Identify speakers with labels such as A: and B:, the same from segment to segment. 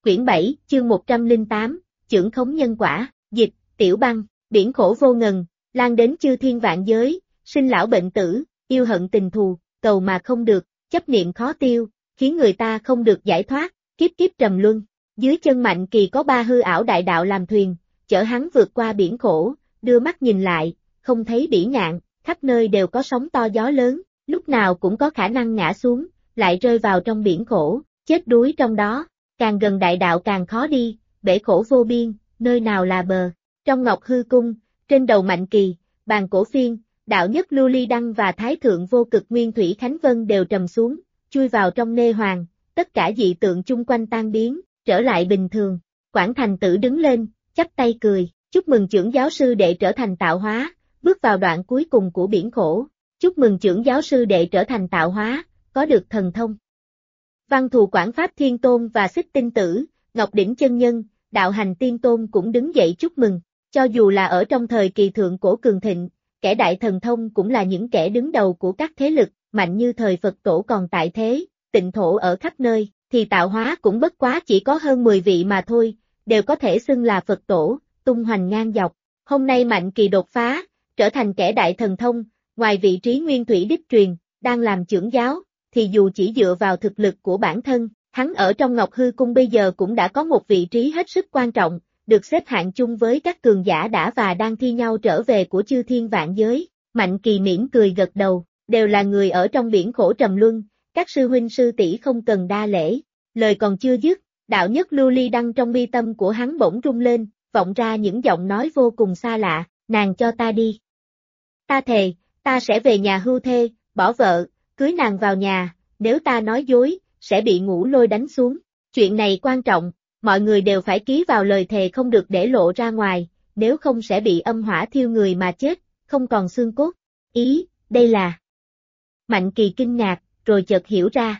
A: Quyển 7, chương 108, chưởng khống nhân quả, dịch, Tiểu Băng, biển khổ vô ngần, lan đến chư thiên vạn giới, sinh lão bệnh tử, yêu hận tình thù, cầu mà không được, chấp niệm khó tiêu, khiến người ta không được giải thoát, kiếp kiếp trầm luân. Dưới chân Mạnh Kỳ có 3 hư ảo đại đạo làm thuyền, chở hắn vượt qua biển khổ, đưa mắt nhìn lại, không thấy bỉ ngạn, khắp nơi đều có sóng to gió lớn, lúc nào cũng có khả năng ngã xuống, lại rơi vào trong biển khổ, chết đuối trong đó. Càng gần đại đạo càng khó đi, bể khổ vô biên, nơi nào là bờ. Trong Ngọc Hư Cung, trên đầu Mạnh Kỳ, Bàn Cổ Phiên, Đạo Nhất Lưu Ly Đăng và Thái Thượng Vô Cực Nguyên Thủy Khánh Vân đều trầm xuống, chui vào trong nê hoàng, tất cả dị tượng chung quanh tan biến, trở lại bình thường. Quảng Thành Tử đứng lên, chắp tay cười, chúc mừng chưởng giáo sư đệ trở thành tạo hóa, bước vào đoạn cuối cùng của biển khổ, chúc mừng chưởng giáo sư đệ trở thành tạo hóa, có được thần thông. Văn Thù Quảng Pháp Thiên Tôn và Xích Tinh Tử, Ngọc Đỉnh Chân Nhân, Đạo Hành Tiên Tôn cũng đứng dậy chúc mừng, cho dù là ở trong thời kỳ thượng cổ cường thịnh, kẻ đại thần thông cũng là những kẻ đứng đầu của các thế lực, mạnh như thời Phật Tổ còn tại thế, tịnh thổ ở khắp nơi, thì tạo hóa cũng bất quá chỉ có hơn 10 vị mà thôi, đều có thể xưng là Phật Tổ, tung hoành ngang dọc. Hôm nay Mạnh Kỳ đột phá, trở thành kẻ đại thần thông, ngoài vị trí nguyên thủy đích truyền, đang làm chưởng giáo, thì dù chỉ dựa vào thực lực của bản thân, hắn ở trong Ngọc Hư Cung bây giờ cũng đã có một vị trí hết sức quan trọng, được xếp hạng chung với các cường giả đã và đang thi nhau trở về của chư thiên vạn giới. Mạnh Kỳ mỉm cười gật đầu, đều là người ở trong biển khổ trầm luân, các sư huynh sư tỷ không cần đa lễ. Lời còn chưa dứt, Đạo Nhất Lưu Ly Đăng trong mi tâm của hắn bỗng rung lên, vọng ra những giọng nói vô cùng xa lạ, nàng cho ta đi. Ta thề, ta sẽ về nhà hưu thê, bỏ vợ, cưới nàng vào nhà, nếu ta nói dối, sẽ bị Ngũ Lôi đánh xuống. Chuyện này quan trọng, mọi người đều phải ký vào lời thề không được để lộ ra ngoài, nếu không sẽ bị âm hỏa thiêu người mà chết, không còn xương cốt. Ý, đây là... Mạnh Kỳ kinh ngạc, rồi chợt hiểu ra.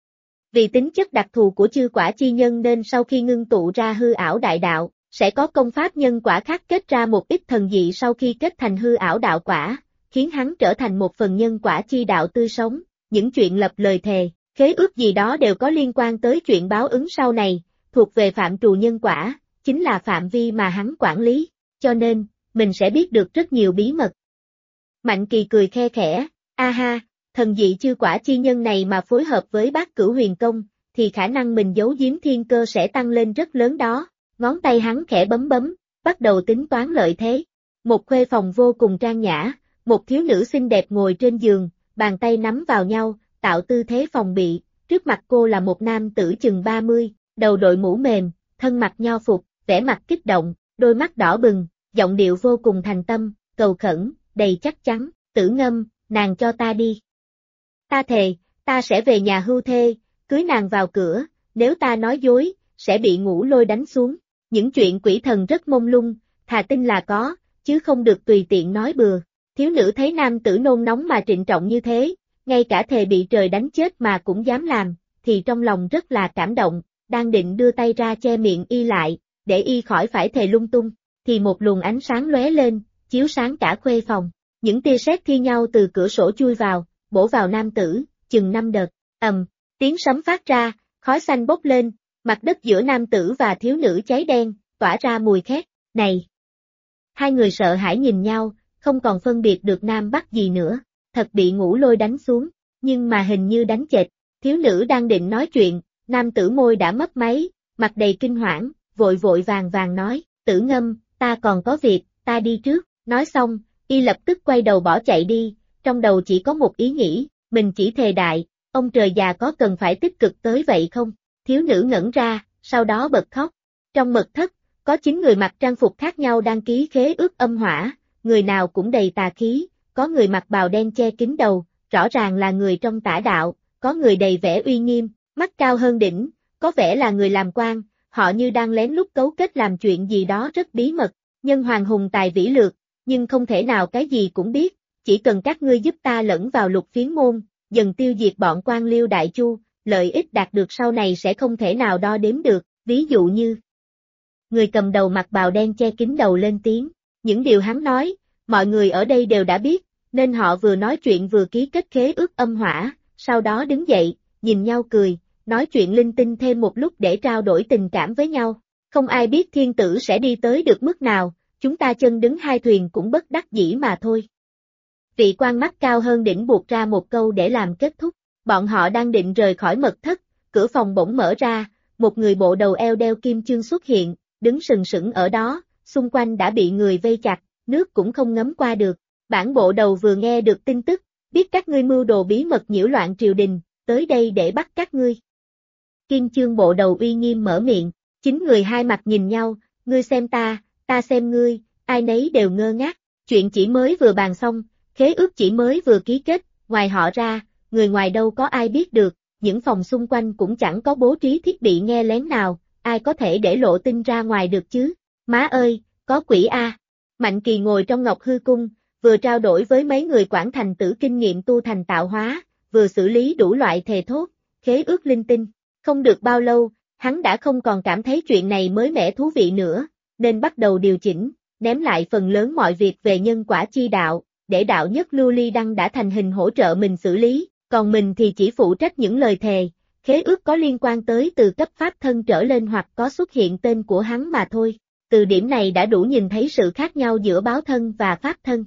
A: Vì tính chất đặc thù của chư quả chi nhân nên sau khi ngưng tụ ra hư ảo đại đạo, sẽ có công pháp nhân quả khác kết ra một ít thần dị sau khi kết thành hư ảo đạo quả, khiến hắn trở thành một phần nhân quả chi đạo tươi sống. Những chuyện lập lời thề, khế ước gì đó đều có liên quan tới chuyện báo ứng sau này, thuộc về phạm trù nhân quả, chính là phạm vi mà hắn quản lý, cho nên, mình sẽ biết được rất nhiều bí mật. Mạnh Kỳ cười khe khẽ, a ha, thần dị chư quả chi nhân này mà phối hợp với Bát Cửu Huyền Công, thì khả năng mình giấu giếm thiên cơ sẽ tăng lên rất lớn đó. Ngón tay hắn khẽ bấm bấm, bắt đầu tính toán lợi thế. Một khuê phòng vô cùng trang nhã, một thiếu nữ xinh đẹp ngồi trên giường, bàn tay nắm vào nhau, tạo tư thế phòng bị, trước mặt cô là một nam tử chừng 30, đầu đội mũ mềm, thân mặc nho phục, vẻ mặt kích động, đôi mắt đỏ bừng, giọng điệu vô cùng thành tâm, cầu khẩn, đầy chắc chắn, Tử Ngâm, nàng cho ta đi. Ta thề, ta sẽ về nhà hưu thê, cưới nàng vào cửa, nếu ta nói dối, sẽ bị Ngũ Lôi đánh xuống. Những chuyện quỷ thần rất mông lung, thà tin là có, chứ không được tùy tiện nói bừa. Thiếu nữ thấy nam tử nôn nóng mà trịnh trọng như thế, ngay cả thề bị trời đánh chết mà cũng dám làm, thì trong lòng rất là cảm động, đang định đưa tay ra che miệng y lại, để y khỏi phải thề lung tung, thì một luồng ánh sáng lóe lên, chiếu sáng cả khuê phòng. Những tia sét thi nhau từ cửa sổ chui vào, bổ vào nam tử, chừng 5 đợt, tiếng sấm phát ra, khói xanh bốc lên, mặt đất giữa nam tử và thiếu nữ cháy đen, tỏa ra mùi khét, này. Hai người sợ hãi nhìn nhau, không còn phân biệt được nam bắc gì nữa, thật bị Ngũ Lôi đánh xuống, nhưng mà hình như đánh chệch, thiếu nữ đang định nói chuyện, nam tử môi đã mấp máy, mặt đầy kinh hoảng, vội vội vàng vàng nói, Tử Ngâm, ta còn có việc, ta đi trước, nói xong, y lập tức quay đầu bỏ chạy đi, trong đầu chỉ có một ý nghĩ, mình chỉ thề đại, ông trời già có cần phải tích cực tới vậy không? Thiếu nữ ngẩn ra, sau đó bật khóc. Trong mật thất, có 9 người mặc trang phục khác nhau đăng ký khế ước âm hỏa, người nào cũng đầy tà khí, có người mặc bào đen che kín đầu, rõ ràng là người trong tả đạo, có người đầy vẻ uy nghiêm, mắt cao hơn đỉnh, có vẻ là người làm quan, họ như đang lén lút cấu kết làm chuyện gì đó rất bí mật, nhân hoàng hùng tài vĩ lược, nhưng không thể nào cái gì cũng biết, chỉ cần các ngươi giúp ta lẫn vào Lục Phiến môn, dần tiêu diệt bọn quan liêu đại chu, lợi ích đạt được sau này sẽ không thể nào đo đếm được, ví dụ như người cầm đầu mặc bào đen che kín đầu lên tiếng, những điều hắn nói, mọi người ở đây đều đã biết, nên họ vừa nói chuyện vừa ký kết khế ước âm hỏa, sau đó đứng dậy, nhìn nhau cười, nói chuyện linh tinh thêm một lúc để trao đổi tình cảm với nhau. Không ai biết thiên tử sẽ đi tới được mức nào, chúng ta chân đứng hai thuyền cũng bất đắc dĩ mà thôi. Vị quan mắt cao hơn đỉnh buộc ra một câu để làm kết thúc. Bọn họ đang định rời khỏi mật thất, cửa phòng bỗng mở ra, một người bộ đầu eo đeo kim chương xuất hiện, đứng sừng sững ở đó, xung quanh đã bị người vây chặt, nước cũng không ngấm qua được. Bản bộ đầu vừa nghe được tin tức, biết các ngươi mưu đồ bí mật nhiễu loạn triều đình, tới đây để bắt các ngươi. Kim chương bộ đầu uy nghiêm mở miệng, chính người hai mặt nhìn nhau, ngươi xem ta xem ngươi, ai nấy đều ngơ ngác, chuyện chỉ mới vừa bàn xong, khế ước chỉ mới vừa ký kết, ngoài họ ra, người ngoài đâu có ai biết được, những phòng xung quanh cũng chẳng có bố trí thiết bị nghe lén nào, ai có thể để lộ tin ra ngoài được chứ, má ơi, có quỷ a. Mạnh Kỳ ngồi trong Ngọc Hư Cung, vừa trao đổi với mấy người quản thành tử kinh nghiệm tu thành tạo hóa, vừa xử lý đủ loại thề thốt, khế ước linh tinh. Không được bao lâu, hắn đã không còn cảm thấy chuyện này mới mẻ thú vị nữa, nên bắt đầu điều chỉnh, ném lại phần lớn mọi việc về nhân quả chi đạo, để đạo nhất Lưu Ly Đăng đã thành hình hỗ trợ mình xử lý, còn mình thì chỉ phụ trách những lời thề, khế ước có liên quan tới từ cấp pháp thân trở lên hoặc có xuất hiện tên của hắn mà thôi. Từ điểm này đã đủ nhìn thấy sự khác nhau giữa báo thân và pháp thân.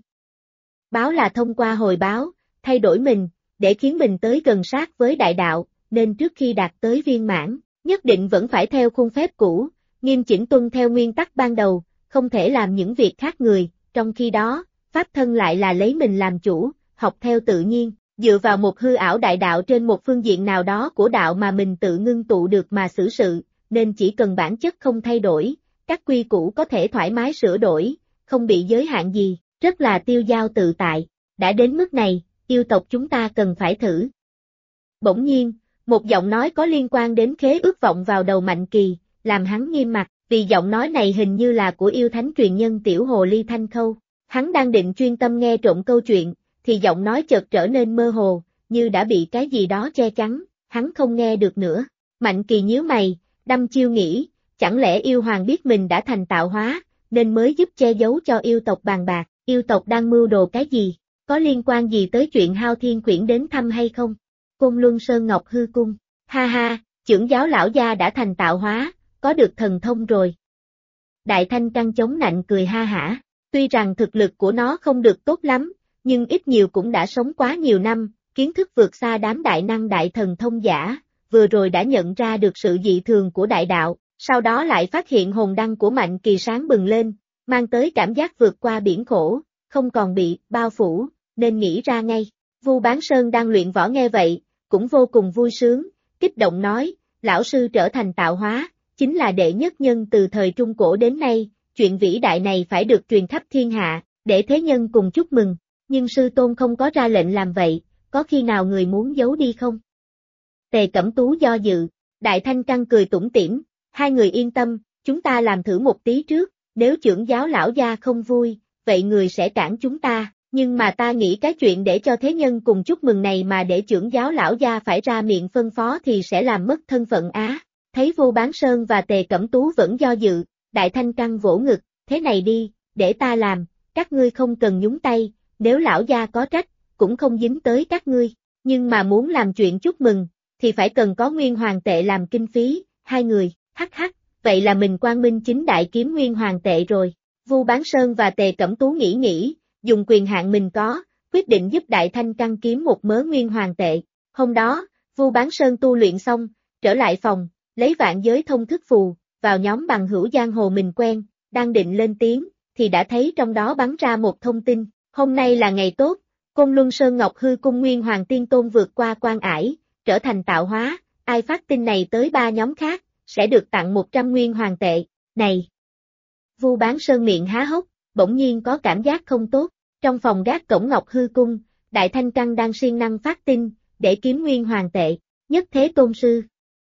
A: Báo là thông qua hồi báo, thay đổi mình, để khiến mình tới gần sát với đại đạo, nên trước khi đạt tới viên mãn, nhất định vẫn phải theo khuôn phép cũ, nghiêm chỉnh tuân theo nguyên tắc ban đầu, không thể làm những việc khác người, trong khi đó, pháp thân lại là lấy mình làm chủ, học theo tự nhiên, dựa vào một hư ảo đại đạo trên một phương diện nào đó của đạo mà mình tự ngưng tụ được mà xử sự, nên chỉ cần bản chất không thay đổi, các quy củ có thể thoải mái sửa đổi, không bị giới hạn gì, rất là tiêu dao tự tại. Đã đến mức này, yêu tộc chúng ta cần phải thử. Bỗng nhiên, một giọng nói có liên quan đến khế ước vọng vào đầu Mạnh Kỳ, làm hắn nghiêm mặt, vì giọng nói này hình như là của yêu thánh truyền nhân tiểu hồ ly Thanh Khâu. Hắn đang định chuyên tâm nghe trộm câu chuyện, thì giọng nói chợt trở nên mơ hồ, như đã bị cái gì đó che chắn, hắn không nghe được nữa. Mạnh Kỳ nhíu mày, đăm chiêu nghĩ, chẳng lẽ yêu hoàng biết mình đã thành tạo hóa, nên mới giúp che giấu cho yêu tộc bàn bạc, yêu tộc đang mưu đồ cái gì, có liên quan gì tới chuyện Hao Thiên Quyển đến thăm hay không? Côn Luân Sơn Ngọc Hư Cung, ha ha, chưởng giáo lão gia đã thành tạo hóa, có được thần thông rồi. Đại Thanh Trăng chống nạnh cười ha hả, tuy rằng thực lực của nó không được tốt lắm, nhưng ít nhiều cũng đã sống quá nhiều năm, kiến thức vượt xa đám đại năng đại thần thông giả, vừa rồi đã nhận ra được sự dị thường của đại đạo, sau đó lại phát hiện hồn đăng của Mạnh Kỳ sáng bừng lên, mang tới cảm giác vượt qua biển khổ, không còn bị bao phủ, nên nghĩ ra ngay. Vu Bán Sơn đang luyện võ nghe vậy, cũng vô cùng vui sướng, kích động nói, lão sư trở thành tạo hóa, chính là đệ nhất nhân từ thời Trung Cổ đến nay, chuyện vĩ đại này phải được truyền khắp thiên hạ, để thế nhân cùng chúc mừng, nhưng sư tôn không có ra lệnh làm vậy, có khi nào người muốn giấu đi không? Tề Cẩm Tú do dự, Đại Thanh Trăng cười tủm tỉm, hai người yên tâm, chúng ta làm thử một tí trước, nếu chưởng giáo lão gia không vui, vậy người sẽ cản chúng ta, nhưng mà ta nghĩ cái chuyện để cho thế nhân cùng chúc mừng này mà để chưởng giáo lão gia phải ra miệng phân phó thì sẽ làm mất thân phận á. Thấy Vu Bán Sơn và Tề Cẩm Tú vẫn do dự, Đại Thanh Trăng vỗ ngực, thế này đi, để ta làm, các ngươi không cần nhúng tay, nếu lão gia có trách, cũng không dính tới các ngươi, nhưng mà muốn làm chuyện chúc mừng, thì phải cần có nguyên hoàng tệ làm kinh phí, hai người, hắc hắc, vậy là mình quang minh chính đại kiếm nguyên hoàng tệ rồi. Vu Bán Sơn và Tề Cẩm Tú nghĩ, dùng quyền hạn mình có, quyết định giúp Đại Thanh Trăng kiếm một mớ nguyên hoàng tệ. Hôm đó, Vu Bán Sơn tu luyện xong, trở lại phòng, lấy vạn giới thông thức phù, vào nhóm bằng hữu giang hồ mình quen, đang định lên tiếng, thì đã thấy trong đó bắn ra một thông tin, hôm nay là ngày tốt, Côn Luân Sơn Ngọc Hư Cung Nguyên Hoàng Tiên Tôn vượt qua quan ải, trở thành tạo hóa, ai phát tin này tới 3 nhóm khác, sẽ được tặng 100 nguyên hoàng tệ, này. Vu Bán Sơn miệng há hốc, bỗng nhiên có cảm giác không tốt, trong phòng gác cổng Ngọc Hư Cung, Đại Thanh Trăng đang siêng năng phát tin, để kiếm nguyên hoàng tệ, nhất thế tôn sư.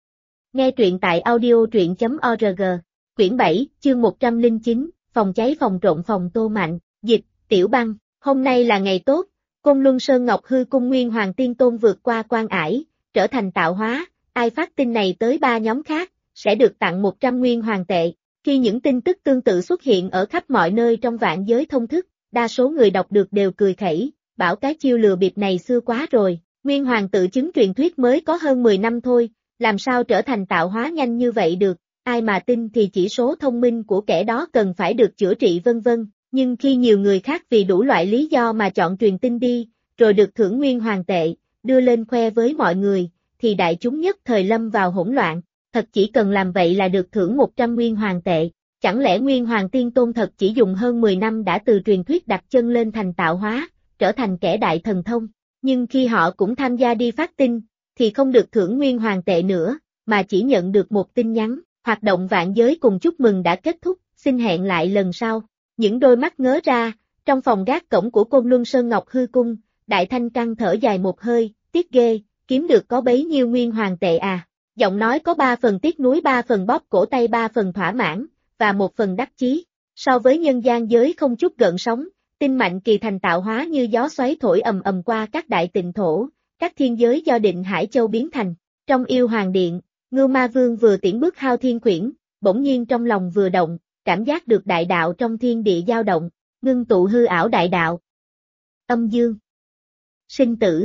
A: Nghe truyện tại audio.org, quyển 7, chương 109, phòng cháy phòng trộn phòng Tô Mạnh, dịch, Tiểu Băng, hôm nay là ngày tốt, Côn Luân Sơn Ngọc Hư Cung Nguyên Hoàng Tiên Tôn vượt qua quan ải, trở thành tạo hóa, ai phát tin này tới 3 nhóm khác, sẽ được tặng 100 nguyên hoàng tệ. Khi những tin tức tương tự xuất hiện ở khắp mọi nơi trong vạn giới thông thức, đa số người đọc được đều cười khẩy, bảo cái chiêu lừa bịp này xưa quá rồi, Nguyên Hoàng tự chứng truyền thuyết mới có hơn 10 năm thôi, làm sao trở thành tạo hóa nhanh như vậy được, ai mà tin thì chỉ số thông minh của kẻ đó cần phải được chữa trị vân vân, nhưng khi nhiều người khác vì đủ loại lý do mà chọn truyền tin đi, rồi được thưởng nguyên hoàng tệ, đưa lên khoe với mọi người, thì đại chúng nhất thời lâm vào hỗn loạn, thật chỉ cần làm vậy là được thưởng 100 nguyên hoàng tệ. Chẳng lẽ Nguyên Hoàng Tiên Tôn thật chỉ dùng hơn 10 năm đã từ truyền thuyết đặt chân lên thành tạo hóa, trở thành kẻ đại thần thông, nhưng khi họ cũng tham gia đi phát tin, thì không được thưởng Nguyên Hoàng tệ nữa, mà chỉ nhận được một tin nhắn, hoạt động vạn giới cùng chúc mừng đã kết thúc, xin hẹn lại lần sau. Những đôi mắt ngớ ra, trong phòng gác cổng của Côn Luân Sơn Ngọc Hư Cung, Đại Thanh căng thở dài một hơi, tiếc ghê, kiếm được có bấy nhiêu Nguyên Hoàng tệ à. Giọng nói có 3 phần tiếc nuối 3 phần bóp cổ tay 3 phần thỏa mãn, và 1 phần đắc chí. So với nhân gian giới không chút gợn sóng, tinh mạnh kỳ thành tạo hóa như gió xoáy thổi ầm ầm qua các đại tịnh thổ, các thiên giới do Định Hải Châu biến thành. Trong Yêu Hoàng Điện, Ngưu Ma Vương vừa tiễn bước Hao Thiên Quyển, bỗng nhiên trong lòng vừa động, cảm giác được đại đạo trong thiên địa dao động, ngưng tụ hư ảo đại đạo. Âm dương, sinh tử,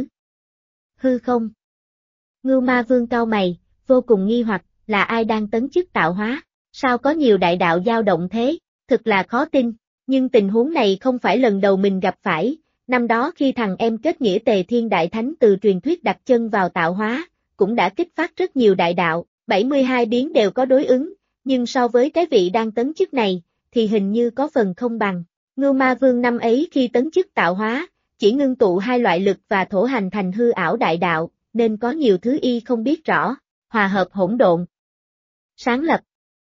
A: hư không. Ngưu Ma Vương cau mày, vô cùng nghi hoặc, là ai đang tấn chức tạo hóa? Sao có nhiều đại đạo dao động thế, thực là khó tin, nhưng tình huống này không phải lần đầu mình gặp phải, năm đó khi thằng em kết nghĩa Tề Thiên Đại Thánh từ truyền thuyết đặt chân vào tạo hóa, cũng đã kích phát rất nhiều đại đạo, 72 biến đều có đối ứng, nhưng so với cái vị đang tấn chức này, thì hình như có phần không bằng. Ngưu Ma Vương năm ấy khi tấn chức tạo hóa, chỉ ngưng tụ 2 loại lực và thổ hành thành hư ảo đại đạo, nên có nhiều thứ y không biết rõ, hòa hợp hỗn độn, sáng lập,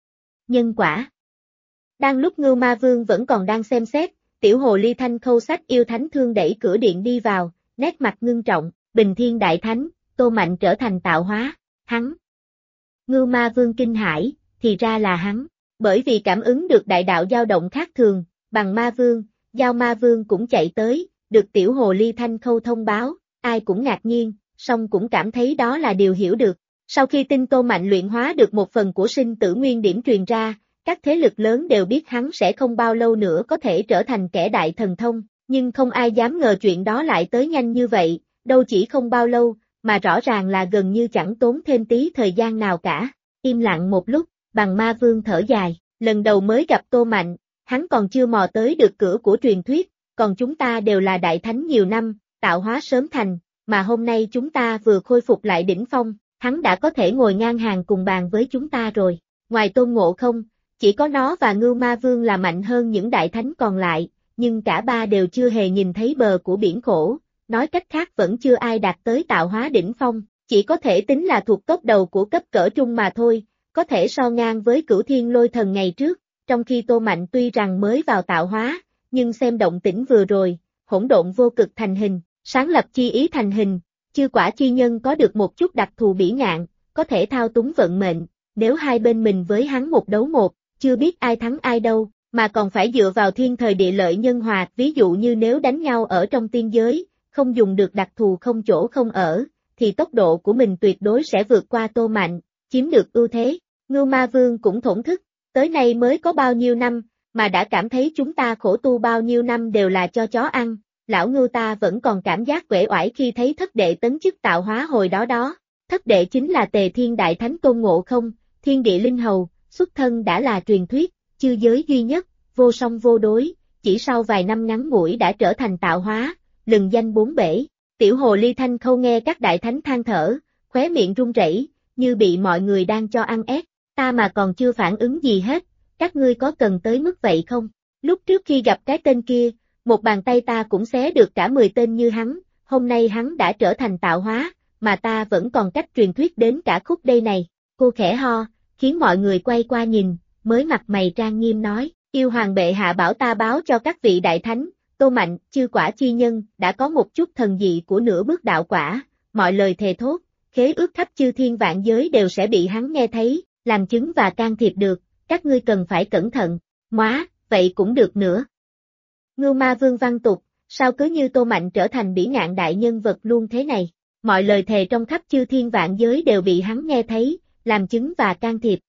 A: nhân quả. Đang lúc Ngưu Ma Vương vẫn còn đang xem xét, tiểu hồ ly Thanh Khâu xách yêu thánh thương đẩy cửa điện đi vào, nét mặt ngưng trọng, Bình Thiên Đại Thánh, Tô Mạnh trở thành tạo hóa, hắn. Ngưu Ma Vương kinh hãi, thì ra là hắn, bởi vì cảm ứng được đại đạo dao động khác thường, Bằng Ma Vương, Giao Ma Vương cũng chạy tới, được tiểu hồ ly Thanh Khâu thông báo, ai cũng ngạc nhiên, song cũng cảm thấy đó là điều hiểu được. Sau khi tin Tô Mạnh luyện hóa được một phần của sinh tử nguyên điểm truyền ra, các thế lực lớn đều biết hắn sẽ không bao lâu nữa có thể trở thành kẻ đại thần thông, nhưng không ai dám ngờ chuyện đó lại tới nhanh như vậy, đâu chỉ không bao lâu, mà rõ ràng là gần như chẳng tốn thêm tí thời gian nào cả. Im lặng một lúc, Bằng Ma Vương thở dài, lần đầu mới gặp Tô Mạnh, hắn còn chưa mò tới được cửa của truyền thuyết, còn chúng ta đều là đại thánh nhiều năm, tạo hóa sớm thành, mà hôm nay chúng ta vừa khôi phục lại đỉnh phong. Hắn đã có thể ngồi ngang hàng cùng bàn với chúng ta rồi. Ngoài Tôn Ngộ Không, chỉ có nó và Ngưu Ma Vương là mạnh hơn những đại thánh còn lại, nhưng cả ba đều chưa hề nhìn thấy bờ của biển khổ, nói cách khác vẫn chưa ai đạt tới tạo hóa đỉnh phong, chỉ có thể tính là thuộc top đầu của cấp cỡ trung mà thôi, có thể so ngang với Cửu Thiên Lôi Thần ngày trước, trong khi Tô Mạnh tuy rằng mới vào tạo hóa, nhưng xem động tĩnh vừa rồi, hỗn độn vô cực thành hình, sáng lập chi ý thành hình. Chư quả chi nhân có được một chút đặc thù bỉ ngạn, có thể thao túng vận mệnh, nếu hai bên mình với hắn một đấu một, chưa biết ai thắng ai đâu, mà còn phải dựa vào thiên thời địa lợi nhân hòa, ví dụ như nếu đánh nhau ở trong tiên giới, không dùng được đặc thù không chỗ không ở, thì tốc độ của mình tuyệt đối sẽ vượt qua Tô Mạnh, chiếm được ưu thế. Ngưu Ma Vương cũng thổn thức, tới nay mới có bao nhiêu năm, mà đã cảm thấy chúng ta khổ tu bao nhiêu năm đều là cho chó ăn. Lão Ngưu ta vẫn còn cảm giác uể oải khi thấy thất đệ tấn chức tạo hóa hồi đó. Thất đệ chính là Tề Thiên Đại Thánh Tôn Ngộ Không, thiên địa linh hầu, xuất thân đã là truyền thuyết, chư giới duy nhất, vô song vô đối, chỉ sau vài năm ngắn ngủi đã trở thành tạo hóa, lừng danh 4 bể. Tiểu hồ ly Thanh Khâu nghe các đại thánh than thở, khóe miệng run rẩy, như bị mọi người đang cho ăn ép, ta mà còn chưa phản ứng gì hết, các ngươi có cần tới mức vậy không? Lúc trước khi gặp cái tên kia, một bàn tay ta cũng xé được cả 10 tên như hắn, hôm nay hắn đã trở thành tạo hóa, mà ta vẫn còn cách truyền thuyết đến cả khúc đây này. Cô khẽ ho, khiến mọi người quay qua nhìn, mới mặt mày trang nghiêm nói, yêu hoàng bệ hạ bảo ta báo cho các vị đại thánh, Tô Mạnh, chư quả chi nhân, đã có một chút thần dị của nửa bước đạo quả, mọi lời thề thốt, khế ước khắp chư thiên vạn giới đều sẽ bị hắn nghe thấy, làm chứng và can thiệp được, các ngươi cần phải cẩn thận. Móa, vậy cũng được nữa. Ngưu Ma Vương văn tục, sao cứ như Tô Mạnh trở thành bỉ ngạn đại nhân vật luôn thế này, mọi lời thề trong khắp chư thiên vạn giới đều bị hắn nghe thấy, làm chứng và can thiệp.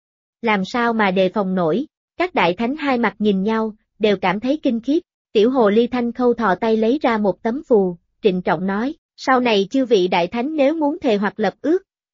A: Làm sao mà đề phòng nổi, các đại thánh hai mặt nhìn nhau, đều cảm thấy kinh khiếp, tiểu hồ ly Thanh Khâu thò tay lấy ra một tấm phù, trịnh trọng nói, sau này chư vị đại thánh nếu muốn thề hoặc lập ước,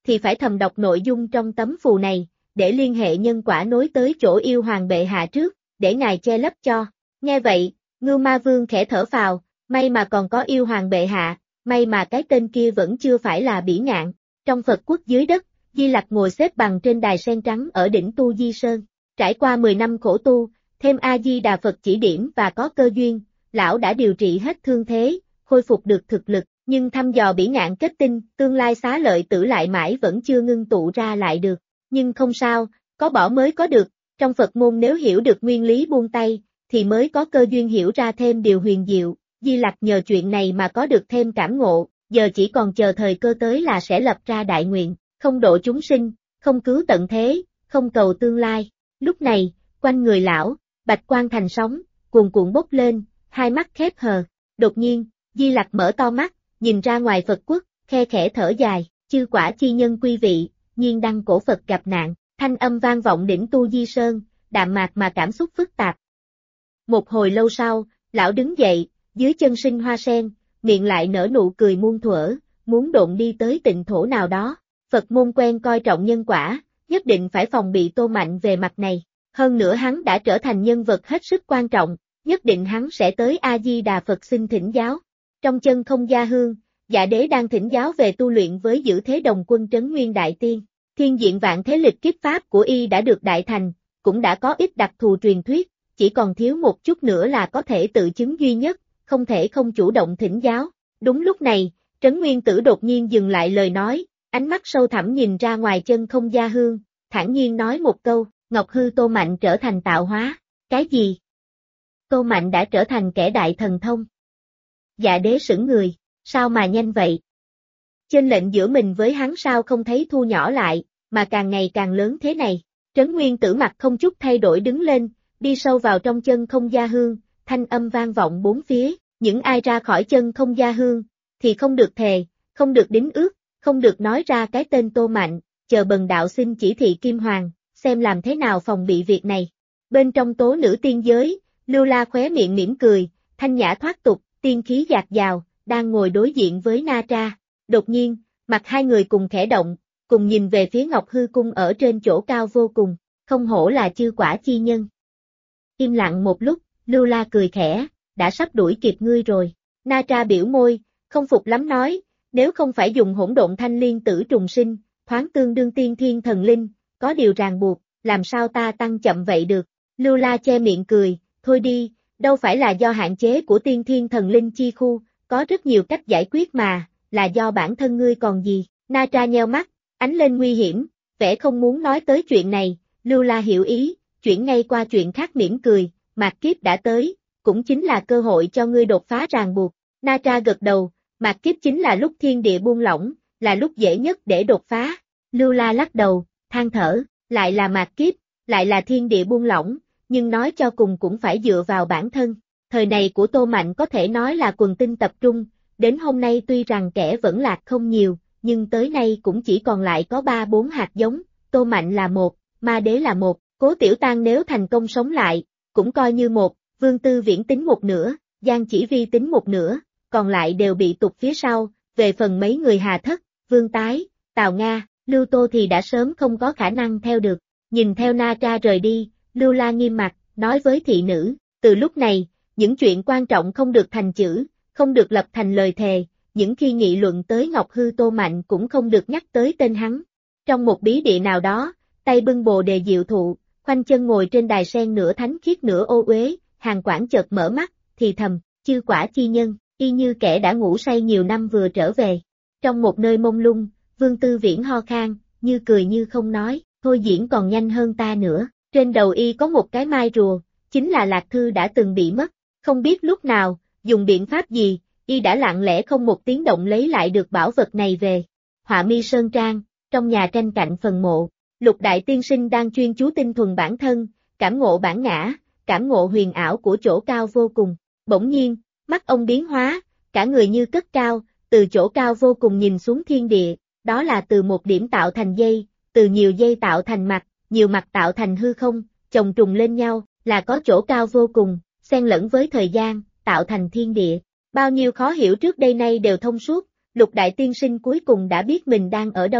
A: thì phải thầm đọc nội dung trong tấm phù này, để liên hệ nhân quả nối tới chỗ yêu hoàng bệ hạ trước, để ngài che lấp cho. Nghe vậy, Ngưu Ma Vương khẽ thở phào, may mà còn có yêu hoàng bệ hạ, may mà cái tên kia vẫn chưa phải là bỉ ngạn. Trong Phật quốc dưới đất, Di Lặc ngồi xếp bằng trên đài sen trắng ở đỉnh Tu Di Sơn. Trải qua 10 năm khổ tu, thêm A-di-đà Phật chỉ điểm và có cơ duyên, lão đã điều trị hết thương thế, khôi phục được thực lực, nhưng thăm dò bỉ ngạn kết tinh, tương lai xá lợi tử lại mãi vẫn chưa ngưng tụ ra lại được. Nhưng không sao, có bỏ mới có được, trong Phật môn nếu hiểu được nguyên lý buông tay, thì mới có cơ duyên hiểu ra thêm điều huyền diệu. Di Lặc nhờ chuyện này mà có được thêm cảm ngộ, giờ chỉ còn chờ thời cơ tới là sẽ lập ra đại nguyện, không độ chúng sinh, không cứu tận thế, không cầu tương lai. Lúc này, quanh người lão, bạch quang thành sóng, cuồn cuộn bốc lên, hai mắt khép hờ. Đột nhiên, Di Lặc mở to mắt, nhìn ra ngoài Phật quốc, khe khẽ thở dài, chư quả chi nhân quý vị, nhiên đăng cổ Phật gặp nạn, thanh âm vang vọng đỉnh Tu Di Sơn, đạm mạc mà cảm xúc phức tạp. Một hồi lâu sau, lão đứng dậy, dưới chân sinh hoa sen, miệng lại nở nụ cười muôn thuở, muốn độn đi tới tịnh thổ nào đó. Phật môn quen coi trọng nhân quả, nhất định phải phòng bị Tô Mạnh về mặt này. Hơn nữa hắn đã trở thành nhân vật hết sức quan trọng, nhất định hắn sẽ tới A-di-đà Phật xin thỉnh giáo. Trong chân không gia hương, Dạ Đế đang thỉnh giáo về tu luyện với Giữ Thế Đồng Quân Trấn Nguyên Đại Tiên. Thiên diện vạn thế lịch kiếp pháp của y đã được đại thành, cũng đã có ít đặc thù truyền thuyết, chỉ còn thiếu một chút nữa là có thể tự chứng duy nhất, không thể không chủ động thỉnh giáo. Đúng lúc này, Trấn Nguyên Tử đột nhiên dừng lại lời nói, ánh mắt sâu thẳm nhìn ra ngoài chân không gia hương, thản nhiên nói một câu, Ngọc Hư Tô Mạnh trở thành tạo hóa. Cái gì? Tô Mạnh đã trở thành kẻ đại thần thông. Dạ Đế sững người, sao mà nhanh vậy? Chênh lệnh giữa mình với hắn sao không thấy thu nhỏ lại, mà càng ngày càng lớn thế này? Trấn Nguyên Tử mặt không chút thay đổi đứng lên, đi sâu vào trong chân không gia hương, thanh âm vang vọng bốn phía, những ai ra khỏi chân không gia hương, thì không được thề, không được đính ước, không được nói ra cái tên Tô Mạnh, chờ bần đạo xin chỉ thị Kim Hoàng, xem làm thế nào phòng bị việc này. Bên trong tố nữ tiên giới, Lưu La khóe miệng mỉm cười, thanh nhã thoát tục, tiên khí dạt dào, đang ngồi đối diện với Na Tra. Đột nhiên, mặt hai người cùng khẽ động, cùng nhìn về phía Ngọc Hư Cung ở trên chỗ cao vô cùng, không hổ là chư quả chi nhân. Im lặng một lúc, Lưu La cười khẽ, đã sắp đuổi kịp ngươi rồi. Na Tra biểu môi, không phục lắm nói, nếu không phải dùng hỗn độn thanh liên tử trùng sinh, thoáng tương đương tiên thiên thần linh, có điều ràng buộc, làm sao ta tăng chậm vậy được. Lưu La che miệng cười, thôi đi, đâu phải là do hạn chế của tiên thiên thần linh chi khu, có rất nhiều cách giải quyết mà, là do bản thân ngươi còn gì. Na Tra nheo mắt, ánh lên nguy hiểm, vẻ không muốn nói tới chuyện này. Lưu La hiểu ý, chuyển ngay qua chuyện khác mỉm cười, mạt kiếp đã tới, cũng chính là cơ hội cho ngươi đột phá ràng buộc. Na Tra gật đầu, mạt kiếp chính là lúc thiên địa buông lỏng, là lúc dễ nhất để đột phá. Lưu La lắc đầu, than thở, lại là mạt kiếp, lại là thiên địa buông lỏng, nhưng nói cho cùng cũng phải dựa vào bản thân. Thời này của Tô Mạnh có thể nói là quần tinh tập trung, đến hôm nay tuy rằng kẻ vẫn lạc không nhiều, nhưng tới nay cũng chỉ còn lại có 3-4 hạt giống, Tô Mạnh là một, Ma Đế là một, Cố Tiểu Tang nếu thành công sống lại, cũng coi như một, Vương Tư Viễn tính một nửa, Giang Chỉ Vi tính một nửa, còn lại đều bị tụt phía sau, về phần mấy người Hà Thất, Vương Tái, Tào Nga, Lưu Tô thì đã sớm không có khả năng theo được. Nhìn theo Na Tra rời đi, Lưu La nghiêm mặt, nói với thị nữ, từ lúc này, những chuyện quan trọng không được thành chữ, không được lập thành lời thề, những khi nghị luận tới Ngọc Hư Tô Mạnh cũng không được nhắc tới tên hắn. Trong một bí địa nào đó, tay bưng bồ đề diệu thụ, khoanh chân ngồi trên đài sen nửa thánh khiết nửa ô uế, Hàn Quảng chợt mở mắt, thì thầm, chư quả chi nhân, y như kẻ đã ngủ say nhiều năm vừa trở về. Trong một nơi mông lung, Vương Tư Viễn ho khan, như cười như không nói, thôi diễn còn nhanh hơn ta nữa. Trên đầu y có một cái mai rùa, chính là Lạc Thư đã từng bị mất, không biết lúc nào, dùng biện pháp gì, y đã lặng lẽ không một tiếng động lấy lại được bảo vật này về. Họa mi sơn trang, trong nhà tranh cạnh phần mộ, Lục Đại Tiên Sinh đang chuyên chú tinh thuần bản thân, cảm ngộ bản ngã, cảm ngộ huyền ảo của chỗ cao vô cùng. Bỗng nhiên, mắt ông biến hóa, cả người như cất cao, từ chỗ cao vô cùng nhìn xuống thiên địa, đó là từ một điểm tạo thành dây, từ nhiều dây tạo thành mặt, nhiều mặt tạo thành hư không, chồng trùng lên nhau, là có chỗ cao vô cùng, xen lẫn với thời gian, tạo thành thiên địa. Bao nhiêu khó hiểu trước đây nay đều thông suốt, Lục Đại Tiên Sinh cuối cùng đã biết mình đang ở đâu.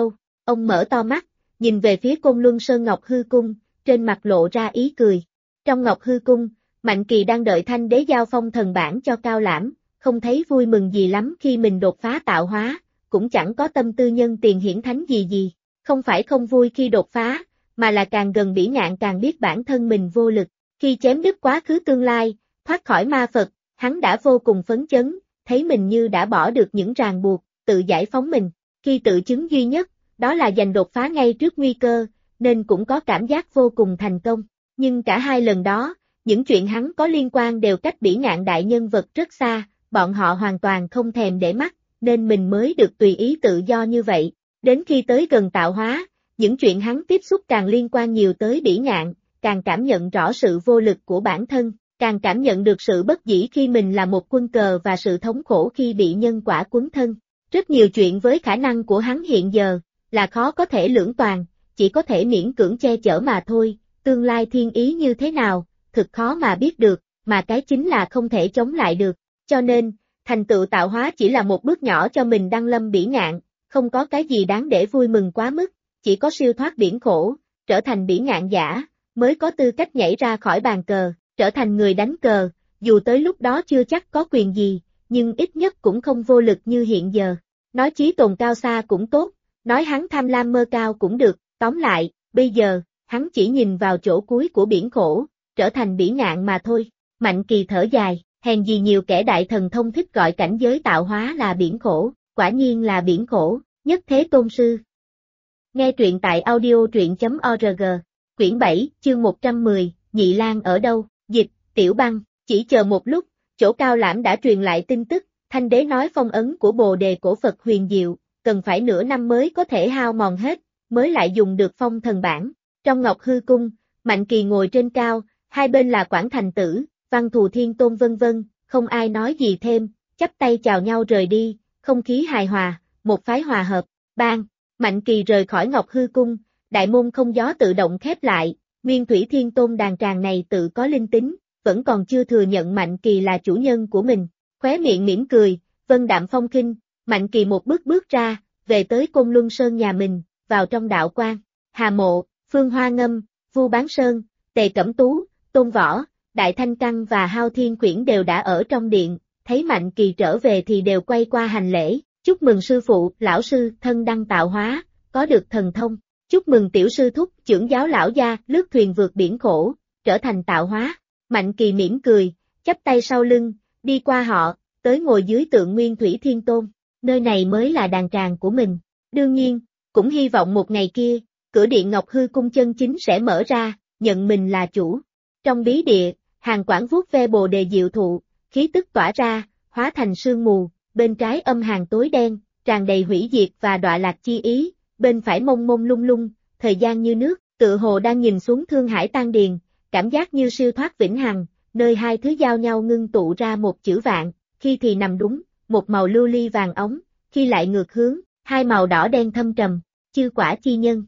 A: Ông mở to mắt, nhìn về phía Côn Luân Sơn Ngọc Hư Cung, trên mặt lộ ra ý cười. Trong Ngọc Hư Cung, Mạnh Kỳ đang đợi Thanh Đế giao phong thần bản cho Cao Lãm, không thấy vui mừng gì lắm khi mình đột phá tạo hóa, cũng chẳng có tâm tư nhân tiền hiển thánh gì. Không phải không vui khi đột phá, mà là càng gần Bỉ Ngạn càng biết bản thân mình vô lực. Khi chém đứt quá khứ tương lai, thoát khỏi ma Phật, hắn đã vô cùng phấn chấn, thấy mình như đã bỏ được những ràng buộc, tự giải phóng mình. Khi tự chứng duy nhất, đó là giành đột phá ngay trước nguy cơ, nên cũng có cảm giác vô cùng thành công. Nhưng cả hai lần đó, những chuyện hắn có liên quan đều cách Bỉ Ngạn đại nhân vật rất xa, bọn họ hoàn toàn không thèm để mắt, nên mình mới được tùy ý tự do như vậy. Đến khi tới gần tạo hóa, những chuyện hắn tiếp xúc càng liên quan nhiều tới Bỉ Ngạn, càng cảm nhận rõ sự vô lực của bản thân, càng cảm nhận được sự bất dĩ khi mình là một quân cờ và sự thống khổ khi bị nhân quả quấn thân. Rất nhiều chuyện với khả năng của hắn hiện giờ, là khó có thể lưỡng toàn, chỉ có thể miễn cưỡng che chở mà thôi, tương lai thiên ý như thế nào, thực khó mà biết được, mà cái chính là không thể chống lại được. Cho nên, thành tựu tạo hóa chỉ là một bước nhỏ cho mình đăng lâm Bỉ Ngạn, không có cái gì đáng để vui mừng quá mức, chỉ có siêu thoát biển khổ, trở thành Bỉ Ngạn giả, mới có tư cách nhảy ra khỏi bàn cờ, trở thành người đánh cờ, dù tới lúc đó chưa chắc có quyền gì, nhưng ít nhất cũng không vô lực như hiện giờ. Nói chí tồn cao xa cũng tốt, nói hắn tham lam mơ cao cũng được, tóm lại, bây giờ, hắn chỉ nhìn vào chỗ cuối của biển khổ, trở thành Bỉ Ngạn mà thôi. Mạnh Kỳ thở dài, hèn gì nhiều kẻ đại thần thông thích gọi cảnh giới tạo hóa là biển khổ, quả nhiên là biển khổ, nhất thế tôn sư. Nghe truyện tại audio.org, quyển 7, chương 110, Nhị Lang ở đâu, dịch, Tiểu Băng, chỉ chờ một lúc, chỗ Cao Lãm đã truyền lại tin tức, Thanh Đế nói phong ấn của Bồ Đề cổ Phật huyền diệu, cần phải nửa năm mới có thể hao mòn hết, mới lại dùng được phong thần bản. Trong Ngọc Hư Cung, Mạnh Kỳ ngồi trên cao, hai bên là Quảng Thành Tử, Văn Thù Thiên Tôn vân vân, không ai nói gì thêm, chắp tay chào nhau rời đi, không khí hài hòa, một phái hòa hợp. Bang, Mạnh Kỳ rời khỏi Ngọc Hư Cung, đại môn không gió tự động khép lại, Nguyên Thủy Thiên Tôn đàn tràng này tự có linh tính, vẫn còn chưa thừa nhận Mạnh Kỳ là chủ nhân của mình. Khóe miệng mỉm cười, vân đạm phong khinh, Mạnh Kỳ một bước bước ra, về tới Côn Luân Sơn nhà mình, vào trong đạo quan. Hà Mộ, Phương Hoa Ngâm, Vu Bán Sơn, Tề Cẩm Tú, Tôn Võ, Đại Thanh Căng và Hao Thiên Quyển đều đã ở trong điện, thấy Mạnh Kỳ trở về thì đều quay qua hành lễ, chúc mừng sư phụ, lão sư, thân đăng tạo hóa, có được thần thông, chúc mừng tiểu sư thúc, trưởng giáo lão gia, lướt thuyền vượt biển khổ, trở thành tạo hóa. Mạnh Kỳ mỉm cười, chắp tay sau lưng, đi qua họ, tới ngồi dưới tượng Nguyên Thủy Thiên Tôn, nơi này mới là đàn tràng của mình. Đương nhiên, cũng hy vọng một ngày kia, cửa điện Ngọc Hư Cung chân chính sẽ mở ra, nhận mình là chủ. Trong bí địa, Hàn Quảng vuốt ve Bồ Đề diệu thụ, khí tức tỏa ra, hóa thành sương mù, bên trái âm hàn tối đen, tràn đầy hủy diệt và đọa lạc chi ý, bên phải mông mông lung lung, thời gian như nước, tựa hồ đang nhìn xuống Thương Hải Tan Điền, cảm giác như siêu thoát vĩnh hằng, nơi hai thứ giao nhau ngưng tụ ra một chữ vạn, khi thì nằm đúng, một màu lưu ly vàng óng, khi lại ngược hướng, hai màu đỏ đen thâm trầm, chư quả chi nhân.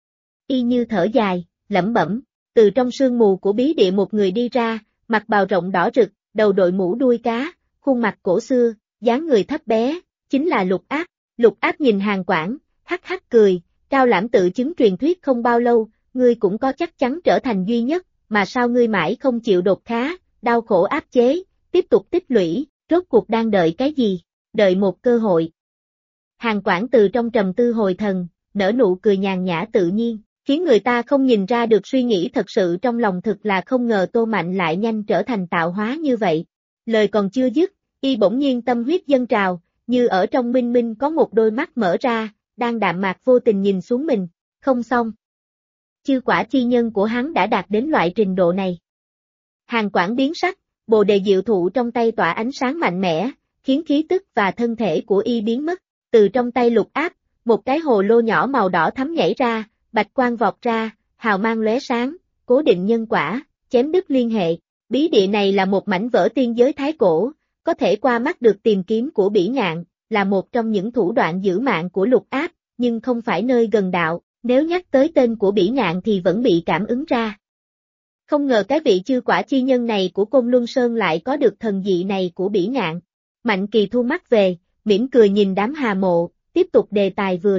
A: Y như thở dài, lẩm bẩm, từ trong sương mù của bí địa một người đi ra, mặc bào rộng đỏ rực, đầu đội mũ đuôi cá, khuôn mặt cổ xưa, dáng người thấp bé, chính là Lục Áp. Lục Áp nhìn Hàn Quảng, hắc hắc cười, Cao Lãm tự chứng truyền thuyết không bao lâu, ngươi cũng có chắc chắn trở thành duy nhất, mà sao ngươi mãi không chịu đột phá, đau khổ áp chế, tiếp tục tích lũy, rốt cuộc đang đợi cái gì? Đợi một cơ hội. Hàn Quảng từ trong trầm tư hồi thần, nở nụ cười nhàn nhã tự nhiên, khiến người ta không nhìn ra được suy nghĩ thật sự trong lòng, thực là không ngờ Tô Mạnh lại nhanh trở thành tạo hóa như vậy. Lời còn chưa dứt, y bỗng nhiên tâm huyết dâng trào, như ở trong minh minh có một đôi mắt mở ra, đang đạm mạc vô tình nhìn xuống mình, không xong. Chư quả chi nhân của hắn đã đạt đến loại trình độ này. Hàn Quảng biến sắc, Bồ Đề diệu thụ trong tay tỏa ánh sáng mạnh mẽ, khiến khí tức và thân thể của y biến mất, từ trong tay Lục Áp, một cái hồ lô nhỏ màu đỏ thắm nhảy ra, bạch quang vọt ra, hào mang lóe sáng, cố định nhân quả, chém đứt liên hệ. Bí địa này là một mảnh vỡ tiên giới thái cổ, có thể qua mắt được tìm kiếm của Bỉ Ngạn, là một trong những thủ đoạn giữ mạng của Lục Áp, nhưng không phải nơi gần đạo, nếu nhắc tới tên của Bỉ Ngạn thì vẫn bị cảm ứng ra. Không ngờ cái vị chư quả chi nhân này của Côn Luân Sơn lại có được thần dị này của Bỉ Ngạn. Mạnh Kỳ thu mắt về, mỉm cười nhìn đám Hà Mộ, tiếp tục đề tài vừa rồi,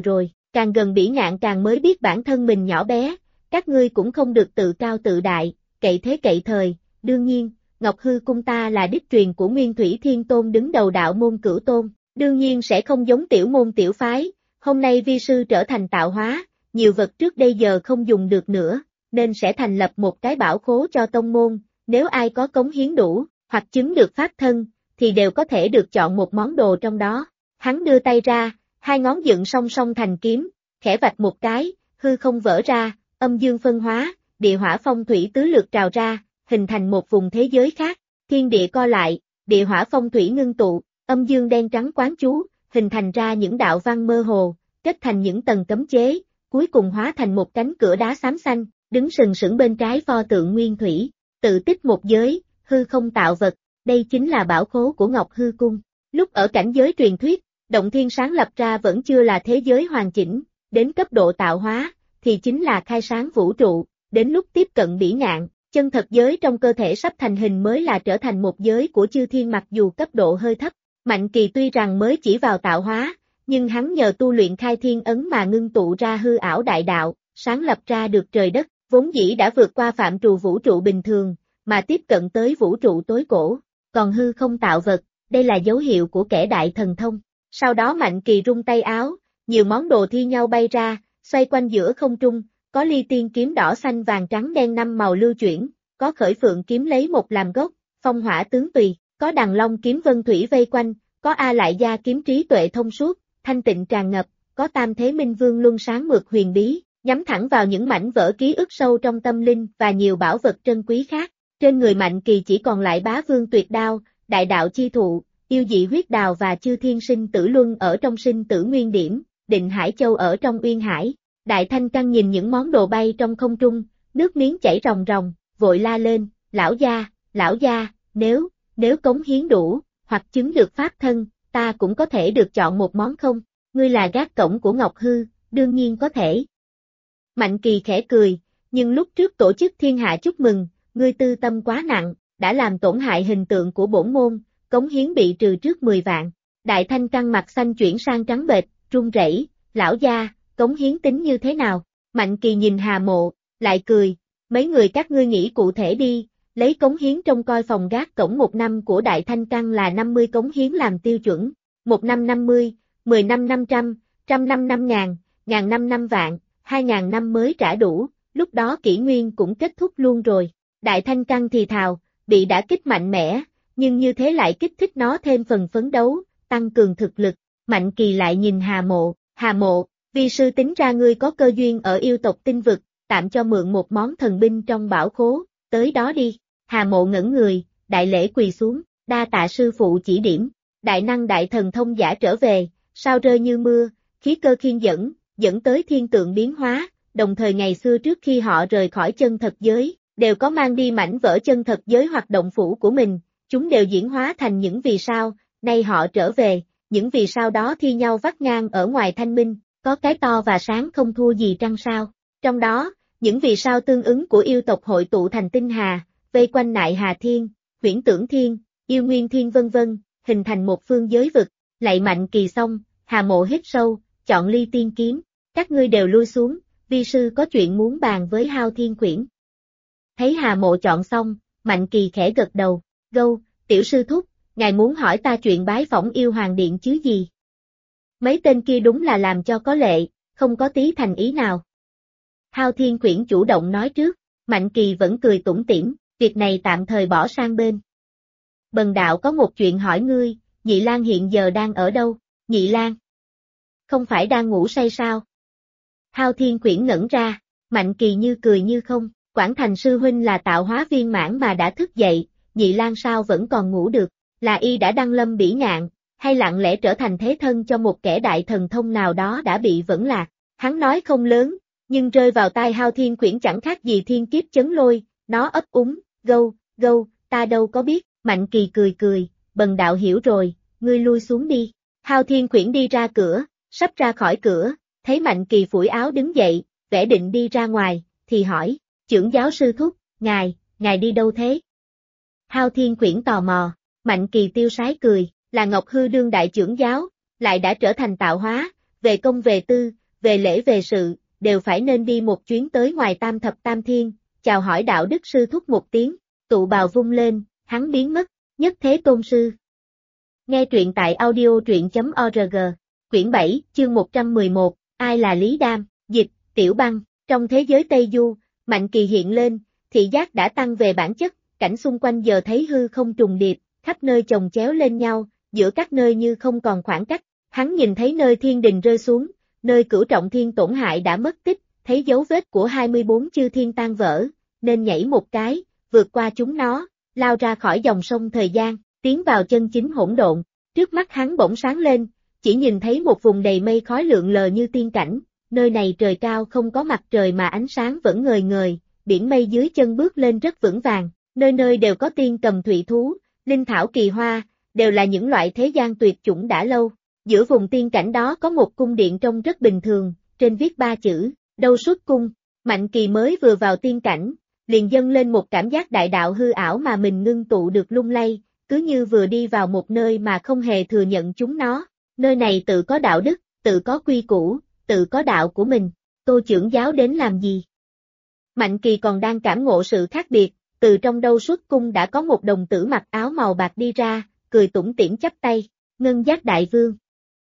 A: càng gần bỉ ngạn càng mới biết bản thân mình nhỏ bé, các ngươi cũng không được tự cao tự đại, cậy thế cậy thời, đương nhiên, Ngọc Hư cung ta là đích truyền của Nguyên Thủy Thiên Tôn đứng đầu đạo môn Cửu Tôn, đương nhiên sẽ không giống tiểu môn tiểu phái, hôm nay vi sư trở thành tạo hóa, nhiều vật trước đây giờ không dùng được nữa, nên sẽ thành lập một cái bảo khố cho tông môn, nếu ai có cống hiến đủ, hoặc chứng được pháp thân, thì đều có thể được chọn một món đồ trong đó. Hắn đưa tay ra, hai ngón dựng song song thành kiếm, khẽ vạch một cái, hư không vỡ ra, âm dương phân hóa, địa hỏa phong thủy tứ lượt trào ra, hình thành một vùng thế giới khác, thiên địa co lại, địa hỏa phong thủy ngưng tụ, âm dương đen trắng quán chú, hình thành ra những đạo văn mơ hồ, kết thành những tầng cấm chế, cuối cùng hóa thành một cánh cửa đá xám xanh, đứng sừng sững bên trái pho tượng nguyên thủy, tự tích một giới, hư không tạo vật, đây chính là bảo khố của Ngọc Hư Cung. Lúc ở cảnh giới truyền thuyết, động thiên sáng lập ra vẫn chưa là thế giới hoàn chỉnh, đến cấp độ tạo hóa, thì chính là khai sáng vũ trụ, đến lúc tiếp cận bỉ ngạn, chân thật giới trong cơ thể sắp thành hình mới là trở thành một giới của chư thiên mặc dù cấp độ hơi thấp. Mạnh Kỳ tuy rằng mới chỉ vào tạo hóa, nhưng hắn nhờ tu luyện khai thiên ấn mà ngưng tụ ra hư ảo đại đạo, sáng lập ra được trời đất, vốn dĩ đã vượt qua phạm trù vũ trụ bình thường, mà tiếp cận tới vũ trụ tối cổ, còn hư không tạo vật, đây là dấu hiệu của kẻ đại thần thông. Sau đó Mạnh Kỳ rung tay áo, nhiều món đồ thi nhau bay ra, xoay quanh giữa không trung, có ly tiên kiếm đỏ xanh vàng trắng đen năm màu lưu chuyển, có khởi phượng kiếm lấy một làm gốc, phong hỏa tướng tùy, có đằng long kiếm vân thủy vây quanh, có A Lại Gia kiếm trí tuệ thông suốt, thanh tịnh tràn ngập, có Tam Thế Minh Vương luân sáng mượt huyền bí, nhắm thẳng vào những mảnh vỡ ký ức sâu trong tâm linh và nhiều bảo vật trân quý khác. Trên người Mạnh Kỳ chỉ còn lại Bá Vương tuyệt đao, đại đạo chi thụ, yêu dị huyết đào và chư thiên sinh tử luân ở trong sinh tử nguyên điểm, Định Hải Châu ở trong uyên hải. Đại Thanh Căn nhìn những món đồ bay trong không trung, nước miếng chảy ròng ròng, vội la lên, lão gia, nếu cống hiến đủ, hoặc chứng được pháp thân, ta cũng có thể được chọn một món không? Ngươi là gác cổng của Ngọc Hư, đương nhiên có thể. Mạnh Kỳ khẽ cười, nhưng lúc trước tổ chức thiên hạ chúc mừng, ngươi tư tâm quá nặng, đã làm tổn hại hình tượng của bổn môn, cống hiến bị trừ trước 10 vạn. Đại Thanh Căn mặt xanh chuyển sang trắng bệch, run rẩy, lão gia, cống hiến tính như thế nào? Mạnh Kỳ nhìn Hà Mộ, lại cười, mấy người các ngươi nghĩ cụ thể đi, lấy cống hiến trông coi phòng gác cổng một năm của Đại Thanh Căn là 50 cống hiến làm tiêu chuẩn, một năm 50, 10 năm 500, trăm năm 5.000, ngàn năm 5 vạn, 2.000 năm mới trả đủ, lúc đó kỷ nguyên cũng kết thúc luôn rồi. Đại Thanh Căn thì thào, bị đả kích mạnh mẽ, nhưng như thế lại kích thích nó thêm phần phấn đấu, tăng cường thực lực. Mạnh Kỳ lại nhìn Hà Mộ, vi sư tính ra ngươi có cơ duyên ở yêu tộc tinh vực, tạm cho mượn một món thần binh trong bảo khố, tới đó đi. Hà Mộ ngẩn người, đại lễ quỳ xuống, đa tạ sư phụ chỉ điểm. Đại năng đại thần thông giả trở về, sao rơi như mưa, khí cơ khiên dẫn tới thiên tượng biến hóa, đồng thời ngày xưa trước khi họ rời khỏi chân thật giới, đều có mang đi mảnh vỡ chân thật giới hoạt động phủ của mình, chúng đều diễn hóa thành những vì sao, nay họ trở về, những vì sao đó thi nhau vắt ngang ở ngoài thanh minh, có cái to và sáng không thua gì trăng sao. Trong đó, những vì sao tương ứng của yêu tộc hội tụ thành tinh hà, vây quanh Nại Hà Thiên, Huyễn Tưởng Thiên, Yêu Nguyên Thiên vân vân, hình thành một phương giới vực. Lạy Mạnh Kỳ xong, Hà Mộ hít sâu, chọn ly tiên kiếm, các ngươi đều lui xuống, vi sư có chuyện muốn bàn với Hao Thiên Khuyển. Thấy Hà Mộ chọn xong, Mạnh Kỳ khẽ gật đầu, gâu, tiểu sư thúc, ngài muốn hỏi ta chuyện bái phỏng yêu hoàng điện chứ gì? Mấy tên kia đúng là làm cho có lệ, không có tí thành ý nào. Hao Thiên Khuyển chủ động nói trước, Mạnh Kỳ vẫn cười tủm tỉm, việc này tạm thời bỏ sang bên. Bần đạo có một chuyện hỏi ngươi, Nhị Lang hiện giờ đang ở đâu? Nhị Lang? Không phải đang ngủ say sao? Hao Thiên Khuyển ngẩn ra, Mạnh Kỳ như cười như không, Quảng Thành sư huynh là tạo hóa viên mãn mà đã thức dậy, Nhị Lang sao vẫn còn ngủ được, là y đã đăng lâm bỉ ngạn, hay lặng lẽ trở thành thế thân cho một kẻ đại thần thông nào đó đã bị vẫn lạc. Hắn nói không lớn, nhưng rơi vào tai Hao Thiên Khuyển chẳng khác gì thiên kiếp chấn lôi, nó ấp úng, gâu, ta đâu có biết. Mạnh Kỳ cười, bần đạo hiểu rồi, ngươi lui xuống đi. Hao Thiên Khuyển đi ra cửa, sắp ra khỏi cửa, thấy Mạnh Kỳ phủi áo đứng dậy, vẻ định đi ra ngoài, thì hỏi, trưởng giáo sư thúc, ngài đi đâu thế? Hao Thiên Khuyển tò mò, Mạnh Kỳ tiêu sái cười, là Ngọc Hư đương đại trưởng giáo, lại đã trở thành tạo hóa, về công về tư, về lễ về sự, đều phải nên đi một chuyến tới ngoài Tam Thập Tam Thiên, chào hỏi đạo đức sư thúc một tiếng, tụ bào vung lên, hắn biến mất, nhất thế tôn sư. Nghe truyện tại audio truyện.org, quyển 7, chương 111, ai là Lý Đam, dịch, Tiểu Băng, trong thế giới Tây Du, Mạnh Kỳ hiện lên, thị giác đã tăng về bản chất, cảnh xung quanh giờ thấy hư không trùng điệp, khắp nơi chồng chéo lên nhau, giữa các nơi như không còn khoảng cách, hắn nhìn thấy nơi thiên đình rơi xuống, nơi cửu trọng thiên tổn hại đã mất tích, thấy dấu vết của 24 chư thiên tan vỡ, nên nhảy một cái, vượt qua chúng nó, lao ra khỏi dòng sông thời gian, tiến vào chân chính hỗn độn, trước mắt hắn bỗng sáng lên, chỉ nhìn thấy một vùng đầy mây khói lượn lờ như tiên cảnh, nơi này trời cao không có mặt trời mà ánh sáng vẫn ngời ngời, biển mây dưới chân bước lên rất vững vàng, nơi nơi đều có tiên cầm thụy thú, linh thảo kỳ hoa, đều là những loại thế gian tuyệt chủng đã lâu. Giữa vùng tiên cảnh đó có một cung điện trông rất bình thường, trên viết 3 chữ, Đâu Xuất Cung. Mạnh Kỳ mới vừa vào tiên cảnh, liền dâng lên một cảm giác đại đạo hư ảo mà mình ngưng tụ được lung lay, cứ như vừa đi vào một nơi mà không hề thừa nhận chúng nó. Nơi này tự có đạo đức, tự có quy củ, tự có đạo của mình. Tô trưởng giáo đến làm gì? Mạnh Kỳ còn đang cảm ngộ sự khác biệt, từ trong Đâu Xuất Cung đã có một đồng tử mặc áo màu bạc đi ra, cười tủm tỉm chắp tay, Ngân Giác đại vương.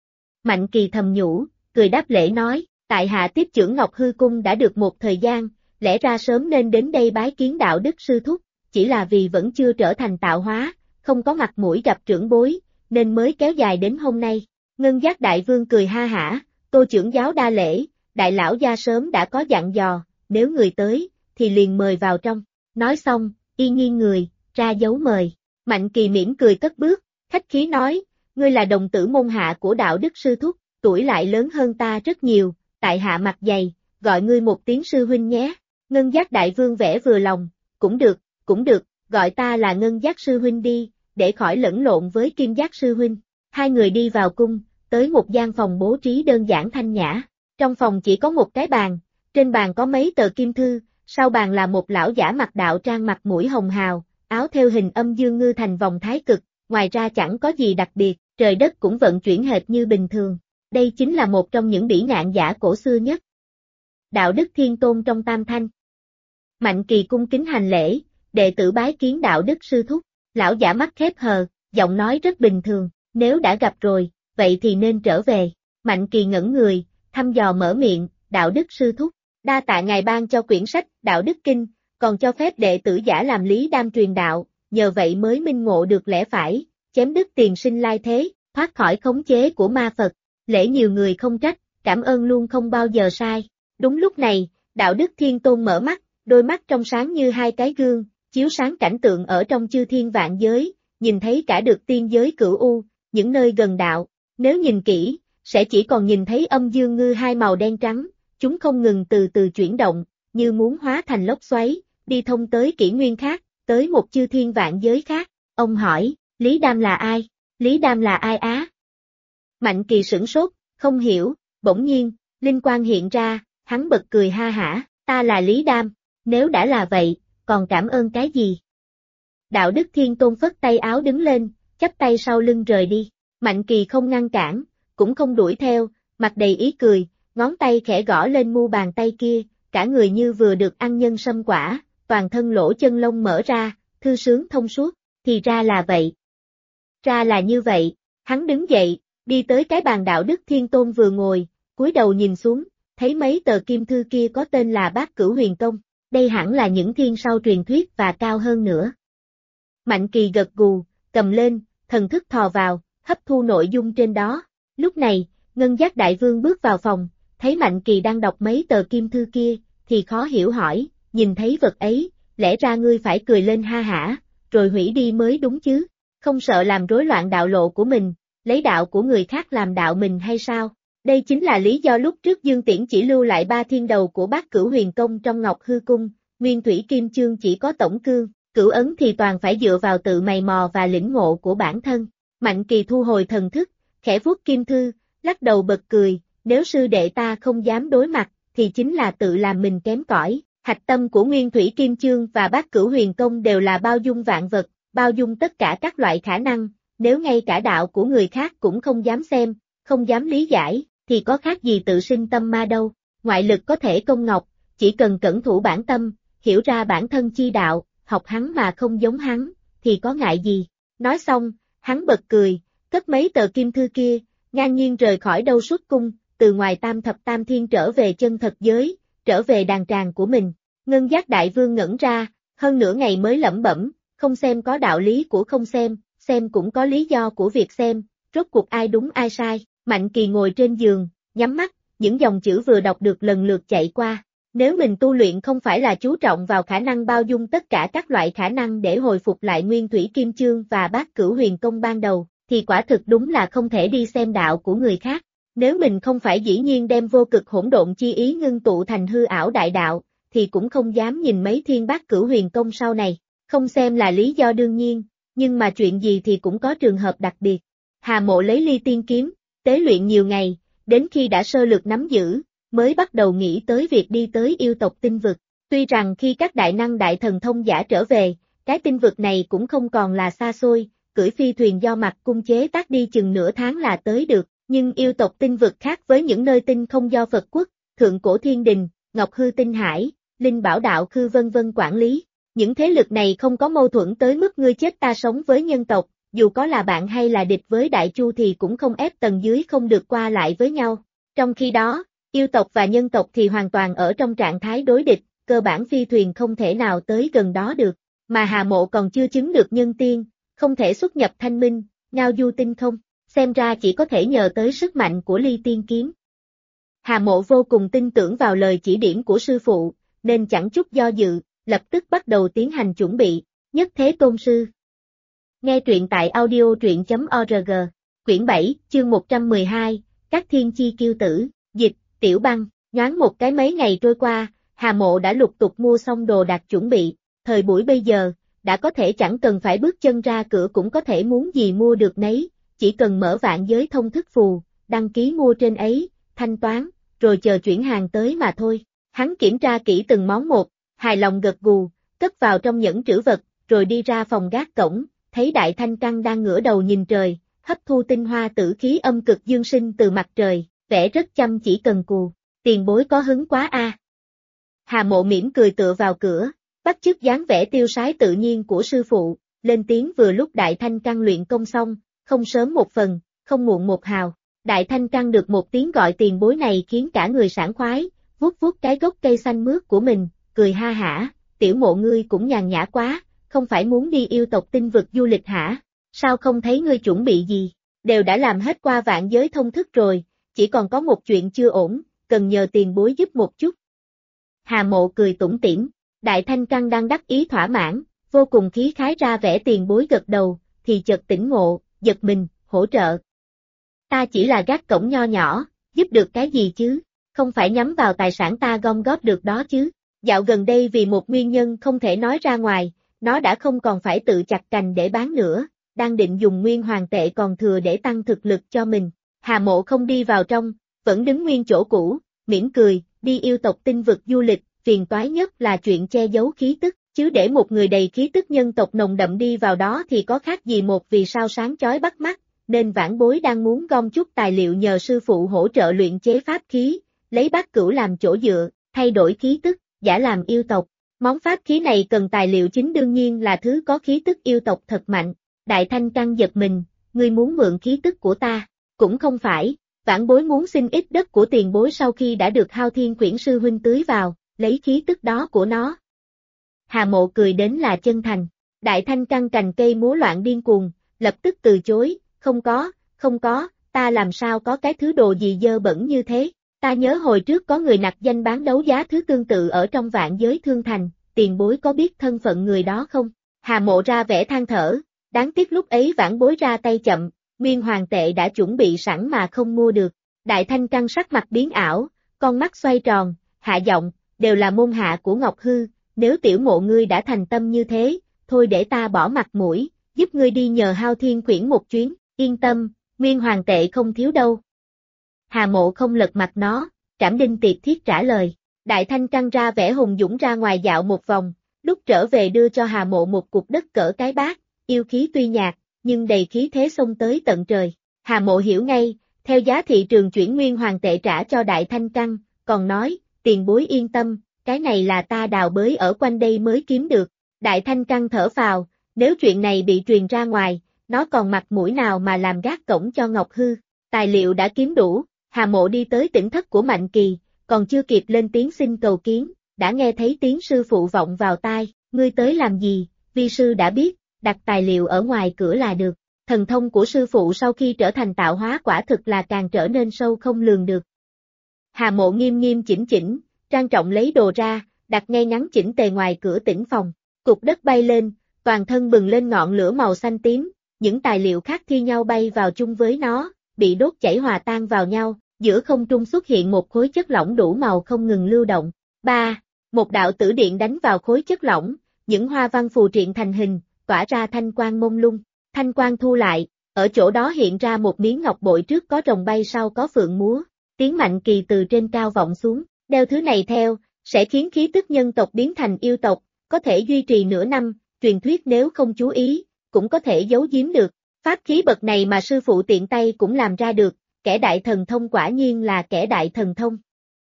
A: Mạnh Kỳ thầm nhủ, cười đáp lễ nói, tại hạ tiếp trưởng Ngọc Hư Cung đã được một thời gian, lẽ ra sớm nên đến đây bái kiến đạo đức sư thúc, chỉ là vì vẫn chưa trở thành tạo hóa, không có mặt mũi gặp trưởng bối, nên mới kéo dài đến hôm nay. Ngân Giác đại vương cười ha hả, Tô trưởng giáo đa lễ, đại lão gia sớm đã có dặn dò, nếu người tới, thì liền mời vào trong. Nói xong, y nghiêng người, ra dấu mời. Mạnh Kỳ mỉm cười cất bước, khách khí nói, ngươi là đồng tử môn hạ của đạo đức sư thúc, tuổi lại lớn hơn ta rất nhiều, tại hạ mặt dày, gọi ngươi một tiếng sư huynh nhé. Ngân Giác đại vương vẻ vừa lòng, cũng được, gọi ta là Ngân Giác sư huynh đi, để khỏi lẫn lộn với Kim Giác sư huynh. Hai người đi vào cung, tới một gian phòng bố trí đơn giản thanh nhã. Trong phòng chỉ có một cái bàn, trên bàn có mấy tờ kim thư, sau bàn là một lão giả mặc đạo trang mặt mũi hồng hào, áo theo hình âm dương ngư thành vòng thái cực, ngoài ra chẳng có gì đặc biệt, trời đất cũng vận chuyển hệt như bình thường. Đây chính là một trong những bỉ ngạn giả cổ xưa nhất. Đạo đức thiên tôn trong tam thanh. Mạnh Kỳ cung kính hành lễ, đệ tử bái kiến đạo đức sư thúc, lão giả mắt khép hờ, giọng nói rất bình thường, nếu đã gặp rồi, vậy thì nên trở về. Mạnh Kỳ ngẩn người, thăm dò mở miệng, đạo đức sư thúc, đa tạ ngài ban cho quyển sách Đạo Đức Kinh, còn cho phép đệ tử giả làm Lý Đam truyền đạo, nhờ vậy mới minh ngộ được lẽ phải, chém đứt tiền sinh lai thế, thoát khỏi khống chế của ma Phật. Lễ nhiều người không trách, cảm ơn luôn không bao giờ sai. Đúng lúc này, đạo đức thiên tôn mở mắt, đôi mắt trong sáng như hai cái gương, chiếu sáng cảnh tượng ở trong chư thiên vạn giới, nhìn thấy cả được tiên giới cửu u, những nơi gần đạo. Nếu nhìn kỹ, sẽ chỉ còn nhìn thấy âm dương ngư hai màu đen trắng, chúng không ngừng từ từ chuyển động, như muốn hóa thành lốc xoáy, đi thông tới kỷ nguyên khác, tới một chư thiên vạn giới khác. Ông hỏi, Lý Đam là ai? Lý Đam là ai á? Mạnh Kỳ sửng sốt, không hiểu, bỗng nhiên, linh quang hiện ra, hắn bật cười ha hả, ta là Lý Đam, nếu đã là vậy, còn cảm ơn cái gì? Đạo đức thiên tôn phất tay áo đứng lên, chắp tay sau lưng rời đi, Mạnh Kỳ không ngăn cản, cũng không đuổi theo, mặt đầy ý cười, ngón tay khẽ gõ lên mu bàn tay kia, cả người như vừa được ăn nhân sâm quả, toàn thân lỗ chân lông mở ra, thư sướng thông suốt, thì ra là vậy. Ra là như vậy, hắn đứng dậy, đi tới cái bàn đạo đức thiên tôn vừa ngồi, cúi đầu nhìn xuống, thấy mấy tờ kim thư kia có tên là Bát Cửu Huyền Công, đây hẳn là những thiên sau truyền thuyết và cao hơn nữa. Mạnh Kỳ gật gù, cầm lên, thần thức thò vào, hấp thu nội dung trên đó. Lúc này, Ngân Giác đại vương bước vào phòng, thấy Mạnh Kỳ đang đọc mấy tờ kim thư kia, thì khó hiểu hỏi, nhìn thấy vật ấy, lẽ ra ngươi phải cười lên ha hả, rồi hủy đi mới đúng chứ, không sợ làm rối loạn đạo lộ của mình, lấy đạo của người khác làm đạo mình hay sao? Đây chính là lý do lúc trước Dương Tiễn chỉ lưu lại 3 thiên đầu của Bát Cửu Huyền Công trong Ngọc Hư Cung, Nguyên Thủy Kim Chương chỉ có tổng cương, cửu ấn thì toàn phải dựa vào tự mày mò và lĩnh ngộ của bản thân. Mạnh Kỳ thu hồi thần thức, khẽ vuốt kim thư, lắc đầu bật cười, nếu sư đệ ta không dám đối mặt, thì chính là tự làm mình kém cỏi. Hạch tâm của Nguyên Thủy Kim Chương và Bát Cửu Huyền Công đều là bao dung vạn vật, bao dung tất cả các loại khả năng, nếu ngay cả đạo của người khác cũng không dám xem, không dám lý giải, thì có khác gì tự sinh tâm ma đâu, ngoại lực có thể công ngọc, chỉ cần cẩn thủ bản tâm, hiểu ra bản thân chi đạo, học hắn mà không giống hắn, thì có ngại gì. Nói xong, hắn bật cười, cất mấy tờ kim thư kia, ngang nhiên rời khỏi Đâu Xuất Cung, từ ngoài tam thập tam thiên trở về chân thật giới, trở về đàn tràng của mình. Ngân Giác Đại Vương ngẩn ra, hơn nửa ngày mới lẩm bẩm, không xem có đạo lý của không xem cũng có lý do của việc xem, rốt cuộc ai đúng ai sai. Mạnh Kỳ ngồi trên giường, nhắm mắt, những dòng chữ vừa đọc được lần lượt chạy qua. Nếu mình tu luyện không phải là chú trọng vào khả năng bao dung tất cả các loại khả năng để hồi phục lại Nguyên Thủy Kim Chương và Bát Cửu Huyền Công ban đầu, thì quả thực đúng là không thể đi xem đạo của người khác. Nếu mình không phải dĩ nhiên đem vô cực hỗn độn chi ý ngưng tụ thành hư ảo đại đạo, thì cũng không dám nhìn mấy thiên bát cửu huyền công sau này. Không xem là lý do đương nhiên, nhưng mà chuyện gì thì cũng có trường hợp đặc biệt. Hà Mộ lấy ly tiên kiếm, tế luyện nhiều ngày, đến khi đã sơ lược nắm giữ, mới bắt đầu nghĩ tới việc đi tới yêu tộc tinh vực. Tuy rằng khi các đại năng đại thần thông giả trở về, cái tinh vực này cũng không còn là xa xôi, cưỡi phi thuyền do mặt cung chế tác đi chừng nửa tháng là tới được, nhưng yêu tộc tinh vực khác với những nơi tinh không do Phật quốc, Thượng Cổ Thiên Đình, Ngọc Hư Tinh Hải, Linh Bảo Đạo Khư vân vân quản lý. Những thế lực này không có mâu thuẫn tới mức ngươi chết ta sống với nhân tộc, dù có là bạn hay là địch với Đại Chu thì cũng không ép tầng dưới không được qua lại với nhau. Trong khi đó, yêu tộc và nhân tộc thì hoàn toàn ở trong trạng thái đối địch, cơ bản phi thuyền không thể nào tới gần đó được, mà Hà Mộ còn chưa chứng được nhân tiên, không thể xuất nhập thanh minh, ngao du tinh không, xem ra chỉ có thể nhờ tới sức mạnh của ly tiên kiếm. Hà Mộ vô cùng tin tưởng vào lời chỉ điểm của sư phụ, nên chẳng chút do dự, lập tức bắt đầu tiến hành chuẩn bị. Nhất Thế Tôn Sư. Nghe truyện tại audio.org, quyển 7, chương 112, Các Thiên Chi Kiêu Tử, dịch, Tiểu Băng. Nhoáng một cái mấy ngày trôi qua, Hà Mộ đã lục tục mua xong đồ đạc chuẩn bị, thời buổi bây giờ, đã có thể chẳng cần phải bước chân ra cửa cũng có thể muốn gì mua được nấy, chỉ cần mở Vạn Giới Thông Thức Phù, đăng ký mua trên ấy, thanh toán, rồi chờ chuyển hàng tới mà thôi. Hắn kiểm tra kỹ từng món một, hài lòng gật gù, cất vào trong nhẫn trữ vật, rồi đi ra phòng gác cổng, thấy Đại Thanh Căng đang ngửa đầu nhìn trời, hấp thu tinh hoa tử khí âm cực dương sinh từ mặt trời, vẻ rất chăm chỉ cần cù. Tiền bối có hứng quá a. Hà Mộ mỉm cười tựa vào cửa, bắt chước dáng vẻ tiêu sái tự nhiên của sư phụ, lên tiếng vừa lúc Đại Thanh Căng luyện công xong, không sớm một phần, không muộn một hào. Đại Thanh Căng được một tiếng gọi tiền bối này khiến cả người sảng khoái, vuốt vuốt cái gốc cây xanh mướt của mình, cười ha hả, Tiểu Mộ ngươi cũng nhàn nhã quá, không phải muốn đi yêu tộc tinh vực du lịch hả? Sao không thấy ngươi chuẩn bị gì? Đều đã làm hết qua Vạn Giới Thông Thức rồi, chỉ còn có một chuyện chưa ổn, cần nhờ tiền bối giúp một chút. Hà Mộ cười tủm tỉm, Đại Thanh Căng đang đắc ý thỏa mãn, vô cùng khí khái ra vẻ tiền bối gật đầu, thì chợt tỉnh ngộ, giật mình, hỗ trợ. Ta chỉ là gác cổng nho nhỏ, giúp được cái gì chứ, không phải nhắm vào tài sản ta gom góp được đó chứ. Dạo gần đây vì một nguyên nhân không thể nói ra ngoài, nó đã không còn phải tự chặt cành để bán nữa, đang định dùng nguyên hoàng tệ còn thừa để tăng thực lực cho mình. Hà Mộ không đi vào trong, vẫn đứng nguyên chỗ cũ, mỉm cười, đi yêu tộc tinh vực du lịch, phiền toái nhất là chuyện che giấu khí tức, chứ để một người đầy khí tức nhân tộc nồng đậm đi vào đó thì có khác gì một vì sao sáng chói bắt mắt, nên vãn bối đang muốn gom chút tài liệu nhờ sư phụ hỗ trợ luyện chế pháp khí, lấy Bát Cửu làm chỗ dựa, thay đổi khí tức, giả làm yêu tộc. Món pháp khí này cần tài liệu chính đương nhiên là thứ có khí tức yêu tộc thật mạnh. Đại Thanh Căng giật mình, ngươi muốn mượn khí tức của ta, cũng không phải, vãn bối muốn xin ít đất của tiền bối sau khi đã được Hao Thiên Quyển sư huynh tưới vào, lấy khí tức đó của nó. Hà Mộ cười đến là chân thành, Đại Thanh Căng cành cây múa loạn điên cuồng, lập tức từ chối, không có, ta làm sao có cái thứ đồ gì dơ bẩn như thế. Ta nhớ hồi trước có người nặc danh bán đấu giá thứ tương tự ở trong Vạn Giới Thương Thành, tiền bối có biết thân phận người đó không? Hà Mộ ra vẻ than thở, đáng tiếc lúc ấy vãn bối ra tay chậm, nguyên hoàng tệ đã chuẩn bị sẵn mà không mua được. Đại Thanh Căng sắc mặt biến ảo, con mắt xoay tròn, hạ giọng, đều là môn hạ của Ngọc Hư, nếu Tiểu Mộ ngươi đã thành tâm như thế, thôi để ta bỏ mặt mũi, giúp ngươi đi nhờ Hao Thiên Quyển một chuyến, yên tâm, nguyên hoàng tệ không thiếu đâu. Hà Mộ không lật mặt nó, Trảm Đinh Tiệt Thiết trả lời. Đại Thanh Căng ra vẻ hùng dũng ra ngoài dạo một vòng, lúc trở về đưa cho Hà Mộ một cục đất cỡ cái bát, yêu khí tuy nhạt, nhưng đầy khí thế xông tới tận trời. Hà Mộ hiểu ngay, theo giá thị trường chuyển nguyên hoàng tệ trả cho Đại Thanh Căn, còn nói, tiền bối yên tâm, cái này là ta đào bới ở quanh đây mới kiếm được. Đại Thanh Căn thở phào, nếu chuyện này bị truyền ra ngoài, nó còn mặt mũi nào mà làm gác cổng cho Ngọc Hư. Tài liệu đã kiếm đủ, Hà Mộ đi tới tỉnh thất của Mạnh Kỳ, còn chưa kịp lên tiếng xin cầu kiến, đã nghe thấy tiếng sư phụ vọng vào tai, ngươi tới làm gì, vi sư đã biết, đặt tài liệu ở ngoài cửa là được. Thần thông của sư phụ sau khi trở thành tạo hóa quả thực là càng trở nên sâu không lường được. Hà Mộ nghiêm nghiêm chỉnh chỉnh, trang trọng lấy đồ ra, đặt ngay ngắn chỉnh tề ngoài cửa tĩnh phòng, cục đất bay lên, toàn thân bừng lên ngọn lửa màu xanh tím, những tài liệu khác thi nhau bay vào chung với nó, bị đốt chảy hòa tan vào nhau, giữa không trung xuất hiện một khối chất lỏng đủ màu không ngừng lưu động. 3. Một đạo tử điện đánh vào khối chất lỏng, những hoa văn phù triện thành hình, tỏa ra thanh quang mông lung. Thanh quang thu lại, ở chỗ đó hiện ra một miếng ngọc bội, trước có rồng bay sau có phượng múa, tiếng Mạnh Kỳ từ trên cao vọng xuống, đeo thứ này theo, sẽ khiến khí tức nhân tộc biến thành yêu tộc, có thể duy trì nửa năm, truyền thuyết nếu không chú ý, cũng có thể giấu giếm được, pháp khí bậc này mà sư phụ tiện tay cũng làm ra được, kẻ đại thần thông quả nhiên là kẻ đại thần thông.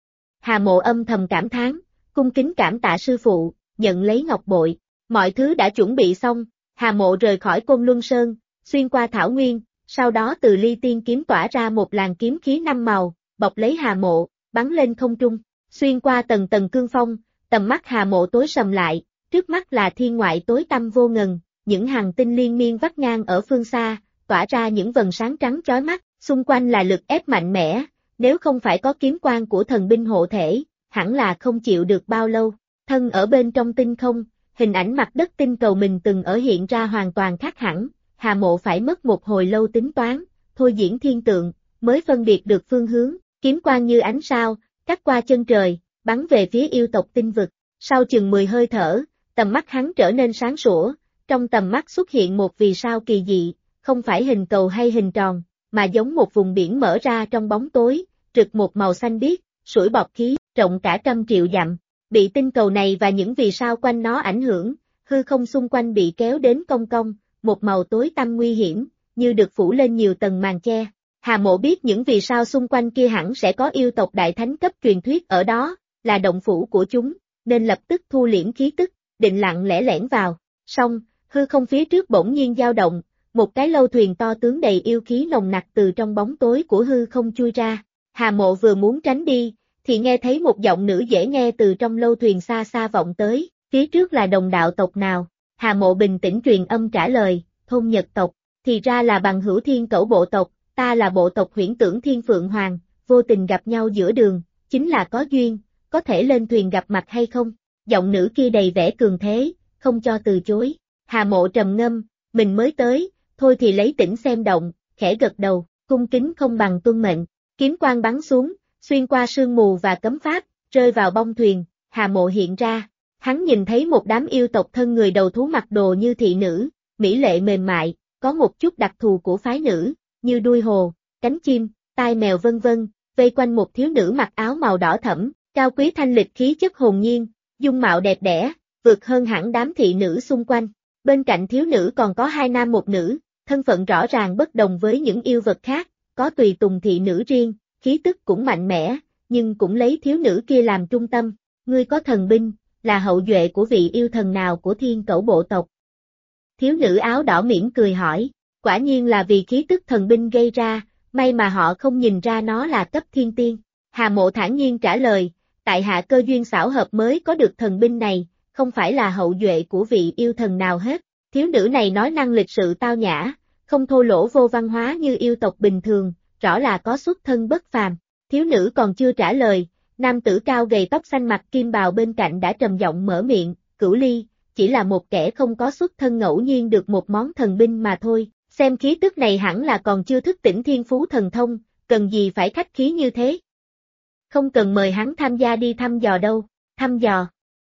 A: Hà Mộ âm thầm cảm thán, cung kính cảm tạ sư phụ, nhận lấy ngọc bội, mọi thứ đã chuẩn bị xong. Hà Mộ rời khỏi Côn Luân Sơn, xuyên qua thảo nguyên, sau đó từ ly tiên kiếm tỏa ra một làn kiếm khí 5 màu, bọc lấy Hà Mộ, bắn lên không trung, xuyên qua tầng tầng cương phong, tầm mắt Hà Mộ tối sầm lại, trước mắt là thiên ngoại tối tăm vô ngần, những hàng tinh liên miên vắt ngang ở phương xa, tỏa ra những vầng sáng trắng chói mắt, xung quanh là lực ép mạnh mẽ, nếu không phải có kiếm quang của thần binh hộ thể, hẳn là không chịu được bao lâu, thân ở bên trong tinh không. Hình ảnh mặt đất tinh cầu mình từng ở hiện ra hoàn toàn khác hẳn, Hà Mộ phải mất một hồi lâu tính toán, thôi diễn thiên tượng, mới phân biệt được phương hướng, kiếm quang như ánh sao, cắt qua chân trời, bắn về phía yêu tộc tinh vực. Sau chừng 10 hơi thở, tầm mắt hắn trở nên sáng sủa, trong tầm mắt xuất hiện một vì sao kỳ dị, không phải hình cầu hay hình tròn, mà giống một vùng biển mở ra trong bóng tối, rực một màu xanh biếc, sủi bọt khí, rộng cả 100 triệu dặm. Bị tinh cầu này và những vì sao quanh nó ảnh hưởng, hư không xung quanh bị kéo đến cong cong, một màu tối tăm nguy hiểm, như được phủ lên nhiều tầng màn che. Hà Mộ biết những vì sao xung quanh kia hẳn sẽ có yêu tộc đại thánh cấp truyền thuyết ở đó, là động phủ của chúng, nên lập tức thu liễm khí tức, định lặng lẽ lẻn vào. Song, hư không phía trước bỗng nhiên dao động, một cái lâu thuyền to tướng đầy yêu khí nồng nặc từ trong bóng tối của hư không chui ra. Hà Mộ vừa muốn tránh đi, thì nghe thấy một giọng nữ dễ nghe từ trong lâu thuyền xa xa vọng tới, phía trước là đồng đạo tộc nào. Hà Mộ bình tĩnh truyền âm trả lời, thôn Nhật tộc, thì ra là bằng hữu Thiên Cẩu bộ tộc, ta là bộ tộc Huyễn Tưởng Thiên Phượng Hoàng, vô tình gặp nhau giữa đường, chính là có duyên, có thể lên thuyền gặp mặt hay không? Giọng nữ kia đầy vẻ cường thế, không cho từ chối. Hà Mộ trầm ngâm, mình mới tới, thôi thì lấy tĩnh xem động, khẽ gật đầu, cung kính không bằng tuân mệnh, kiếm quang bắn xuống, xuyên qua sương mù và cấm pháp, rơi vào bông thuyền, Hà Mộ hiện ra, hắn nhìn thấy một đám yêu tộc thân người đầu thú mặc đồ như thị nữ, mỹ lệ mềm mại, có một chút đặc thù của phái nữ, như đuôi hồ, cánh chim, tai mèo vân vân, vây quanh một thiếu nữ mặc áo màu đỏ thẫm, cao quý thanh lịch khí chất hồn nhiên, dung mạo đẹp đẽ, vượt hơn hẳn đám thị nữ xung quanh. Bên cạnh thiếu nữ còn có 2 nam 1 nữ, thân phận rõ ràng bất đồng với những yêu vật khác, có tùy tùng thị nữ riêng, khí tức cũng mạnh mẽ, nhưng cũng lấy thiếu nữ kia làm trung tâm. Ngươi có thần binh, là hậu duệ của vị yêu thần nào của Thiên Cẩu bộ tộc? Thiếu nữ áo đỏ mỉm cười hỏi, quả nhiên là vì khí tức thần binh gây ra, may mà họ không nhìn ra nó là cấp thiên tiên. Hà Mộ thản nhiên trả lời, tại hạ cơ duyên xảo hợp mới có được thần binh này, không phải là hậu duệ của vị yêu thần nào hết. Thiếu nữ này nói năng lịch sự tao nhã, không thô lỗ vô văn hóa như yêu tộc bình thường, rõ là có xuất thân bất phàm. Thiếu nữ còn chưa trả lời, nam tử cao gầy tóc xanh mặc kim bào bên cạnh đã trầm giọng mở miệng, Cửu Ly, chỉ là một kẻ không có xuất thân ngẫu nhiên được một món thần binh mà thôi, xem khí tức này hẳn là còn chưa thức tỉnh thiên phú thần thông, cần gì phải khách khí như thế. Không cần mời hắn tham gia đi thăm dò đâu, thăm dò.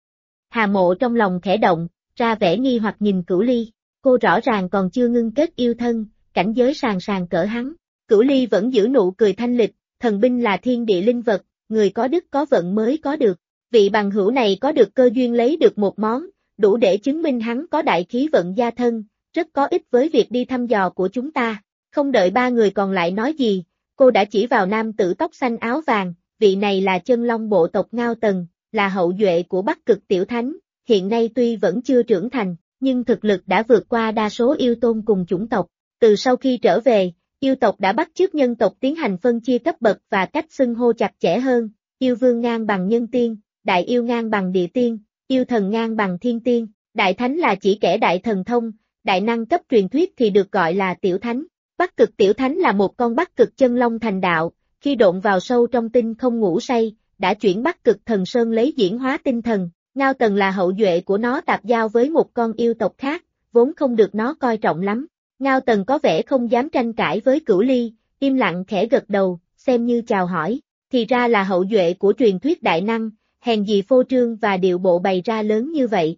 A: Hà Mộ trong lòng khẽ động, ra vẻ nghi hoặc nhìn Cửu Ly, cô rõ ràng còn chưa ngưng kết yêu thân, cảnh giới sàng sàng cỡ hắn. Cửu Ly vẫn giữ nụ cười thanh lịch, thần binh là thiên địa linh vật, người có đức có vận mới có được. Vị bằng hữu này có được cơ duyên lấy được một món, đủ để chứng minh hắn có đại khí vận gia thân, rất có ích với việc đi thăm dò của chúng ta. Không đợi 3 người còn lại nói gì, cô đã chỉ vào nam tử tóc xanh áo vàng, vị này là chân long bộ tộc Ngao Tần, là hậu duệ của Bắc Cực Tiểu Thánh, hiện nay tuy vẫn chưa trưởng thành, nhưng thực lực đã vượt qua đa số yêu tôn cùng chủng tộc. Từ sau khi trở về, yêu tộc đã bắt chước nhân tộc tiến hành phân chia cấp bậc và cách xưng hô chặt chẽ hơn, yêu vương ngang bằng nhân tiên, đại yêu ngang bằng địa tiên, yêu thần ngang bằng thiên tiên, đại thánh là chỉ kẻ đại thần thông, đại năng cấp truyền thuyết thì được gọi là tiểu thánh. Bắc Cực Tiểu Thánh là một con Bắc Cực chân long thành đạo, khi độn vào sâu trong tinh không ngủ say, đã chuyển Bắc Cực Thần Sơn lấy diễn hóa tinh thần. Ngao Tần là hậu duệ của nó tạp giao với một con yêu tộc khác, vốn không được nó coi trọng lắm. Ngao Tần có vẻ không dám tranh cãi với Cửu Ly, im lặng khẽ gật đầu, xem như chào hỏi. Thì ra là hậu duệ của truyền thuyết đại năng, hèn gì phô trương và điệu bộ bày ra lớn như vậy.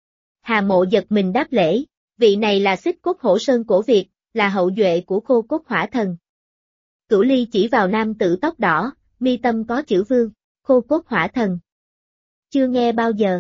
A: Hà Mộ giật mình đáp lễ, vị này là Xích Cốt Hổ Sơn cổ Việt, là hậu duệ của Khô Cốt Hỏa Thần. Cửu Ly chỉ vào nam tử tóc đỏ, mi tâm có chữ vương, Khô Cốt Hỏa Thần. Chưa nghe bao giờ.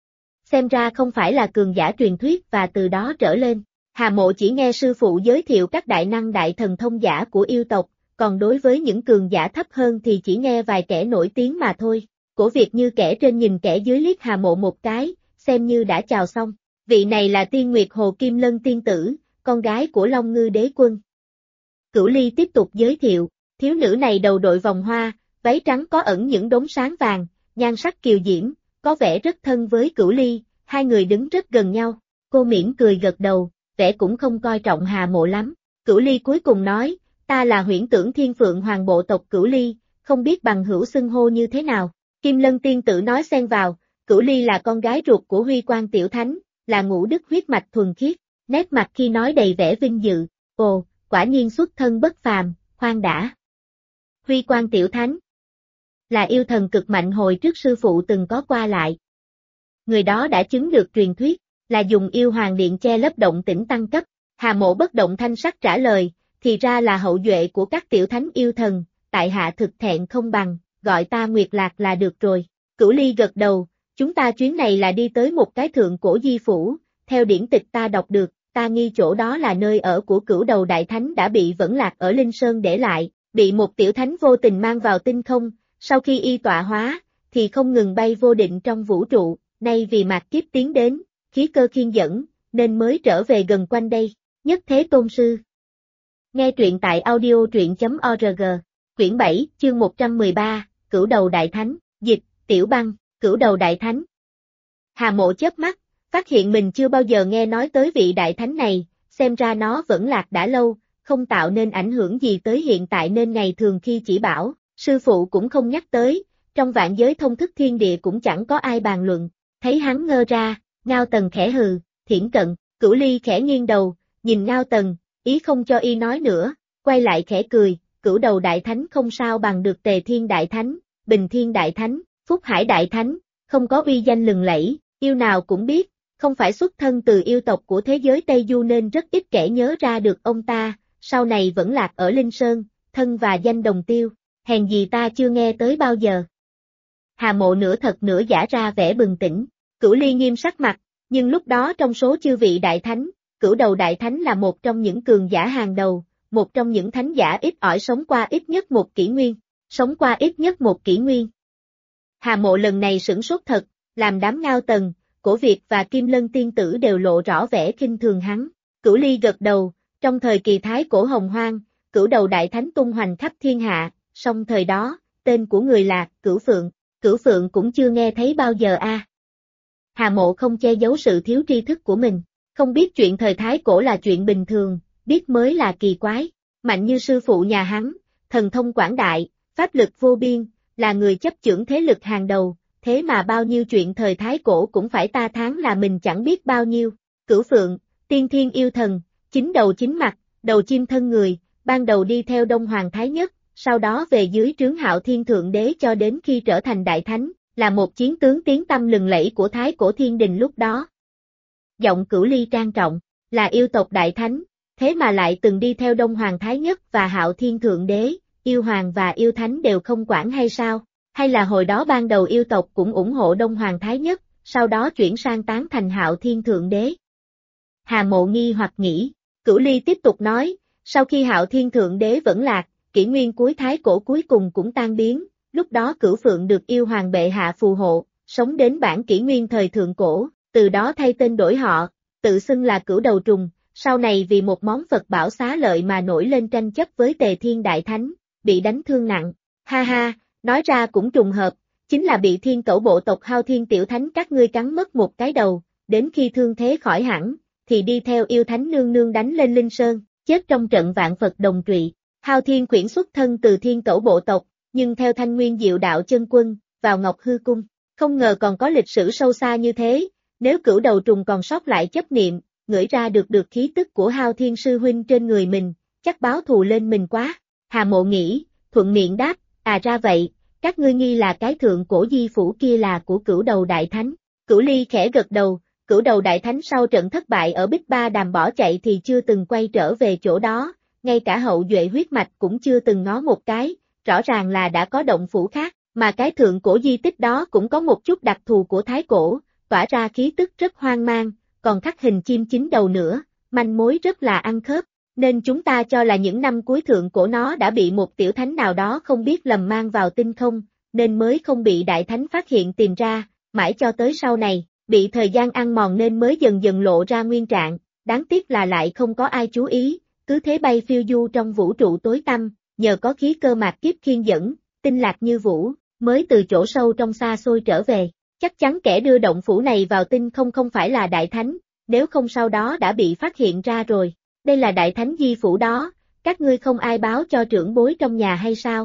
A: Xem ra không phải là cường giả truyền thuyết và từ đó trở lên. Hà Mộ chỉ nghe sư phụ giới thiệu các đại năng đại thần thông giả của yêu tộc, còn đối với những cường giả thấp hơn thì chỉ nghe vài kẻ nổi tiếng mà thôi. Cổ Việt như kẻ trên nhìn kẻ dưới liếc Hà Mộ một cái, xem như đã chào xong. Vị này là Tiên Nguyệt Hồ Kim Lân tiên tử, con gái của Long Ngư Đế Quân. Cửu Ly tiếp tục giới thiệu, thiếu nữ này đầu đội vòng hoa, váy trắng có ẩn những đốm sáng vàng, nhan sắc kiều diễm, có vẻ rất thân với Cửu Ly, hai người đứng rất gần nhau. Cô mỉm cười gật đầu, vẻ cũng không coi trọng Hà Mộ lắm. Cửu Ly cuối cùng nói, ta là Huyễn Tưởng Thiên Phượng Hoàng bộ tộc Cửu Ly, không biết bằng hữu xưng hô như thế nào. Kim Lân tiên tử nói xen vào, Cửu Ly là con gái ruột của Huy Quang Tiểu Thánh, là ngũ đức huyết mạch thuần khiết, nét mặt khi nói đầy vẻ vinh dự, ồ, quả nhiên xuất thân bất phàm, khoan đã. Huy Quang Tiểu Thánh là yêu thần cực mạnh hồi trước sư phụ từng có qua lại. Người đó đã chứng được truyền thuyết, là dùng yêu hoàng điện che lấp động tĩnh tăng cấp. Hà Mộ bất động thanh sắc trả lời, thì ra là hậu duệ của các tiểu thánh yêu thần, tại hạ thực thẹn không bằng, gọi ta Nguyệt Lạc là được rồi. Cửu Ly gật đầu, chúng ta chuyến này là đi tới một cái thượng cổ di phủ, theo điển tịch ta đọc được, ta nghi chỗ đó là nơi ở của Cửu Đầu Đại Thánh đã bị Vẫn Lạc ở Linh Sơn để lại, bị một tiểu thánh vô tình mang vào tinh không, sau khi y tọa hóa, thì không ngừng bay vô định trong vũ trụ, nay vì mạt kiếp tiến đến, khí cơ khiên dẫn, nên mới trở về gần quanh đây. Nhất Thế Tôn Sư. Nghe truyện tại audio.org, quyển 7, chương 113, Cửu Đầu Đại Thánh, dịch, Tiểu Băng, Cửu Đầu Đại Thánh. Hà Mộ chớp mắt, phát hiện mình chưa bao giờ nghe nói tới vị đại thánh này, xem ra nó vẫn lạc đã lâu, không tạo nên ảnh hưởng gì tới hiện tại nên ngày thường khi chỉ bảo, sư phụ cũng không nhắc tới, trong vạn giới thông thức thiên địa cũng chẳng có ai bàn luận. Thấy hắn ngơ ra, Ngao Tần khẽ hừ, thiển cận, Cửu Ly khẽ nghiêng đầu, nhìn Ngao Tần, ý không cho y nói nữa, quay lại khẽ cười, Cửu Đầu Đại Thánh không sao bằng được Tề Thiên Đại Thánh, Bình Thiên Đại Thánh, Phúc Hải Đại Thánh, không có uy danh lừng lẫy, yêu nào cũng biết, không phải xuất thân từ yêu tộc của thế giới Tây Du nên rất ít kẻ nhớ ra được ông ta, sau này vẫn lạc ở Linh Sơn, thân và danh đồng tiêu, hèn gì ta chưa nghe tới bao giờ. Hà Mộ nửa thật nửa giả ra vẻ bừng tỉnh, Cửu Ly nghiêm sắc mặt, nhưng lúc đó trong số chư vị đại thánh, Cửu Đầu Đại Thánh là một trong những cường giả hàng đầu, một trong những thánh giả ít ỏi sống qua ít nhất một kỷ nguyên, Hà Mộ lần này sửng sốt thật, làm đám Ngao Tần, Cổ Việt và Kim Lân tiên tử đều lộ rõ vẻ khinh thường hắn. Cửu Ly gật đầu, trong thời kỳ thái cổ hồng hoang, Cửu Đầu Đại Thánh tung hoành khắp thiên hạ, song thời đó, tên của người là Cửu Phượng cũng chưa nghe thấy bao giờ a. Hà Mộ không che giấu sự thiếu tri thức của mình, không biết chuyện thời thái cổ là chuyện bình thường, biết mới là kỳ quái, mạnh như sư phụ nhà hắn, thần thông quảng đại, pháp lực vô biên, là người chấp chưởng thế lực hàng đầu, thế mà bao nhiêu chuyện thời thái cổ cũng phải ta thán là mình chẳng biết bao nhiêu. Cửu Phượng, tiên thiên yêu thần, chính đầu chính mặt, đầu chim thân người, ban đầu đi theo Đông Hoàng Thái Nhất, sau đó về dưới trướng Hạo Thiên Thượng Đế cho đến khi trở thành Đại Thánh, là một chiến tướng tiếng tăm lừng lẫy của Thái Cổ Thiên Đình lúc đó. Giọng Cửu Ly trang trọng, là yêu tộc Đại Thánh, thế mà lại từng đi theo Đông Hoàng Thái Nhất và Hạo Thiên Thượng Đế, yêu hoàng và yêu thánh đều không quản hay sao? Hay là hồi đó ban đầu yêu tộc cũng ủng hộ Đông Hoàng Thái Nhất, sau đó chuyển sang tán thành Hạo Thiên Thượng Đế? Hà Mộ nghi hoặc nghĩ, Cửu Ly tiếp tục nói, sau khi Hạo Thiên Thượng Đế vẫn lạc, kỷ nguyên cuối thái cổ cuối cùng cũng tan biến, lúc đó Cửu Phượng được yêu hoàng bệ hạ phù hộ, sống đến bản kỷ nguyên thời thượng cổ, từ đó thay tên đổi họ, tự xưng là Cửu Đầu Trùng, sau này vì một món Phật bảo xá lợi mà nổi lên tranh chấp với Tề Thiên Đại Thánh, bị đánh thương nặng, ha ha, nói ra cũng trùng hợp, chính là bị Thiên Cẩu bộ tộc Hao Thiên Tiểu Thánh các ngươi cắn mất một cái đầu, đến khi thương thế khỏi hẳn, thì đi theo yêu thánh nương nương đánh lên Linh Sơn, chết trong trận vạn Phật đồng trụy. Hao Thiên Quyển xuất thân từ Thiên Cẩu bộ tộc, nhưng theo Thanh Nguyên Diệu Đạo chân quân, vào Ngọc Hư Cung, không ngờ còn có lịch sử sâu xa như thế, nếu Cửu Đầu Trùng còn sót lại chấp niệm, ngửi ra được khí tức của Hao Thiên sư huynh trên người mình, chắc báo thù lên mình quá. Hà Mộ nghĩ, thuận miệng đáp, à ra vậy, các ngươi nghi là cái thượng cổ di phủ kia là của Cửu Đầu Đại Thánh. Cửu Ly khẽ gật đầu, Cửu Đầu Đại Thánh sau trận thất bại ở Bích Ba Đàm bỏ chạy thì chưa từng quay trở về chỗ đó, ngay cả hậu duệ huyết mạch cũng chưa từng ngó một cái, rõ ràng là đã có động phủ khác, mà cái thượng cổ di tích đó cũng có một chút đặc thù của thái cổ, tỏa ra khí tức rất hoang mang, còn khắc hình chim chín đầu nữa, manh mối rất là ăn khớp, nên chúng ta cho là những năm cuối thượng cổ nó đã bị một tiểu thánh nào đó không biết lầm mang vào tinh không, nên mới không bị đại thánh phát hiện tìm ra, mãi cho tới sau này, bị thời gian ăn mòn nên mới dần dần lộ ra nguyên trạng, đáng tiếc là lại không có ai chú ý, cứ thế bay phiêu du trong vũ trụ tối tăm, nhờ có khí cơ mạt kiếp khiên dẫn, tinh lạc như vũ, mới từ chỗ sâu trong xa xôi trở về. Chắc chắn kẻ đưa động phủ này vào tinh không phải là đại thánh, nếu không sau đó đã bị phát hiện ra rồi. Đây là đại thánh di phủ đó, các ngươi không ai báo cho trưởng bối trong nhà hay sao?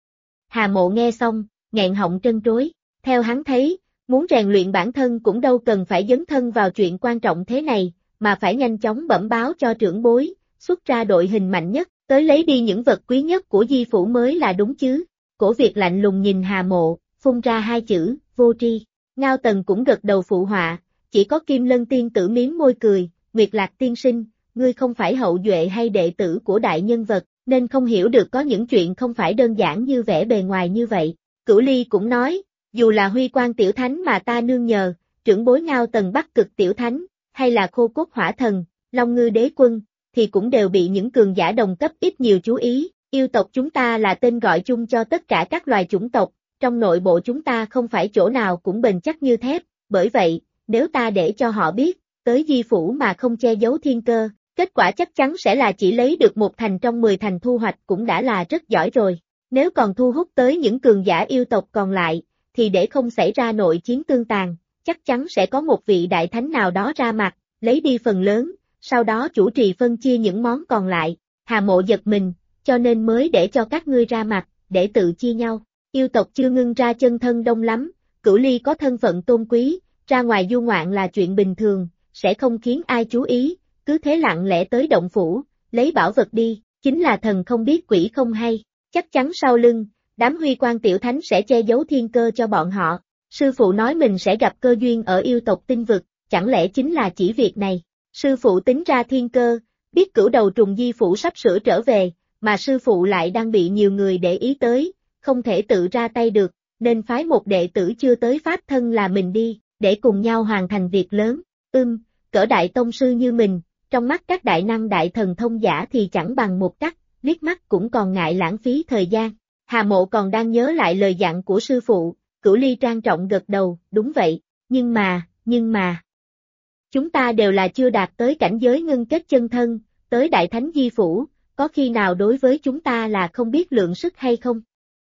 A: Hà Mộ nghe xong, nghẹn họng trân trối, theo hắn thấy, muốn rèn luyện bản thân cũng đâu cần phải dấn thân vào chuyện quan trọng thế này, mà phải nhanh chóng bẩm báo cho trưởng bối, xuất ra đội hình mạnh nhất, tới lấy đi những vật quý nhất của di phủ mới là đúng chứ. Cổ Việt lạnh lùng nhìn Hà Mộ, phun ra hai chữ, vô tri. Ngao Tần cũng gật đầu phụ họa, chỉ có Kim Lân tiên tử miếm môi cười, Nguyệt Lạc tiên sinh, ngươi không phải hậu duệ hay đệ tử của đại nhân vật, nên không hiểu được có những chuyện không phải đơn giản như vẻ bề ngoài như vậy. Cửu Ly cũng nói, dù là Huy Quang tiểu thánh mà ta nương nhờ, trưởng bối Ngao Tần Bắc Cực tiểu thánh, hay là Khô Cốt Hỏa Thần, Long Ngư Đế Quân, thì cũng đều bị những cường giả đồng cấp ít nhiều chú ý. Yêu tộc chúng ta là tên gọi chung cho tất cả các loài chủng tộc, trong nội bộ chúng ta không phải chỗ nào cũng bền chắc như thép, bởi vậy, nếu ta để cho họ biết, tới di phủ mà không che giấu thiên cơ, kết quả chắc chắn sẽ là chỉ lấy được một thành trong 10 thành thu hoạch cũng đã là rất giỏi rồi. Nếu còn thu hút tới những cường giả yêu tộc còn lại, thì để không xảy ra nội chiến tương tàn, chắc chắn sẽ có một vị đại thánh nào đó ra mặt, lấy đi phần lớn, sau đó chủ trì phân chia những món còn lại. Hà Mộ giật mình, cho nên mới để cho các ngươi ra mặt, để tự chia nhau. Yêu tộc chưa ngưng ra chân thân đông lắm, Cửu Ly có thân phận tôn quý, ra ngoài du ngoạn là chuyện bình thường, sẽ không khiến ai chú ý, cứ thế lặng lẽ tới động phủ, lấy bảo vật đi, chính là thần không biết quỷ không hay, chắc chắn sau lưng, đám Huy Quang tiểu thánh sẽ che giấu thiên cơ cho bọn họ. Sư phụ nói mình sẽ gặp cơ duyên ở yêu tộc tinh vực, chẳng lẽ chính là chỉ việc này. Sư phụ tính ra thiên cơ, biết Cửu Đầu Trùng di phủ sắp sửa trở về, mà sư phụ lại đang bị nhiều người để ý tới, không thể tự ra tay được, nên phái một đệ tử chưa tới pháp thân là mình đi, để cùng nhau hoàn thành việc lớn. Cỡ đại tông sư như mình, trong mắt các đại năng đại thần thông giả thì chẳng bằng một cắt, liếc mắt cũng còn ngại lãng phí thời gian. Hà Mộ còn đang nhớ lại lời dặn của sư phụ, Cửu Ly trang trọng gật đầu, đúng vậy, nhưng mà, chúng ta đều là chưa đạt tới cảnh giới ngưng kết chân thân, tới đại thánh di phủ, có khi nào đối với chúng ta là không biết lượng sức hay không?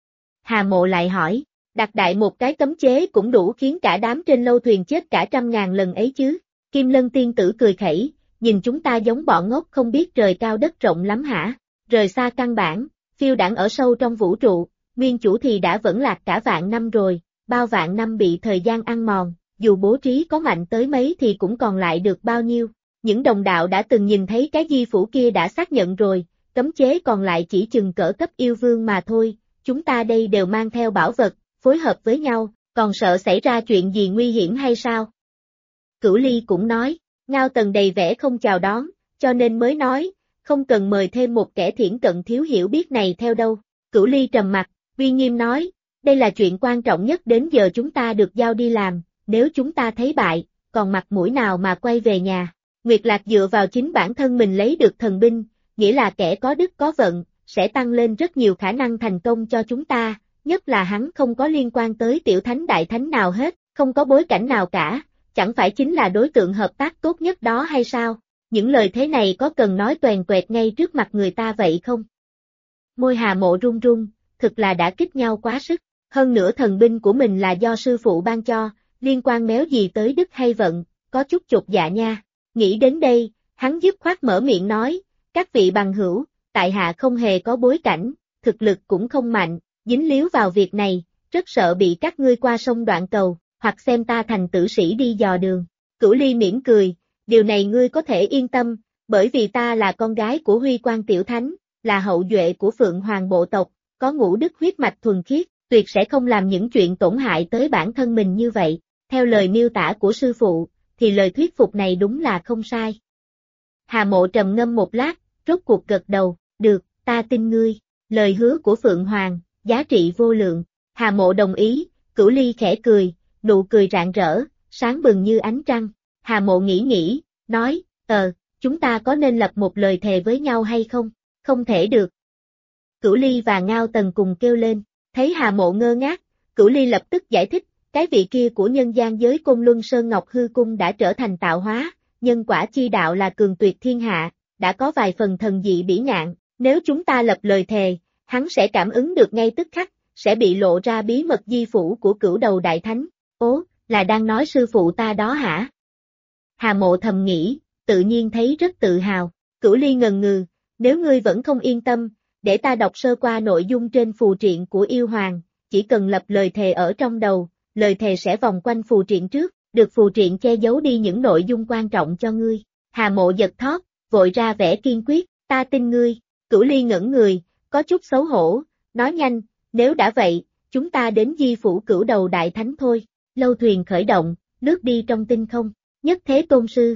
A: Hà Mộ lại hỏi, đặt đại một cái cấm chế cũng đủ khiến cả đám trên lâu thuyền chết cả 100.000 lần ấy chứ. Kim Lân tiên tử cười khẩy, nhìn chúng ta giống bọn ngốc không biết trời cao đất rộng lắm hả? Rời xa căn bản, phiêu đãng ở sâu trong vũ trụ, nguyên chủ thì đã vẫn lạc cả vạn năm rồi, bao vạn năm bị thời gian ăn mòn, dù bố trí có mạnh tới mấy thì cũng còn lại được bao nhiêu. Những đồng đạo đã từng nhìn thấy cái di phủ kia đã xác nhận rồi, cấm chế còn lại chỉ chừng cỡ cấp yêu vương mà thôi, chúng ta đây đều mang theo bảo vật, phối hợp với nhau, còn sợ xảy ra chuyện gì nguy hiểm hay sao? Cửu Ly cũng nói, Ngao Tần đầy vẻ không chào đón, cho nên mới nói, không cần mời thêm một kẻ thiển cận thiếu hiểu biết này theo đâu. Cửu Ly trầm mặt, uy nghiêm nói, đây là chuyện quan trọng nhất đến giờ chúng ta được giao đi làm, nếu chúng ta thấy bại, còn mặt mũi nào mà quay về nhà. Nguyệt Lạc dựa vào chính bản thân mình lấy được thần binh, nghĩa là kẻ có đức có vận, sẽ tăng lên rất nhiều khả năng thành công cho chúng ta, nhất là hắn không có liên quan tới tiểu thánh đại thánh nào hết, không có bối cảnh nào cả, chẳng phải chính là đối tượng hợp tác tốt nhất đó hay sao? Những lời thế này có cần nói toèn toẹt ngay trước mặt người ta vậy không? Môi Hà Mộ run run, thực là đã kích nhau quá sức, hơn nữa thần binh của mình là do sư phụ ban cho, liên quan méo gì tới đức hay vận, có chút chột dạ nha. Nghĩ đến đây, hắn dứt khoát mở miệng nói, các vị bằng hữu, tại hạ không hề có bối cảnh, thực lực cũng không mạnh, dính líu vào việc này, rất sợ bị các ngươi qua sông đoạn cầu, hoặc xem ta thành tử sĩ đi dò đường. Cửu Ly mỉm cười, điều này ngươi có thể yên tâm, bởi vì ta là con gái của Huy Quang Tiểu Thánh, là hậu duệ của Phượng Hoàng bộ tộc, có ngũ đức huyết mạch thuần khiết, tuyệt sẽ không làm những chuyện tổn hại tới bản thân mình như vậy. Theo lời miêu tả của sư phụ, thì lời thuyết phục này đúng là không sai. Hà Mộ trầm ngâm một lát, rốt cuộc gật đầu, được, ta tin ngươi, lời hứa của Phượng Hoàng, giá trị vô lượng. Hà Mộ đồng ý, Cửu Ly khẽ cười, nụ cười rạng rỡ, sáng bừng như ánh trăng. Hà Mộ nghĩ, nói, chúng ta có nên lập một lời thề với nhau hay không? Không thể được. Cửu Ly và Ngao Tần cùng kêu lên, thấy Hà Mộ ngơ ngác, Cửu Ly lập tức giải thích, cái vị kia của nhân gian giới Côn Luân Sơn Ngọc Hư Cung đã trở thành tạo hóa, nhân quả chi đạo là cường tuyệt thiên hạ, đã có vài phần thần dị bỉ ngạn, nếu chúng ta lập lời thề, hắn sẽ cảm ứng được ngay tức khắc, sẽ bị lộ ra bí mật di phủ của Cửu Đầu Đại Thánh. Ố, là đang nói sư phụ ta đó hả? Hà Mộ thầm nghĩ, tự nhiên thấy rất tự hào. Cửu Ly ngần ngừ, nếu ngươi vẫn không yên tâm, để ta đọc sơ qua nội dung trên phù triện của yêu hoàng, chỉ cần lập lời thề ở trong đầu, lời thề sẽ vòng quanh phù triện trước, được phù triện che giấu đi những nội dung quan trọng cho ngươi. Hà Mộ giật thót, vội ra vẻ kiên quyết, ta tin ngươi. Cửu Ly ngẩn người, có chút xấu hổ, nói nhanh, nếu đã vậy, chúng ta đến di phủ Cửu Đầu Đại Thánh thôi. Lâu thuyền khởi động, lướt đi trong tinh không. Nhất Thế Tôn Sư.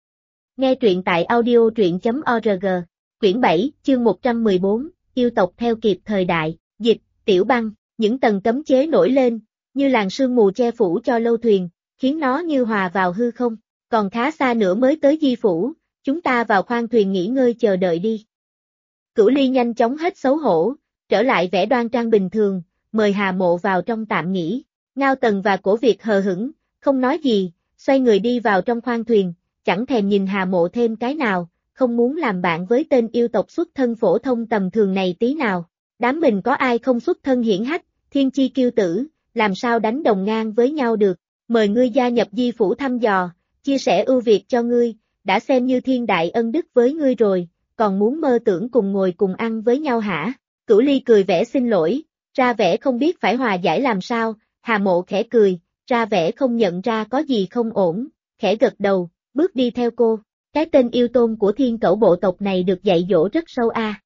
A: Nghe truyện tại audio truyện.org. Quyển 7, chương 114, yêu tộc theo kịp thời đại, dịch, Tiểu Băng, những tầng cấm chế nổi lên, như làn sương mù che phủ cho lâu thuyền, khiến nó như hòa vào hư không, còn khá xa nữa mới tới di phủ, chúng ta vào khoang thuyền nghỉ ngơi chờ đợi đi. Cửu Ly nhanh chóng hết xấu hổ, trở lại vẻ đoan trang bình thường, mời Hà Mộ vào trong tạm nghỉ. Ngao Tần và Cổ Việt hờ hững, không nói gì, xoay người đi vào trong khoang thuyền, chẳng thèm nhìn Hà Mộ thêm cái nào, không muốn làm bạn với tên yêu tộc xuất thân phổ thông tầm thường này tí nào. Đám mình có ai không xuất thân hiển hách, thiên chi kiêu tử, làm sao đánh đồng ngang với nhau được, mời ngươi gia nhập di phủ thăm dò, chia sẻ ưu việt cho ngươi, đã xem như thiên đại ân đức với ngươi rồi, còn muốn mơ tưởng cùng ngồi cùng ăn với nhau hả? Cửu Ly cười vẻ xin lỗi, ra vẻ không biết phải hòa giải làm sao. Hà Mộ khẽ cười, ra vẻ không nhận ra có gì không ổn, khẽ gật đầu, bước đi theo cô. Cái tên yêu tôn của thiên cẩu bộ tộc này được dạy dỗ rất sâu a.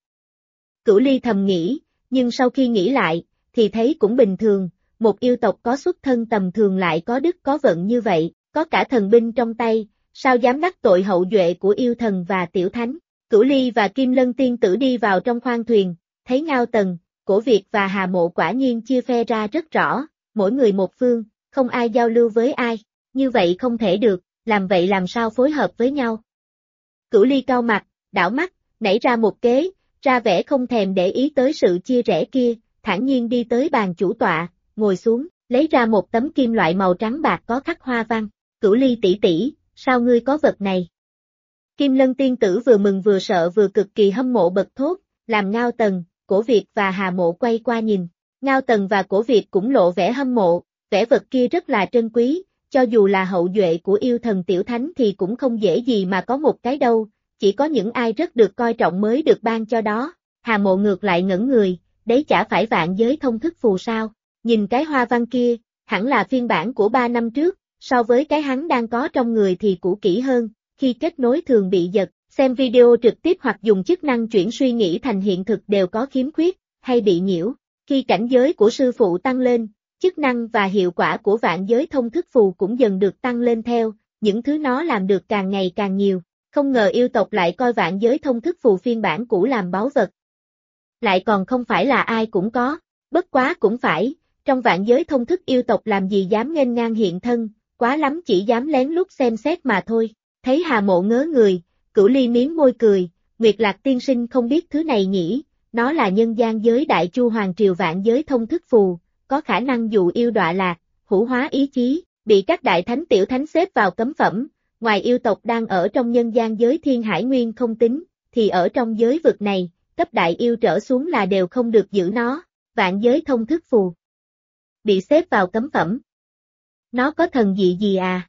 A: Cửu Ly thầm nghĩ, nhưng sau khi nghĩ lại, thì thấy cũng bình thường, một yêu tộc có xuất thân tầm thường lại có đức có vận như vậy, có cả thần binh trong tay, sao dám đắc tội hậu duệ của yêu thần và tiểu thánh. Cửu Ly và Kim Lân tiên tử đi vào trong khoang thuyền, thấy Ngao Tần, Cổ Việt và Hà Mộ quả nhiên chia phe ra rất rõ, mỗi người một phương, không ai giao lưu với ai, như vậy không thể được, làm vậy làm sao phối hợp với nhau. Cửu Ly cau mặt, đảo mắt, nảy ra một kế, ra vẻ không thèm để ý tới sự chia rẽ kia, thản nhiên đi tới bàn chủ tọa, ngồi xuống, lấy ra một tấm kim loại màu trắng bạc có khắc hoa văn. Cửu Ly tỷ tỷ, sao ngươi có vật này? Kim Lân tiên tử vừa mừng vừa sợ vừa cực kỳ hâm mộ bật thốt, làm Ngao Tần, Cổ Việt và Hà Mộ quay qua nhìn. Ngao Tần và Cổ Việt cũng lộ vẻ hâm mộ, vẻ vật kia rất là trân quý, cho dù là hậu duệ của yêu thần tiểu thánh thì cũng không dễ gì mà có một cái đâu, chỉ có những ai rất được coi trọng mới được ban cho đó. Hà Mộ ngược lại ngẩn người, đấy chả phải vạn giới thông thức phù sao, nhìn cái hoa văn kia, hẳn là phiên bản của 3 năm trước, so với cái hắn đang có trong người thì cũ kỹ hơn, khi kết nối thường bị giật, xem video trực tiếp hoặc dùng chức năng chuyển suy nghĩ thành hiện thực đều có khiếm khuyết, hay bị nhiễu. Khi cảnh giới của sư phụ tăng lên, chức năng và hiệu quả của vạn giới thông thức phù cũng dần được tăng lên theo, những thứ nó làm được càng ngày càng nhiều. Không ngờ yêu tộc lại coi vạn giới thông thức phù phiên bản cũ làm báu vật. Lại còn không phải là ai cũng có, bất quá cũng phải, trong vạn giới thông thức yêu tộc làm gì dám nghênh ngang hiện thân, quá lắm chỉ dám lén lút xem xét mà thôi. Thấy Hà Mộ ngớ người, Cửu Ly miếm môi cười, Nguyệt Lạc tiên sinh không biết thứ này nhỉ, nó là nhân gian giới đại chu hoàng triều vạn giới thông thức phù, có khả năng dụ yêu đọa lạc, hữu hóa ý chí, bị các đại thánh tiểu thánh xếp vào cấm phẩm, ngoài yêu tộc đang ở trong nhân gian giới thiên hải nguyên không tính, thì ở trong giới vực này, cấp đại yêu trở xuống là đều không được giữ nó, vạn giới thông thức phù. Bị xếp vào cấm phẩm. Nó có thần dị gì à?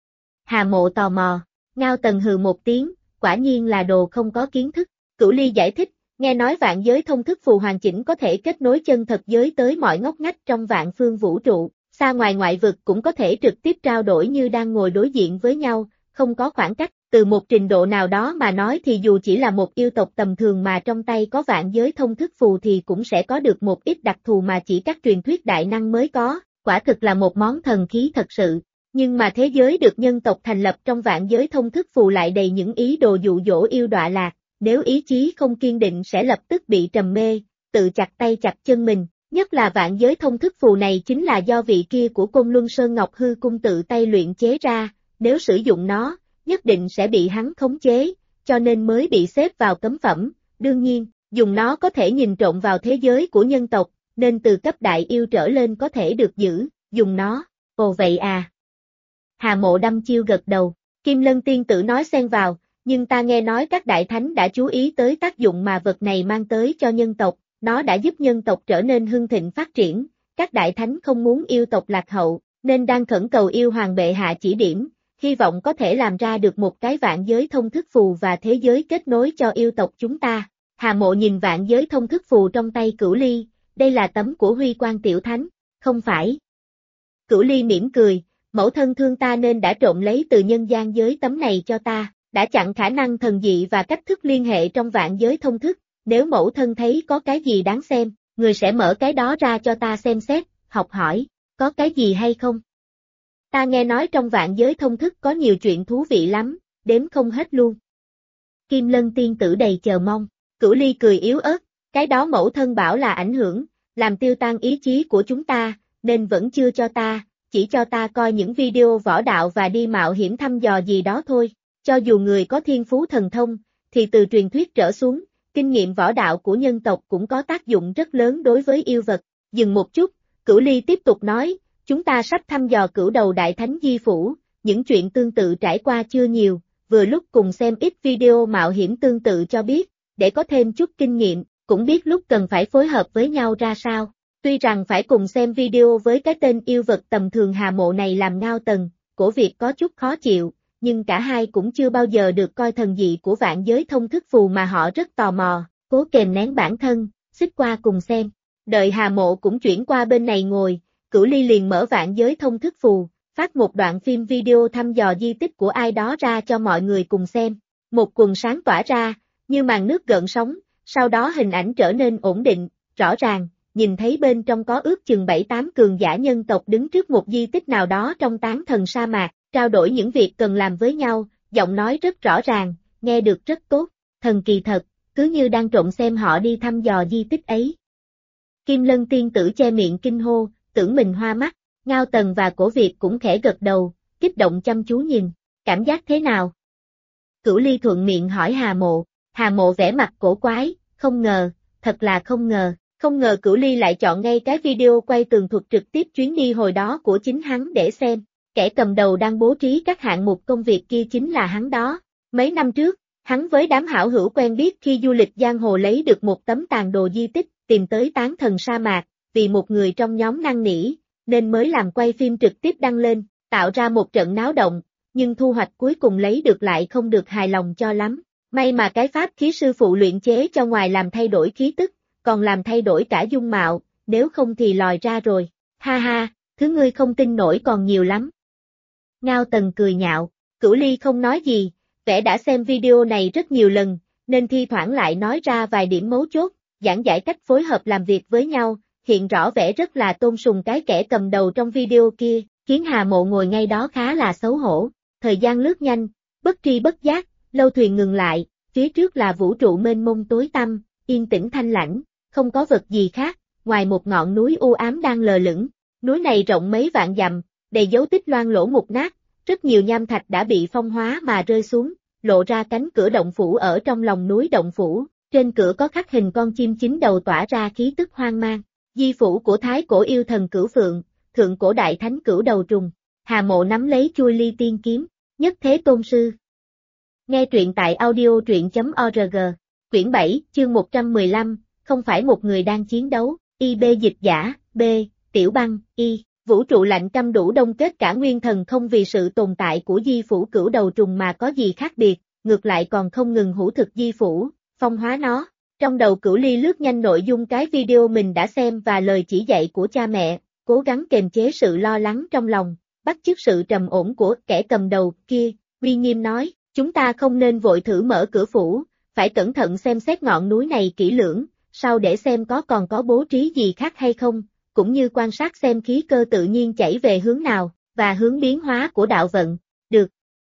A: Hà Mộ tò mò, Ngao Tần hừ một tiếng, quả nhiên là đồ không có kiến thức. Cửu Ly giải thích, nghe nói vạn giới thông thức phù hoàn chỉnh có thể kết nối chân thật giới tới mọi ngóc ngách trong vạn phương vũ trụ, xa ngoài ngoại vực cũng có thể trực tiếp trao đổi như đang ngồi đối diện với nhau, không có khoảng cách. Từ một trình độ nào đó mà nói thì dù chỉ là một yêu tộc tầm thường mà trong tay có vạn giới thông thức phù thì cũng sẽ có được một ít đặc thù mà chỉ các truyền thuyết đại năng mới có, quả thực là một món thần khí thật sự. Nhưng mà thế giới được nhân tộc thành lập trong vạn giới thông thức phù lại đầy những ý đồ dụ dỗ yêu đọa lạc, nếu ý chí không kiên định sẽ lập tức bị trầm mê, tự chặt tay chặt chân mình, nhất là vạn giới thông thức phù này chính là do vị kia của Côn Luân Sơn Ngọc Hư Cung tự tay luyện chế ra, nếu sử dụng nó, nhất định sẽ bị hắn khống chế, cho nên mới bị xếp vào cấm phẩm, đương nhiên, dùng nó có thể nhìn trộm vào thế giới của nhân tộc, nên từ cấp đại yêu trở lên có thể được giữ, dùng nó, ồ vậy à. Hà Mộ đăm chiêu gật đầu, Kim Lân tiên tử nói xen vào, nhưng ta nghe nói các đại thánh đã chú ý tới tác dụng mà vật này mang tới cho nhân tộc, nó đã giúp nhân tộc trở nên hưng thịnh phát triển, các đại thánh không muốn yêu tộc lạc hậu, nên đang khẩn cầu yêu hoàng bệ hạ chỉ điểm, hy vọng có thể làm ra được một cái vạn giới thông thức phù và thế giới kết nối cho yêu tộc chúng ta. Hà Mộ nhìn vạn giới thông thức phù trong tay Cửu Ly, đây là tấm của Huy Quang Tiểu Thánh, không phải. Cửu Ly mỉm cười, mẫu thân thương ta nên đã trộm lấy từ nhân gian giới tấm này cho ta, đã chặn khả năng thần dị và cách thức liên hệ trong vạn giới thông thức, nếu mẫu thân thấy có cái gì đáng xem, người sẽ mở cái đó ra cho ta xem xét, học hỏi, có cái gì hay không? Ta nghe nói trong vạn giới thông thức có nhiều chuyện thú vị lắm, đếm không hết luôn. Kim Lân tiên tử đầy chờ mong, Cửu Ly cười yếu ớt, cái đó mẫu thân bảo là ảnh hưởng, làm tiêu tan ý chí của chúng ta, nên vẫn chưa cho ta, chỉ cho ta coi những video võ đạo và đi mạo hiểm thăm dò gì đó thôi. Cho dù người có thiên phú thần thông, thì từ truyền thuyết trở xuống, kinh nghiệm võ đạo của nhân tộc cũng có tác dụng rất lớn đối với yêu vật. Dừng một chút, Cửu Ly tiếp tục nói, chúng ta sắp thăm dò cửu đầu đại thánh Di Phủ, những chuyện tương tự trải qua chưa nhiều, vừa lúc cùng xem ít video mạo hiểm tương tự cho biết, để có thêm chút kinh nghiệm, cũng biết lúc cần phải phối hợp với nhau ra sao. Tuy rằng phải cùng xem video với cái tên yêu vật tầm thường Hà Mộ này làm Ngao Tần, cổ việc có chút khó chịu, nhưng cả hai cũng chưa bao giờ được coi thần dị của vạn giới thông thức phù mà họ rất tò mò, cố kềm nén bản thân, xích qua cùng xem. Đợi Hà Mộ cũng chuyển qua bên này ngồi, Cửu Ly liền mở vạn giới thông thức phù, phát một đoạn phim video thăm dò di tích của ai đó ra cho mọi người cùng xem. Một quần sáng tỏa ra, như màn nước gợn sóng, sau đó hình ảnh trở nên ổn định, rõ ràng, nhìn thấy bên trong có ước chừng 7-8 cường giả nhân tộc đứng trước một di tích nào đó trong tán thần sa mạc, trao đổi những việc cần làm với nhau, giọng nói rất rõ ràng, nghe được rất tốt, thần kỳ thật, cứ như đang trộm xem họ đi thăm dò di tích ấy. Kim Lân tiên tử che miệng kinh hô, tưởng mình hoa mắt, Ngao Tần và Cổ Việt cũng khẽ gật đầu, kích động chăm chú nhìn, cảm giác thế nào? Cửu Ly thuận miệng hỏi Hà Mộ vẻ mặt cổ quái, không ngờ, thật là không ngờ Cửu Ly lại chọn ngay cái video quay tường thuật trực tiếp chuyến đi hồi đó của chính hắn để xem, kẻ cầm đầu đang bố trí các hạng mục công việc kia chính là hắn đó. Mấy năm trước, hắn với đám hảo hữu quen biết khi du lịch giang hồ lấy được một tấm tàn đồ di tích, tìm tới tán thần sa mạc, vì một người trong nhóm năn nỉ, nên mới làm quay phim trực tiếp đăng lên, tạo ra một trận náo động, nhưng thu hoạch cuối cùng lấy được lại không được hài lòng cho lắm. May mà cái pháp khí sư phụ luyện chế cho ngoài làm thay đổi khí tức, còn làm thay đổi cả dung mạo, nếu không thì lòi ra rồi. Ha ha, thứ ngươi không tin nổi còn nhiều lắm. Ngao Tần cười nhạo, Cửu Ly không nói gì, vẻ đã xem video này rất nhiều lần, nên thi thoảng lại nói ra vài điểm mấu chốt, giảng giải cách phối hợp làm việc với nhau, hiện rõ vẻ rất là tôn sùng cái kẻ cầm đầu trong video kia, khiến Hà Mộ ngồi ngay đó khá là xấu hổ. Thời gian lướt nhanh, bất tri bất giác, lâu thuyền ngừng lại, phía trước là vũ trụ mênh mông tối tăm, yên tĩnh thanh lãnh, không có vật gì khác, ngoài một ngọn núi u ám đang lờ lững. Núi này rộng mấy vạn dặm, đầy dấu tích loang lỗ mục nát, rất nhiều nham thạch đã bị phong hóa mà rơi xuống, lộ ra cánh cửa động phủ ở trong lòng núi động phủ, Trên cửa có khắc hình con chim chín đầu tỏa ra khí tức hoang mang. Di phủ của thái cổ yêu thần Cửu Phượng, thượng cổ đại thánh Cửu Đầu Trùng. Hà Mộ nắm lấy chuôi ly tiên kiếm, nhất thế tôn sư. Nghe truyện tại audio truyện.org. Quyển 7, chương 115, không phải một người đang chiến đấu. IB dịch giả, B, Tiểu Băng, Y. Vũ trụ lạnh căm đủ đông kết cả nguyên thần không vì sự tồn tại của di phủ Cửu Đầu Trùng mà có gì khác biệt, ngược lại còn không ngừng hữu thực di phủ, phong hóa nó. Trong đầu Cửu Ly lướt nhanh nội dung cái video mình đã xem và lời chỉ dạy của cha mẹ, cố gắng kềm chế sự lo lắng trong lòng, bắt chước sự trầm ổn của kẻ cầm đầu kia, uy nghiêm nói, chúng ta không nên vội thử mở cửa phủ, phải cẩn thận xem xét ngọn núi này kỹ lưỡng, sau để xem còn có bố trí gì khác hay không, cũng như quan sát xem khí cơ tự nhiên chảy về hướng nào, và hướng biến hóa của đạo vận, được.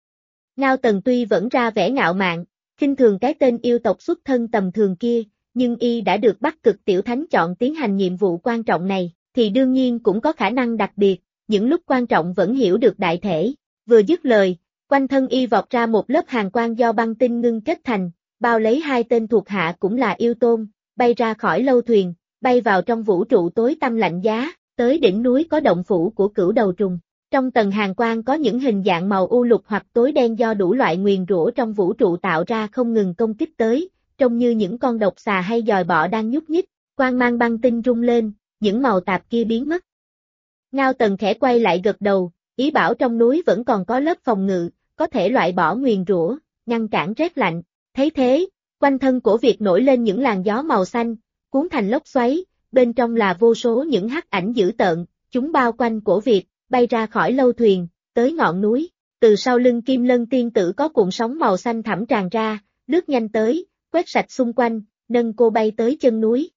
A: Ngao Tần tuy vẫn ra vẻ ngạo mạn, khinh thường cái tên yêu tộc xuất thân tầm thường kia, nhưng y đã được Bắc Cực Tiểu Thánh chọn tiến hành nhiệm vụ quan trọng này, thì đương nhiên cũng có khả năng đặc biệt, những lúc quan trọng vẫn hiểu được đại thể. Vừa dứt lời, quanh thân y vọt ra một lớp hàn quang do băng tinh ngưng kết thành, bao lấy hai tên thuộc hạ cũng là yêu tôn, bay ra khỏi lâu thuyền, bay vào trong vũ trụ tối tăm lạnh giá, tới đỉnh núi có động phủ của Cửu Đầu Trùng. Trong tầng hàn quang có những hình dạng màu u lục hoặc tối đen do đủ loại nguyền rủa trong vũ trụ tạo ra không ngừng công kích tới, trông như những con độc xà hay dòi bọ đang nhúc nhích, quang mang băng tinh rung lên, những màu tạp kia biến mất. Ngao Tần khẽ quay lại gật đầu, ý bảo trong núi vẫn còn có lớp phòng ngự, có thể loại bỏ nguyền rủa, ngăn cản rét lạnh. Thấy thế, quanh thân của Việt nổi lên những làn gió màu xanh, cuốn thành lốc xoáy, bên trong là vô số những hắc ảnh dữ tợn, chúng bao quanh cổ Việt, bay ra khỏi lâu thuyền, tới ngọn núi. Từ sau lưng Kim Lân tiên tử có cuộn sóng màu xanh thẳm tràn ra, lướt nhanh tới, quét sạch xung quanh, nâng cô bay tới chân núi.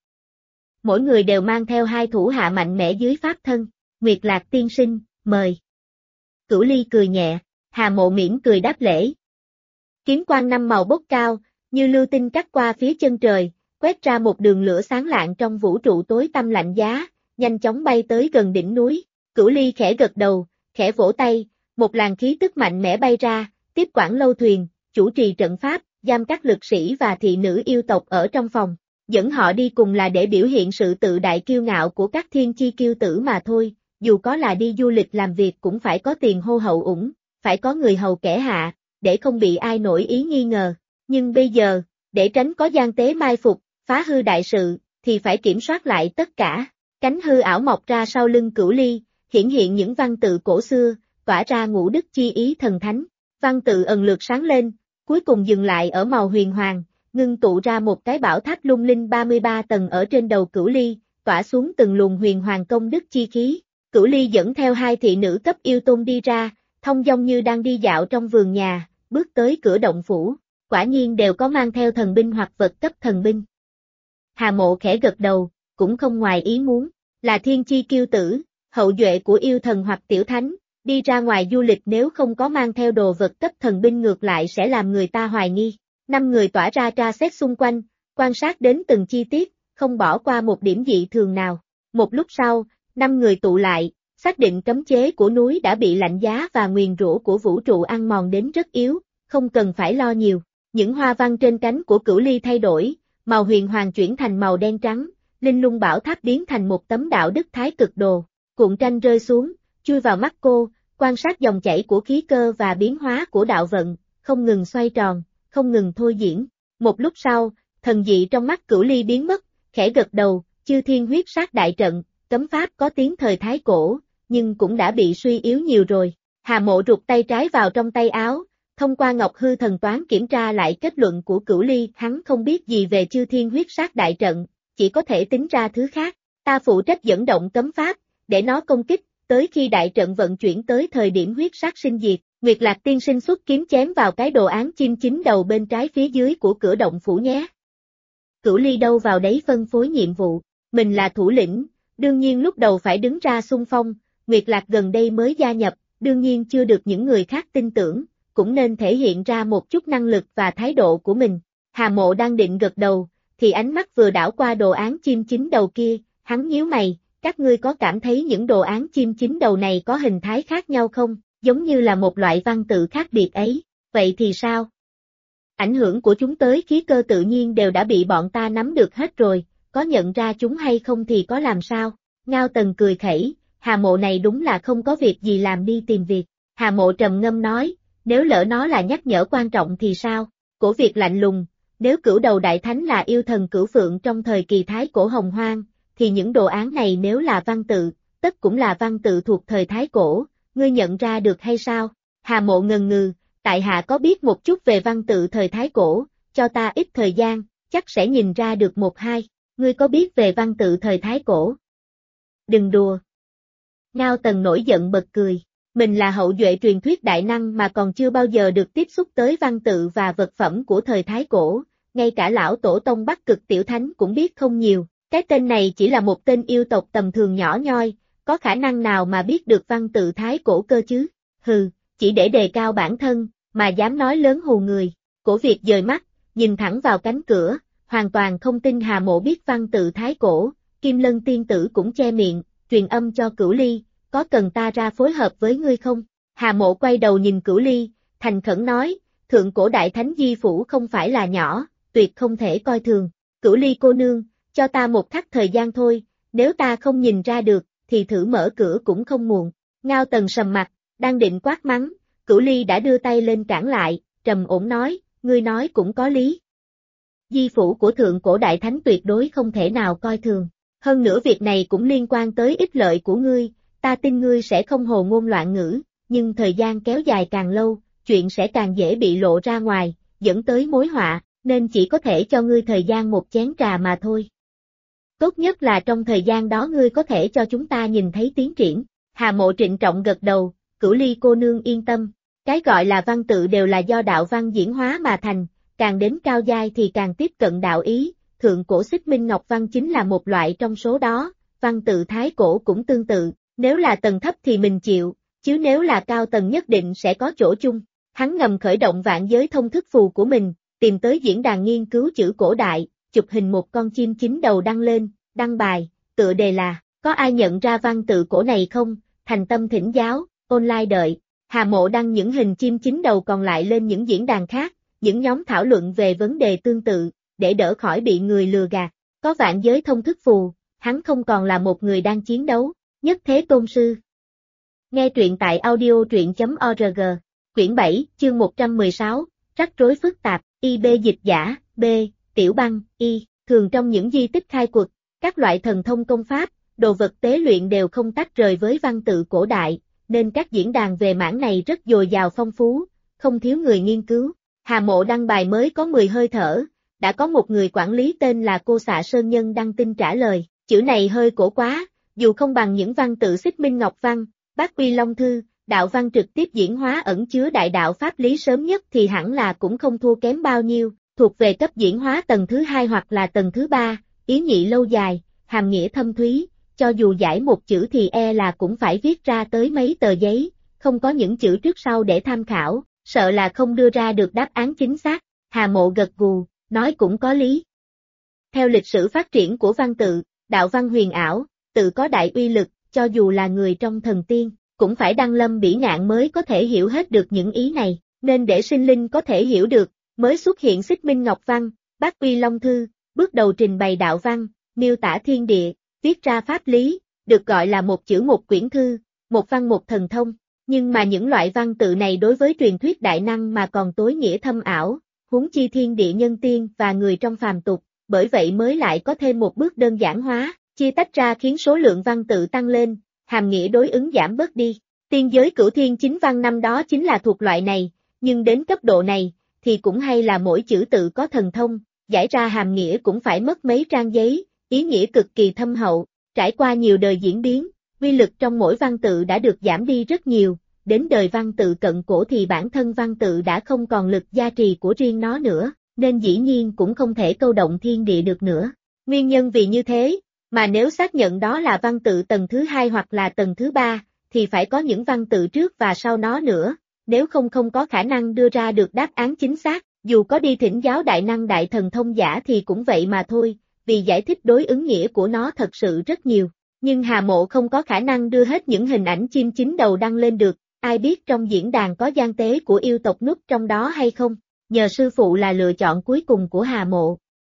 A: Mỗi người đều mang theo hai thủ hạ mạnh mẽ dưới pháp thân. Nguyệt Lạc tiên sinh, mời. Cửu Ly cười nhẹ, Hà Mộ mỉm cười đáp lễ. Kiếm quang năm màu bốc cao, như lưu tinh cắt qua phía chân trời, quét ra một đường lửa sáng lạng trong vũ trụ tối tăm lạnh giá, nhanh chóng bay tới gần đỉnh núi. Cửu Ly khẽ gật đầu, khẽ vỗ tay, một làn khí tức mạnh mẽ bay ra, tiếp quản lâu thuyền, chủ trì trận pháp, giam các lực sĩ và thị nữ yêu tộc ở trong phòng. Dẫn họ đi cùng là để biểu hiện sự tự đại kiêu ngạo của các thiên chi kiêu tử mà thôi, dù có là đi du lịch làm việc cũng phải có tiền hô hậu ủng, phải có người hầu kẻ hạ, để không bị ai nổi ý nghi ngờ. Nhưng bây giờ, để tránh có gian tế mai phục, phá hư đại sự, thì phải kiểm soát lại tất cả. Cánh hư ảo mọc ra sau lưng Cửu Ly, hiển hiện những văn tự cổ xưa, tỏa ra ngũ đức chi ý thần thánh. Văn tự ần lượt sáng lên, cuối cùng dừng lại ở màu huyền hoàng, ngưng tụ ra một cái bảo tháp lung linh 33 tầng ở trên đầu Cửu Ly, tỏa xuống từng luồng huyền hoàng công đức chi khí. Cửu Ly dẫn theo hai thị nữ cấp yêu tôn đi ra, thông dong như đang đi dạo trong vườn nhà, bước tới cửa động phủ, quả nhiên đều có mang theo thần binh hoặc vật cấp thần binh. Hà Mộ khẽ gật đầu, cũng không ngoài ý muốn, là thiên chi kiêu tử, hậu duệ của yêu thần hoặc tiểu thánh, đi ra ngoài du lịch nếu không có mang theo đồ vật cấp thần binh ngược lại sẽ làm người ta hoài nghi. 5 người tỏa ra tra xét xung quanh, quan sát đến từng chi tiết, không bỏ qua một điểm dị thường nào. Một lúc sau, 5 người tụ lại, xác định cấm chế của núi đã bị lạnh giá và nguyền rủa của vũ trụ ăn mòn đến rất yếu, không cần phải lo nhiều. Những hoa văn trên cánh của Cửu Ly thay đổi, màu huyền hoàng chuyển thành màu đen trắng, linh lung bảo tháp biến thành một tấm đạo đức thái cực đồ. Cuộn tranh rơi xuống, chui vào mắt cô, quan sát dòng chảy của khí cơ và biến hóa của đạo vận, không ngừng xoay tròn, không ngừng thôi diễn. Một lúc sau, thần dị trong mắt Cửu Ly biến mất, khẽ gật đầu, chư thiên huyết sát đại trận, cấm pháp có tiếng thời thái cổ, nhưng cũng đã bị suy yếu nhiều rồi. Hà Mộ rụt tay trái vào trong tay áo, thông qua Ngọc Hư thần toán kiểm tra lại kết luận của Cửu Ly, hắn không biết gì về chư thiên huyết sát đại trận, chỉ có thể tính ra thứ khác. Ta phụ trách dẫn động cấm pháp, để nó công kích, tới khi đại trận vận chuyển tới thời điểm huyết sát sinh diệt. Nguyệt Lạc tiên sinh xuất kiếm chém vào cái đồ án chim chín đầu bên trái phía dưới của cửa động phủ nhé. Cửu Ly đâu vào đấy phân phối nhiệm vụ, mình là thủ lĩnh, đương nhiên lúc đầu phải đứng ra xung phong, Nguyệt Lạc gần đây mới gia nhập, đương nhiên chưa được những người khác tin tưởng, cũng nên thể hiện ra một chút năng lực và thái độ của mình. Hà Mộ đang định gật đầu, thì ánh mắt vừa đảo qua đồ án chim chín đầu kia, hắn nhíu mày, các ngươi có cảm thấy những đồ án chim chín đầu này có hình thái khác nhau không? Giống như là một loại văn tự khác biệt ấy, vậy thì sao? ảnh hưởng của chúng tới khí cơ tự nhiên đều đã bị bọn ta nắm được hết rồi, có nhận ra chúng hay không thì có làm sao? Ngao Tần cười khẩy, Hà Mộ này đúng là không có việc gì làm đi tìm việc. Hà Mộ trầm ngâm nói, nếu lỡ nó là nhắc nhở quan trọng thì sao? Cổ Việt lạnh lùng, nếu Cửu Đầu Đại Thánh là yêu thần Cửu Phượng trong thời kỳ Thái Cổ Hồng Hoang, thì những đồ án này nếu là văn tự, tất cũng là văn tự thuộc thời Thái Cổ, ngươi nhận ra được hay sao? Hà Mộ ngần ngừ, tại hạ có biết một chút về văn tự thời Thái Cổ, cho ta ít thời gian, chắc sẽ nhìn ra được một hai. Ngươi có biết về văn tự thời Thái Cổ? Đừng đùa. Ngao Tần nổi giận bật cười. Mình là hậu duệ truyền thuyết đại năng mà còn chưa bao giờ được tiếp xúc tới văn tự và vật phẩm của thời Thái Cổ, ngay cả lão tổ tông Bắc Cực Tiểu Thánh cũng biết không nhiều. Cái tên này chỉ là một tên yêu tộc tầm thường nhỏ nhoi, có khả năng nào mà biết được văn tự Thái Cổ cơ chứ? Hừ, chỉ để đề cao bản thân, mà dám nói lớn hù người. Cổ Việt dời mắt, nhìn thẳng vào cánh cửa, hoàn toàn không tin Hà Mộ biết văn tự Thái Cổ. Kim Lân tiên tử cũng che miệng, truyền âm cho Cửu Ly, có cần ta ra phối hợp với ngươi không? Hà Mộ quay đầu nhìn Cửu Ly, thành khẩn nói, thượng cổ đại thánh Di Phủ không phải là nhỏ, tuyệt không thể coi thường. Cửu Ly cô nương, cho ta một khắc thời gian thôi, nếu ta không nhìn ra được, thì thử mở cửa cũng không muộn. Ngao Tần sầm mặt, đang định quát mắng, Cửu Ly đã đưa tay lên cản lại, trầm ổn nói, ngươi nói cũng có lý. Di Phủ của thượng cổ đại thánh tuyệt đối không thể nào coi thường. Hơn nữa việc này cũng liên quan tới ích lợi của ngươi, ta tin ngươi sẽ không hồ ngôn loạn ngữ, nhưng thời gian kéo dài càng lâu, chuyện sẽ càng dễ bị lộ ra ngoài, dẫn tới mối họa, nên chỉ có thể cho ngươi thời gian một chén trà mà thôi. Tốt nhất là trong thời gian đó ngươi có thể cho chúng ta nhìn thấy tiến triển. Hà Mộ trịnh trọng gật đầu, Cửu Ly cô nương yên tâm, cái gọi là văn tự đều là do đạo văn diễn hóa mà thành, càng đến cao giai thì càng tiếp cận đạo ý. Thượng cổ Xích Minh Ngọc Văn chính là một loại trong số đó, văn tự Thái Cổ cũng tương tự, nếu là tầng thấp thì mình chịu, chứ nếu là cao tầng nhất định sẽ có chỗ chung. Hắn ngầm khởi động vạn giới thông thức phù của mình, tìm tới diễn đàn nghiên cứu chữ cổ đại, chụp hình một con chim chín đầu đăng lên, đăng bài, tựa đề là, có ai nhận ra văn tự cổ này không, thành tâm thỉnh giáo, online đợi. Hà Mộ đăng những hình chim chín đầu còn lại lên những diễn đàn khác, những nhóm thảo luận về vấn đề tương tự, để đỡ khỏi bị người lừa gạt. Có vạn giới thông thức phù, hắn không còn là một người đang chiến đấu. Nhất Thế Tôn Sư. Nghe truyện tại audio.truyện.org. Quyển 7, chương 116, rắc rối phức tạp, IB dịch giả, B, Tiểu Băng, Y. Thường trong những di tích khai quật, các loại thần thông công pháp, đồ vật tế luyện đều không tách rời với văn tự cổ đại, nên các diễn đàn về mảng này rất dồi dào phong phú, không thiếu người nghiên cứu. Hà Mộ đăng bài mới có 10 hơi thở, đã có một người quản lý tên là Cô Xạ Sơn Nhân đăng tin trả lời, chữ này hơi cổ quá, dù không bằng những văn tự Xích Minh Ngọc Văn, Bát Uy Long Thư, đạo văn trực tiếp diễn hóa ẩn chứa đại đạo pháp lý sớm nhất thì hẳn là cũng không thua kém bao nhiêu, thuộc về cấp diễn hóa tầng thứ 2 hoặc là tầng thứ 3, ý nhị lâu dài, hàm nghĩa thâm thúy, cho dù giải một chữ thì là cũng phải viết ra tới mấy tờ giấy, không có những chữ trước sau để tham khảo, sợ là không đưa ra được đáp án chính xác. Hà Mộ gật gù, nói cũng có lý. Theo lịch sử phát triển của văn tự, đạo văn huyền ảo, tự có đại uy lực, cho dù là người trong thần tiên, cũng phải đăng lâm bỉ ngạn mới có thể hiểu hết được những ý này, nên để sinh linh có thể hiểu được, mới xuất hiện Xích Minh Ngọc Văn, Bát Uy Long Thư, bước đầu trình bày đạo văn, miêu tả thiên địa, viết ra pháp lý, được gọi là một chữ một quyển thư, một văn một thần thông, nhưng mà những loại văn tự này đối với truyền thuyết đại năng mà còn tối nghĩa thâm ảo, huống chi thiên địa nhân tiên và người trong phàm tục, bởi vậy mới lại có thêm một bước đơn giản hóa, chia tách ra khiến số lượng văn tự tăng lên, hàm nghĩa đối ứng giảm bớt đi. Tiên giới Cửu Thiên Chính Văn năm đó chính là thuộc loại này, nhưng đến cấp độ này, thì cũng hay là mỗi chữ tự có thần thông, giải ra hàm nghĩa cũng phải mất mấy trang giấy, ý nghĩa cực kỳ thâm hậu, trải qua nhiều đời diễn biến, uy lực trong mỗi văn tự đã được giảm đi rất nhiều, đến đời văn tự cận cổ thì bản thân văn tự đã không còn lực gia trì của riêng nó nữa, nên dĩ nhiên cũng không thể câu động thiên địa được nữa. Nguyên nhân vì như thế, mà nếu xác nhận đó là văn tự tầng thứ 2 hoặc là tầng thứ 3, thì phải có những văn tự trước và sau nó nữa, nếu không có khả năng đưa ra được đáp án chính xác, dù có đi thỉnh giáo đại năng đại thần thông giả thì cũng vậy mà thôi, vì giải thích đối ứng nghĩa của nó thật sự rất nhiều. Nhưng Hà Mộ không có khả năng đưa hết những hình ảnh chim chín đầu đăng lên được, ai biết trong diễn đàn có gian tế của yêu tộc núp trong đó hay không. nhờ sư phụ là lựa chọn cuối cùng của Hà Mộ.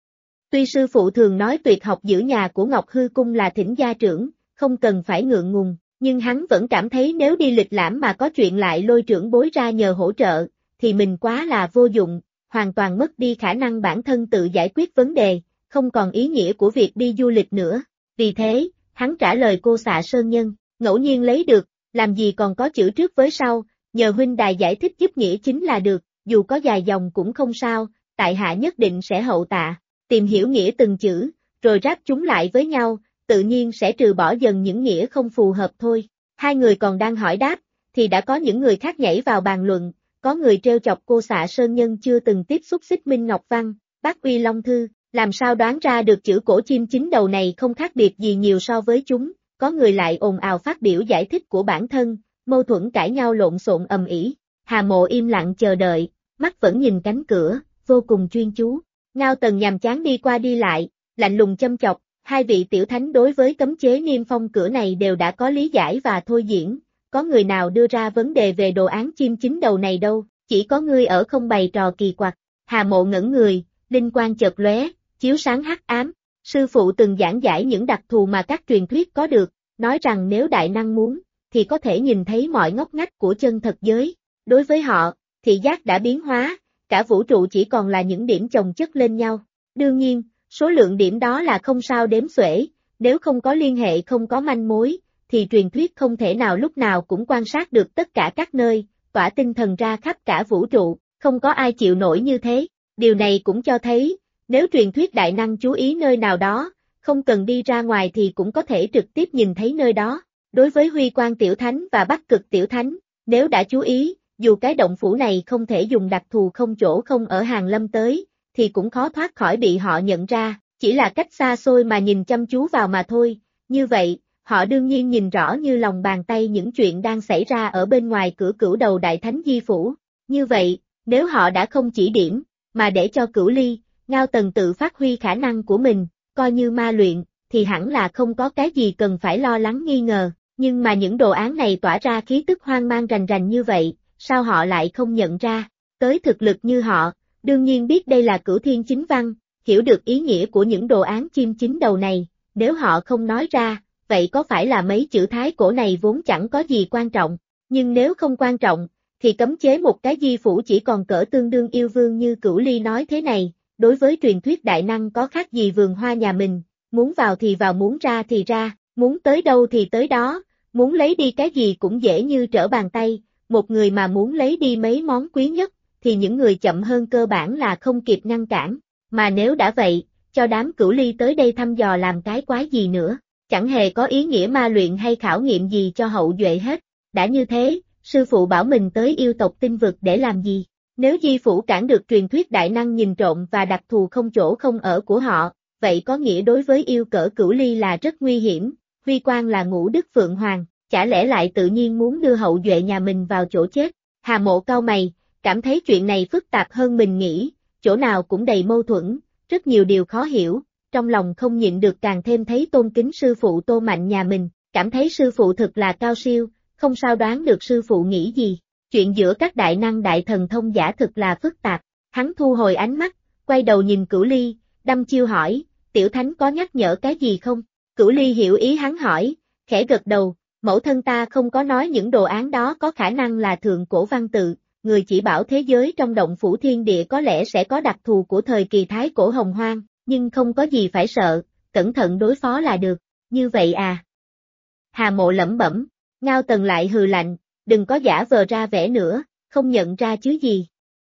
A: Tuy sư phụ thường nói tuyệt học giữ nhà của Ngọc Hư Cung là thỉnh gia trưởng, không cần phải ngượng ngùng, nhưng hắn vẫn cảm thấy nếu đi lịch lãm mà có chuyện lại lôi trưởng bối ra nhờ hỗ trợ, thì mình quá là vô dụng, hoàn toàn mất đi khả năng bản thân tự giải quyết vấn đề, không còn ý nghĩa của việc đi du lịch nữa. Vì thế, hắn trả lời cô xạ sơn nhân, ngẫu nhiên lấy được, làm gì còn có chữ trước với sau, nhờ huynh đài giải thích giúp nghĩa chính là được, dù có dài dòng cũng không sao, tại hạ nhất định sẽ hậu tạ, tìm hiểu nghĩa từng chữ, rồi ráp chúng lại với nhau, tự nhiên sẽ trừ bỏ dần những nghĩa không phù hợp thôi. Hai người còn đang hỏi đáp, thì đã có những người khác nhảy vào bàn luận, có người trêu chọc cô xạ sơn nhân chưa từng tiếp xúc Xích Minh Ngọc Văn, Bác Uy Long Thư, làm sao đoán ra được chữ cổ chim chính đầu này không khác biệt gì nhiều so với chúng, có người lại ồn ào phát biểu giải thích của bản thân, mâu thuẫn cãi nhau lộn xộn ầm ĩ. Hà Mộ im lặng chờ đợi, mắt vẫn nhìn cánh cửa, vô cùng chuyên chú. Ngao Tần nhàm chán đi qua đi lại, lạnh lùng châm chọc, hai vị tiểu thánh đối với cấm chế niêm phong cửa này đều đã có lý giải và thôi diễn, có người nào đưa ra vấn đề về đồ án chim chính đầu này đâu, chỉ có ngươi ở không bày trò kỳ quặc. Hà Mộ ngẩn người, linh quang chợt lóe, chiếu sáng hắc ám. Sư phụ từng giảng giải những đặc thù mà các truyền thuyết có được, nói rằng nếu đại năng muốn, thì có thể nhìn thấy mọi ngóc ngách của chân thật giới. Đối với họ, thị giác đã biến hóa, cả vũ trụ chỉ còn là những điểm chồng chất lên nhau. Đương nhiên, số lượng điểm đó là không sao đếm xuể, nếu không có liên hệ không có manh mối, thì truyền thuyết không thể nào lúc nào cũng quan sát được tất cả các nơi, tỏa tinh thần ra khắp cả vũ trụ, không có ai chịu nổi như thế. Điều này cũng cho thấy, nếu truyền thuyết đại năng chú ý nơi nào đó, không cần đi ra ngoài thì cũng có thể trực tiếp nhìn thấy nơi đó. Đối với Huy Quang Tiểu Thánh và Bắc Cực Tiểu Thánh, nếu đã chú ý, dù cái động phủ này không thể dùng đặc thù không chỗ không ở hàng lâm tới, thì cũng khó thoát khỏi bị họ nhận ra, chỉ là cách xa xôi mà nhìn chăm chú vào mà thôi. Như vậy, họ đương nhiên nhìn rõ như lòng bàn tay những chuyện đang xảy ra ở bên ngoài cửa Cửu Đầu Đại Thánh Di Phủ. Như vậy, nếu họ đã không chỉ điểm, mà để cho Cửu Ly, Ngao Tần tự phát huy khả năng của mình, coi như ma luyện, thì hẳn là không có cái gì cần phải lo lắng nghi ngờ, nhưng mà những đồ án này tỏa ra khí tức hoang mang rành rành như vậy, sao họ lại không nhận ra, tới thực lực như họ, đương nhiên biết đây là Cửu Thiên Chính Văn, hiểu được ý nghĩa của những đồ án chim chính đầu này, nếu họ không nói ra, vậy có phải là mấy chữ thái cổ này vốn chẳng có gì quan trọng, nhưng nếu không quan trọng, thì cấm chế một cái di phủ chỉ còn cỡ tương đương yêu vương như Cửu Ly nói thế này, đối với truyền thuyết đại năng có khác gì vườn hoa nhà mình, muốn vào thì vào muốn ra thì ra, muốn tới đâu thì tới đó, muốn lấy đi cái gì cũng dễ như trở bàn tay, một người mà muốn lấy đi mấy món quý nhất, thì những người chậm hơn cơ bản là không kịp ngăn cản, mà nếu đã vậy, cho đám Cửu Ly tới đây thăm dò làm cái quái gì nữa, chẳng hề có ý nghĩa ma luyện hay khảo nghiệm gì cho hậu duệ hết, đã như thế, sư phụ bảo mình tới yêu tộc tinh vực để làm gì? Nếu di phủ cản được truyền thuyết đại năng nhìn trộm và đặc thù không chỗ không ở của họ, vậy có nghĩa đối với yêu cỡ Cửu Ly là rất nguy hiểm, Huy Quang là Ngũ Đức Phượng Hoàng, chả lẽ lại tự nhiên muốn đưa hậu duệ nhà mình vào chỗ chết? Hà Mộ cau mày, cảm thấy chuyện này phức tạp hơn mình nghĩ, chỗ nào cũng đầy mâu thuẫn, rất nhiều điều khó hiểu, trong lòng không nhịn được càng thêm thấy tôn kính sư phụ Tô Mạnh nhà mình, cảm thấy sư phụ thực là cao siêu, không sao đoán được sư phụ nghĩ gì. Chuyện giữa các đại năng đại thần thông giả thực là phức tạp, hắn thu hồi ánh mắt, quay đầu nhìn Cửu Ly, đăm chiêu hỏi, tiểu thánh có nhắc nhở cái gì không? Cửu Ly hiểu ý hắn hỏi, khẽ gật đầu, mẫu thân ta không có nói những đồ án đó có khả năng là thượng cổ văn tự, người chỉ bảo thế giới trong động phủ thiên địa có lẽ sẽ có đặc thù của thời kỳ thái cổ hồng hoang, nhưng không có gì phải sợ, cẩn thận đối phó là được, như vậy à? Hà Mộ lẩm bẩm, Ngao Tần lại hừ lạnh, đừng có giả vờ ra vẻ nữa, không nhận ra chứ gì.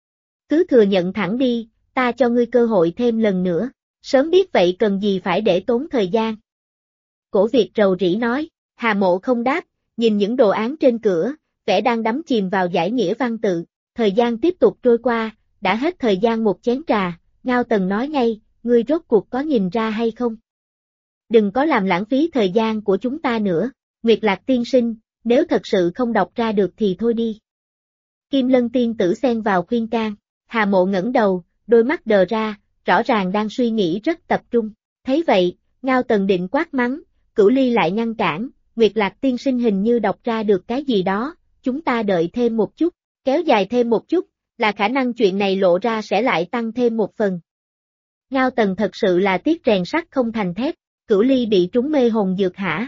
A: Cứ thừa nhận thẳng đi, ta cho ngươi cơ hội thêm lần nữa, sớm biết vậy cần gì phải để tốn thời gian. Cổ Việt rầu rĩ nói, Hà Mộ không đáp, nhìn những đồ án trên cửa, vẻ đang đắm chìm vào giải nghĩa văn tự, thời gian tiếp tục trôi qua, đã hết thời gian một chén trà, Ngao Tần nói ngay, ngươi rốt cuộc có nhìn ra hay không? Đừng có làm lãng phí thời gian của chúng ta nữa, Nguyệt Lạc tiên sinh, nếu thật sự không đọc ra được thì thôi đi. Kim Lân tiên tử xen vào khuyên can, Hà Mộ ngẩng đầu, đôi mắt đờ ra, rõ ràng đang suy nghĩ rất tập trung. Thấy vậy, Ngao Tần định quát mắng, Cửu Ly lại ngăn cản, Nguyệt Lạc tiên sinh hình như đọc ra được cái gì đó, chúng ta đợi thêm một chút, kéo dài thêm một chút, là khả năng chuyện này lộ ra sẽ lại tăng thêm một phần. Ngao Tần thật sự là tiếc rèn sắt không thành thép, Cửu Ly bị trúng mê hồn dược hả?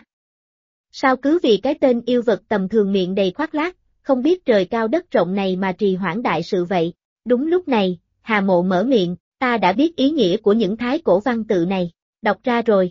A: Sao cứ vì cái tên yêu vật tầm thường miệng đầy khoác lác, không biết trời cao đất rộng này mà trì hoãn đại sự vậy? Đúng lúc này, Hà Mộ mở miệng, ta đã biết ý nghĩa của những thái cổ văn tự này, đọc ra rồi.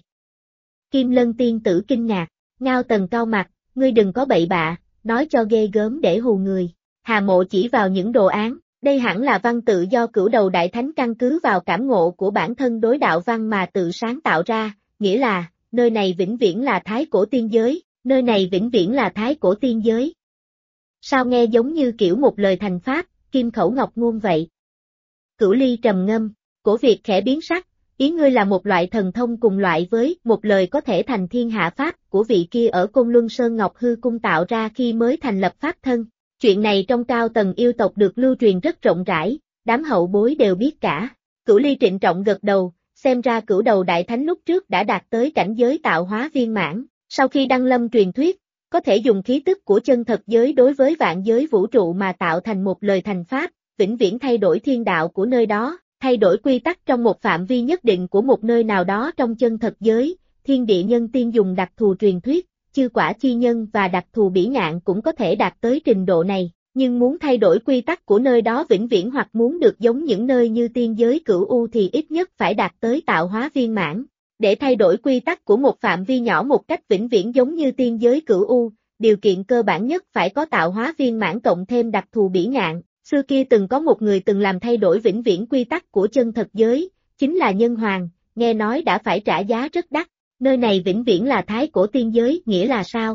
A: Kim Lân tiên tử kinh ngạc, Ngao Tần cau mặt, ngươi đừng có bậy bạ, nói cho ghê gớm để hù người. Hà Mộ chỉ vào những đồ án, đây hẳn là văn tự do Cửu Đầu Đại Thánh căn cứ vào cảm ngộ của bản thân đối đạo văn mà tự sáng tạo ra, nghĩa là, nơi này vĩnh viễn là thái cổ tiên giới, nơi này vĩnh viễn là thái cổ tiên giới. Sao nghe giống như kiểu một lời thành pháp, kim khẩu ngọc ngôn vậy? Cửu Ly trầm ngâm, Cổ Việt khẽ biến sắc, ý ngươi là một loại thần thông cùng loại với một lời có thể thành thiên hạ pháp của vị kia ở Côn Luân Sơn Ngọc Hư Cung tạo ra khi mới thành lập pháp thân. Chuyện này trong cao tầng yêu tộc được lưu truyền rất rộng rãi, đám hậu bối đều biết cả. Cửu Ly trịnh trọng gật đầu, xem ra Cửu Đầu Đại Thánh lúc trước đã đạt tới cảnh giới tạo hóa viên mãn, sau khi đăng lâm truyền thuyết, có thể dùng khí tức của chân thật giới đối với vạn giới vũ trụ mà tạo thành một lời thành pháp, vĩnh viễn thay đổi thiên đạo của nơi đó, thay đổi quy tắc trong một phạm vi nhất định của một nơi nào đó trong chân thật giới, thiên địa nhân tiên dùng đặc thù truyền thuyết, chư quả chi nhân và đặc thù bỉ ngạn cũng có thể đạt tới trình độ này, nhưng muốn thay đổi quy tắc của nơi đó vĩnh viễn hoặc muốn được giống những nơi như tiên giới Cửu U thì ít nhất phải đạt tới tạo hóa viên mãn. Để thay đổi quy tắc của một phạm vi nhỏ một cách vĩnh viễn giống như tiên giới Cửu U, điều kiện cơ bản nhất phải có tạo hóa viên mãn cộng thêm đặc thù bỉ ngạn. Xưa kia từng có một người từng làm thay đổi vĩnh viễn quy tắc của chân thật giới, chính là Nhân Hoàng, nghe nói đã phải trả giá rất đắt. Nơi này vĩnh viễn là thái cổ tiên giới, nghĩa là sao?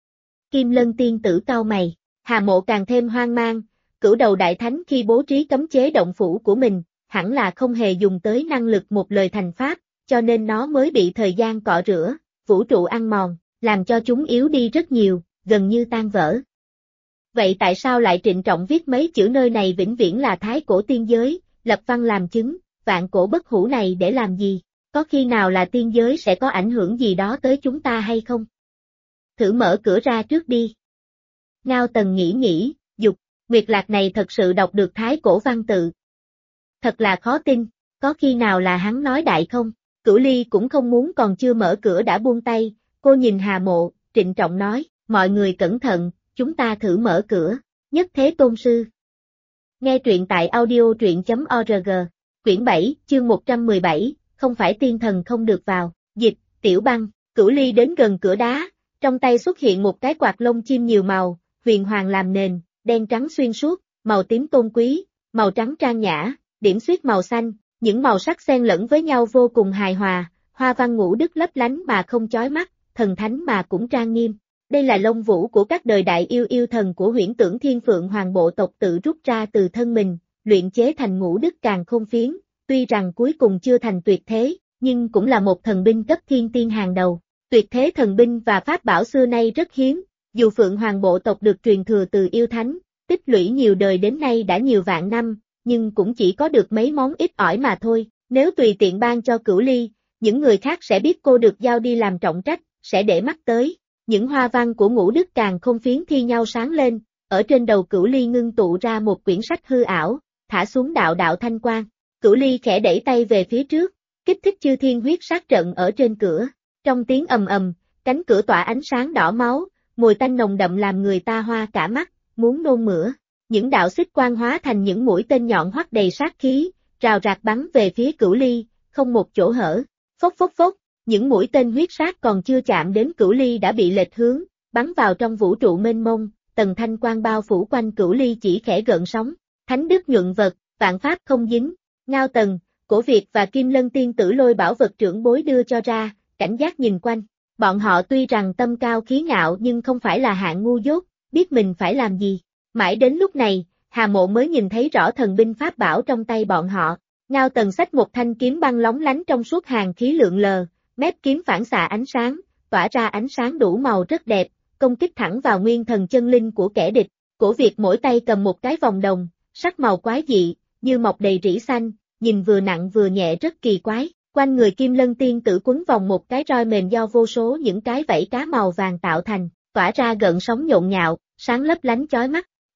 A: Kim Lân tiên tử cau mày, Hà Mộ càng thêm hoang mang, Cửu Đầu Đại Thánh khi bố trí cấm chế động phủ của mình, hẳn là không hề dùng tới năng lực một lời thành pháp, cho nên nó mới bị thời gian cọ rửa, vũ trụ ăn mòn, làm cho chúng yếu đi rất nhiều, gần như tan vỡ. Vậy tại sao lại trịnh trọng viết mấy chữ nơi này vĩnh viễn là thái cổ tiên giới, lập văn làm chứng, vạn cổ bất hủ này để làm gì? Có khi nào là tiên giới sẽ có ảnh hưởng gì đó tới chúng ta hay không? Thử mở cửa ra trước đi. Ngao Tần nghĩ, dục, Nguyệt Lạc này thật sự đọc được thái cổ văn tự. Thật là khó tin, có khi nào là hắn nói đại không? Cửu Ly cũng không muốn còn chưa mở cửa đã buông tay, cô nhìn Hà Mộ, trịnh trọng nói, mọi người cẩn thận, chúng ta thử mở cửa, Nhất Thế Tôn Sư. Nghe truyện tại audio.org, quyển 7, chương 117. Không phải tiên thần không được vào, dịch, Tiểu Băng, Cửu Ly đến gần cửa đá, trong tay xuất hiện một cái quạt lông chim nhiều màu, huyền hoàng làm nền, đen trắng xuyên suốt, màu tím tôn quý, màu trắng trang nhã, điểm xuyết màu xanh, những màu sắc xen lẫn với nhau vô cùng hài hòa, hoa văn ngũ đức lấp lánh mà không chói mắt, thần thánh mà cũng trang nghiêm. Đây là lông vũ của các đời đại yêu thần của Huyễn Tưởng Thiên Phượng Hoàng bộ tộc tự rút ra từ thân mình, luyện chế thành ngũ đức càn khôn phiến. Tuy rằng cuối cùng chưa thành tuyệt thế, nhưng cũng là một thần binh cấp thiên tiên hàng đầu. Tuyệt thế thần binh và pháp bảo xưa nay rất hiếm, dù Phượng Hoàng bộ tộc được truyền thừa từ yêu thánh, tích lũy nhiều đời đến nay đã nhiều vạn năm, nhưng cũng chỉ có được mấy món ít ỏi mà thôi. Nếu tùy tiện ban cho Cửu Ly, những người khác sẽ biết cô được giao đi làm trọng trách, sẽ để mắt tới. Những hoa văn của ngũ đức càn khôn phiến thi nhau sáng lên, ở trên đầu Cửu Ly ngưng tụ ra một quyển sách hư ảo, thả xuống đạo đạo thanh quang. Cửu Ly khẽ đẩy tay về phía trước, kích thích chư thiên huyết sát trận ở trên cửa. Trong tiếng ầm ầm, cánh cửa tỏa ánh sáng đỏ máu, mùi tanh nồng đậm làm người ta hoa cả mắt, muốn nôn mửa. Những đạo xích quang hóa thành những mũi tên nhọn hoắt đầy sát khí, rào rạc bắn về phía Cửu Ly, không một chỗ hở. Phốc phốc phốc, những mũi tên huyết sát còn chưa chạm đến Cửu Ly đã bị lệch hướng, bắn vào trong vũ trụ mênh mông, tầng thanh quang bao phủ quanh Cửu Ly chỉ khẽ gợn sóng. Thánh đức nhuận vật, vạn pháp không dính. Ngao Tần, Cổ Việt và Kim Lân tiên tử lôi bảo vật trưởng bối đưa cho ra, cảnh giác nhìn quanh. Bọn họ tuy rằng tâm cao khí ngạo nhưng không phải là hạng ngu dốt, biết mình phải làm gì. Mãi đến lúc này, Hà Mộ mới nhìn thấy rõ thần binh pháp bảo trong tay bọn họ. Ngao Tần xách một thanh kiếm băng lóng lánh trong suốt hàng khí lượn lờ, mép kiếm phản xạ ánh sáng, tỏa ra ánh sáng đủ màu rất đẹp, công kích thẳng vào nguyên thần chân linh của kẻ địch. Cổ Việt mỗi tay cầm một cái vòng đồng, sắc màu quái dị, như mọc đầy rỉ xanh, nhìn vừa nặng vừa nhẹ rất kỳ quái. Quanh người Kim Lân tiên tử quấn vòng một cái roi mềm do vô số những cái vảy cá màu vàng tạo thành, tỏa ra gợn sóng nhộn nhạo, sáng lấp lánh chói mắt.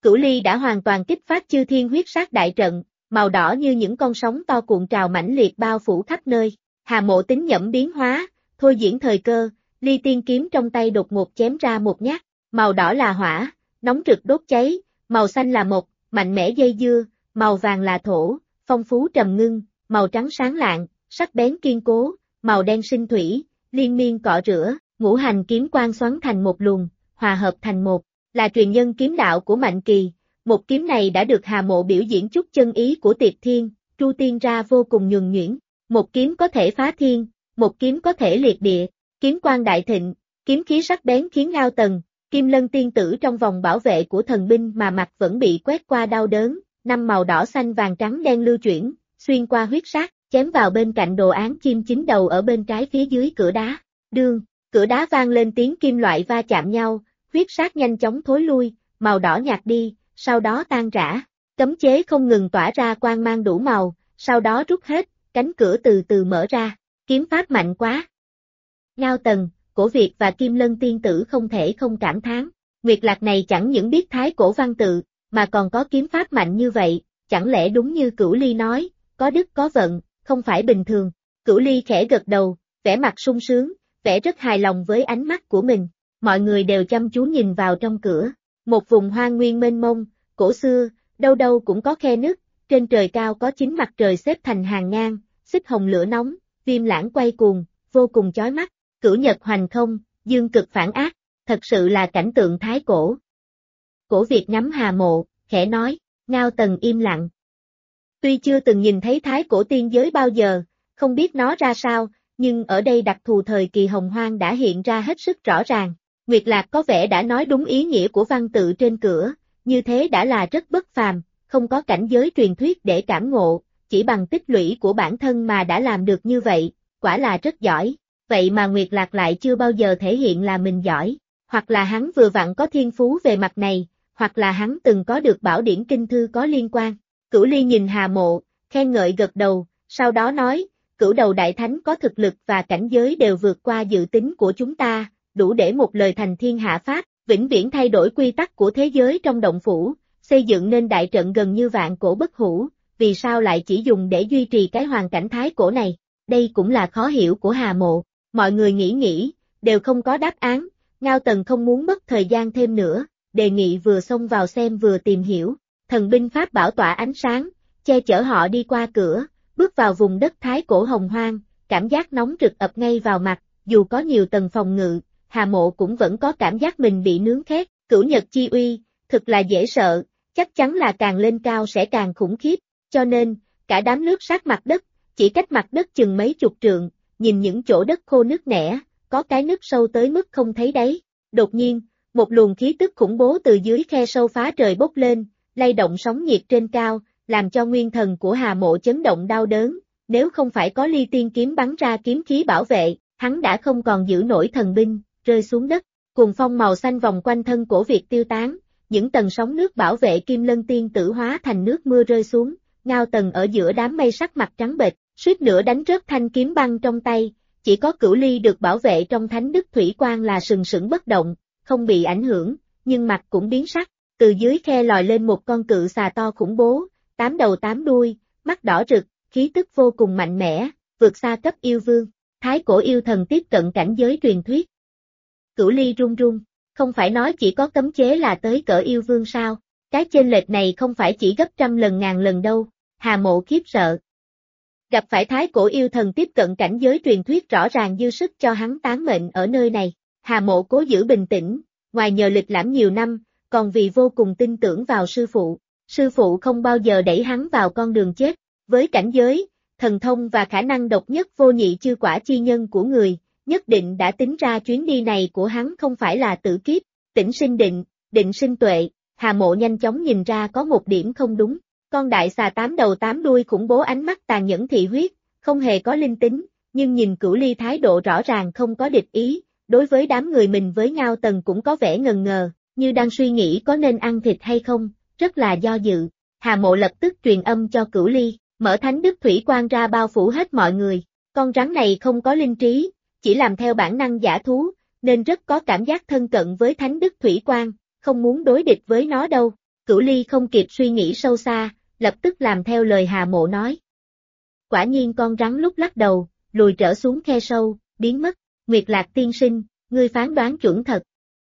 A: Cửu Ly đã hoàn toàn kích phát chư thiên huyết sát đại trận, màu đỏ như những con sóng to cuộn trào mãnh liệt bao phủ khắp nơi. Hà Mộ tính nhẩm biến hóa, thôi diễn thời cơ, ly tiên kiếm trong tay đột ngột chém ra một nhát, màu đỏ là hỏa, nóng rực đốt cháy, màu xanh là mộc, mạnh mẽ dây dưa, màu vàng là thổ, phong phú trầm ngưng, màu trắng sáng lạng, sắc bén kiên cố, màu đen sinh thủy, liên miên cọ rửa, ngũ hành kiếm quang xoắn thành một luồng, hòa hợp thành một, là truyền nhân kiếm đạo của Mạnh Kỳ. Một kiếm này đã được Hà Mộ biểu diễn chút chân ý của Tiệt Thiên, Tru Tiên ra vô cùng nhuần nhuyễn. Một kiếm có thể phá thiên, một kiếm có thể liệt địa, kiếm quang đại thịnh, kiếm khí sắc bén khiến Ngao Tần, Kim Lân tiên tử trong vòng bảo vệ của thần binh mà mặt vẫn bị quét qua đau đớn, năm màu đỏ xanh vàng trắng đen lưu chuyển, xuyên qua huyết sát, chém vào bên cạnh đồ án chim chín đầu ở bên trái phía dưới cửa đá. Đương, cửa đá vang lên tiếng kim loại va chạm nhau, huyết sát nhanh chóng thối lui, màu đỏ nhạt đi, sau đó tan rã, cấm chế không ngừng tỏa ra quang mang đủ màu, sau đó rút hết, cánh cửa từ từ mở ra, kiếm pháp mạnh quá. Ngao Tần, Cổ Việt và Kim Lân tiên tử không thể không cảm thán, Nguyệt Lạc này chẳng những biết thái cổ văn tự, mà còn có kiếm pháp mạnh như vậy, chẳng lẽ đúng như Cửu Ly nói, có đức có vận, không phải bình thường. Cửu Ly khẽ gật đầu, vẻ mặt sung sướng, vẻ rất hài lòng với ánh mắt của mình, mọi người đều chăm chú nhìn vào trong cửa, một vùng hoang nguyên mênh mông, cổ xưa, đâu đâu cũng có khe nứt, trên trời cao có 9 mặt trời xếp thành hàng ngang, xích hồng lửa nóng, viêm lãng quay cuồng, vô cùng chói mắt, cửu nhật hoành không, dương cực phản ác, thật sự là cảnh tượng thái cổ. Cổ Việt ngắm Hà Mộ, khẽ nói, Ngao Tần im lặng. Tuy chưa từng nhìn thấy thái cổ tiên giới bao giờ, không biết nó ra sao, nhưng ở đây đặc thù thời kỳ hồng hoang đã hiện ra hết sức rõ ràng. Nguyệt Lạc có vẻ đã nói đúng ý nghĩa của văn tự trên cửa, như thế đã là rất bất phàm, không có cảnh giới truyền thuyết để cảm ngộ, chỉ bằng tích lũy của bản thân mà đã làm được như vậy, quả là rất giỏi. Vậy mà Nguyệt Lạc lại chưa bao giờ thể hiện là mình giỏi, hoặc là hắn vừa vặn có thiên phú về mặt này, hoặc là hắn từng có được bảo điển kinh thư có liên quan. Cửu Ly nhìn Hà Mộ, khen ngợi gật đầu, sau đó nói, Cửu Đầu Đại Thánh có thực lực và cảnh giới đều vượt qua dự tính của chúng ta, đủ để một lời thành thiên hạ pháp, vĩnh viễn thay đổi quy tắc của thế giới trong động phủ, xây dựng nên đại trận gần như vạn cổ bất hủ, vì sao lại chỉ dùng để duy trì cái hoàn cảnh thái cổ này, đây cũng là khó hiểu của Hà Mộ, mọi người nghĩ, đều không có đáp án, Ngao Tần không muốn mất thời gian thêm nữa, đề nghị vừa xông vào xem vừa tìm hiểu, thần binh pháp bảo tỏa ánh sáng, che chở họ đi qua cửa, bước vào vùng đất thái cổ hồng hoang, cảm giác nóng rực ập ngay vào mặt, dù có nhiều tầng phòng ngự, Hà Mộ cũng vẫn có cảm giác mình bị nướng khét, cửu nhật chi uy, thực là dễ sợ, chắc chắn là càng lên cao sẽ càng khủng khiếp, cho nên, cả đám lướt sát mặt đất, chỉ cách mặt đất chừng mấy chục trượng, nhìn những chỗ đất khô nứt nẻ, có cái nứt sâu tới mức không thấy đáy. Đột nhiên, một luồng khí tức khủng bố từ dưới khe sâu phá trời bốc lên, lay động sóng nhiệt trên cao, làm cho nguyên thần của Hà Mộ chấn động đau đớn, nếu không phải có ly tiên kiếm bắn ra kiếm khí bảo vệ, hắn đã không còn giữ nổi thần binh, rơi xuống đất, cuồng phong màu xanh vòng quanh thân Cổ Việt tiêu tán, những tầng sóng nước bảo vệ Kim Lân tiên tử hóa thành nước mưa rơi xuống, Ngao Tần ở giữa đám mây sắc mặt trắng bệch, suýt nữa đánh rớt thanh kiếm băng trong tay, chỉ có Cửu Ly được bảo vệ trong thánh đức thủy quan là sừng sững bất động, không bị ảnh hưởng, nhưng mặt cũng biến sắc, từ dưới khe lòi lên một con cự xà to khủng bố, 8 đầu 8 đuôi, mắt đỏ rực, khí tức vô cùng mạnh mẽ, vượt xa cấp yêu vương, thái cổ yêu thần tiếp cận cảnh giới truyền thuyết. Cửu Ly run run, không phải nói chỉ có cấm chế là tới cỡ yêu vương sao, cái chênh lệch này không phải chỉ gấp trăm lần ngàn lần đâu, Hà Mộ khiếp sợ. Gặp phải thái cổ yêu thần tiếp cận cảnh giới truyền thuyết rõ ràng dư sức cho hắn tán mệnh ở nơi này, Hà Mộ cố giữ bình tĩnh, ngoài nhờ lịch lãm nhiều năm, còn vì vô cùng tin tưởng vào sư phụ không bao giờ đẩy hắn vào con đường chết, với cảnh giới, thần thông và khả năng độc nhất vô nhị chư quả chi nhân của người, nhất định đã tính ra chuyến đi này của hắn không phải là tử kiếp, tĩnh sinh định, định sinh tuệ, Hà Mộ nhanh chóng nhìn ra có một điểm không đúng. Con đại xà 8 đầu 8 đuôi khủng bố ánh mắt tàn nhẫn thị huyết, không hề có linh tính, nhưng nhìn Cửu Ly thái độ rõ ràng không có địch ý, đối với đám người mình với Ngao Tần cũng có vẻ ngần ngờ, như đang suy nghĩ có nên ăn thịt hay không, rất là do dự. Hà Mộ lập tức truyền âm cho Cửu Ly, mở thánh đức thủy quan ra bao phủ hết mọi người, con rắn này không có linh trí, chỉ làm theo bản năng dã thú, nên rất có cảm giác thân cận với thánh đức thủy quan, không muốn đối địch với nó đâu. Cửu Ly không kịp suy nghĩ sâu xa, lập tức làm theo lời Hà Mộ nói. Quả nhiên con rắn lúc lắc đầu, lùi trở xuống khe sâu, biến mất. Nguyệt Lạc tiên sinh, ngươi phán đoán chuẩn thật.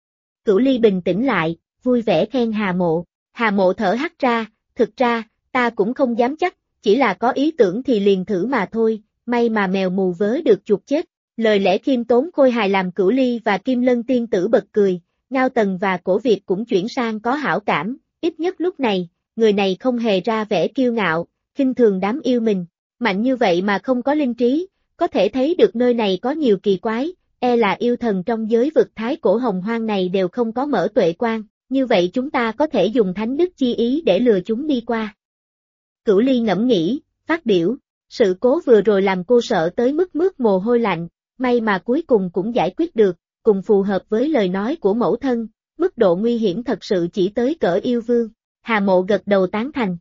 A: Cửu Ly bình tĩnh lại, vui vẻ khen Hà Mộ. Hà Mộ thở hắt ra, thực ra, ta cũng không dám chắc, chỉ là có ý tưởng thì liền thử mà thôi, may mà mèo mù vớ được chuột chết. Lời lẽ khiêm tốn khôi hài làm Cửu Ly và Kim Lân tiên tử bật cười, Ngao Tần và Cổ Việt cũng chuyển sang có hảo cảm, ít nhất lúc này, người này không hề ra vẻ kiêu ngạo, khinh thường đám yêu mình. Mạnh như vậy mà không có linh trí, có thể thấy được nơi này có nhiều kỳ quái, e là yêu thần trong giới vực thái cổ hồng hoang này đều không có mở tuệ quan, như vậy chúng ta có thể dùng thánh đức chi ý để lừa chúng đi qua. Cửu Ly ngẫm nghĩ, phát biểu, sự cố vừa rồi làm cô sợ tới mức mướt mồ hôi lạnh, may mà cuối cùng cũng giải quyết được, cùng phù hợp với lời nói của mẫu thân, mức độ nguy hiểm thật sự chỉ tới cỡ yêu vương. Hà Mộ gật đầu tán thành.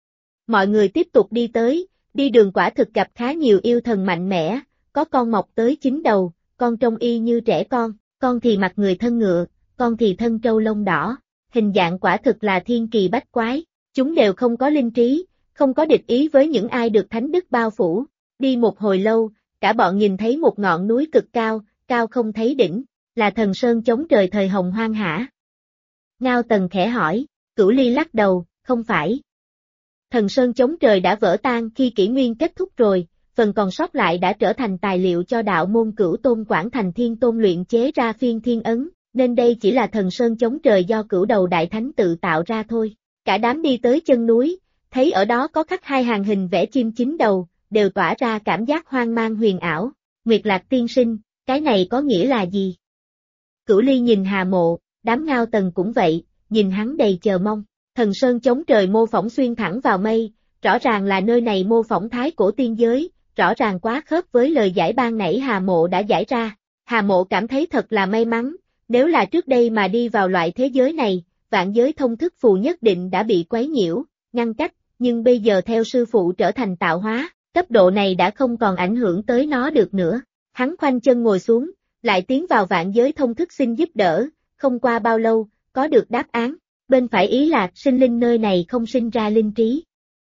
A: Mọi người tiếp tục đi tới, đi đường quả thực gặp khá nhiều yêu thần mạnh mẽ, có con mọc tới 9 đầu, con trông y như trẻ con thì mặt người thân ngựa, con thì thân trâu lông đỏ, hình dạng quả thực là thiên kỳ bách quái, chúng đều không có linh trí, không có địch ý với những ai được thánh đức bao phủ. Đi một hồi lâu, cả bọn nhìn thấy một ngọn núi cực cao, cao không thấy đỉnh, là thần sơn chống trời thời hồng hoang hả? Ngao Tần khẽ hỏi, Cửu Ly lắc đầu, không phải. Thần sơn chống trời đã vỡ tan khi kỷ nguyên kết thúc rồi, phần còn sót lại đã trở thành tài liệu cho đạo môn Cửu Tôn Quảng Thành Thiên Tôn luyện chế ra phiên thiên ấn, nên đây chỉ là thần sơn chống trời do Cửu Đầu Đại Thánh tự tạo ra thôi. Cả đám đi tới chân núi, thấy ở đó có khắc 2 hàng hình vẽ chim 9 đầu, đều tỏa ra cảm giác hoang mang huyền ảo. Nguyệt Lạc tiên sinh, cái này có nghĩa là gì? Cửu Ly nhìn Hà Mộ, đám Ngao Tần cũng vậy, nhìn hắn đầy chờ mong. Thần sơn chống trời mô phỏng xuyên thẳng vào mây, rõ ràng là nơi này mô phỏng thái cổ tiên giới, rõ ràng quá khớp với lời giải ban nãy Hà Mộ đã giải ra. Hà Mộ cảm thấy thật là may mắn, nếu là trước đây mà đi vào loại thế giới này, vạn giới thông thức phù nhất định đã bị quấy nhiễu, ngăn cách, nhưng bây giờ theo sư phụ trở thành tạo hóa, cấp độ này đã không còn ảnh hưởng tới nó được nữa. Hắn khoanh chân ngồi xuống, lại tiến vào vạn giới thông thức xin giúp đỡ, không qua bao lâu, có được đáp án. Bên phải ý là sinh linh nơi này không sinh ra linh trí.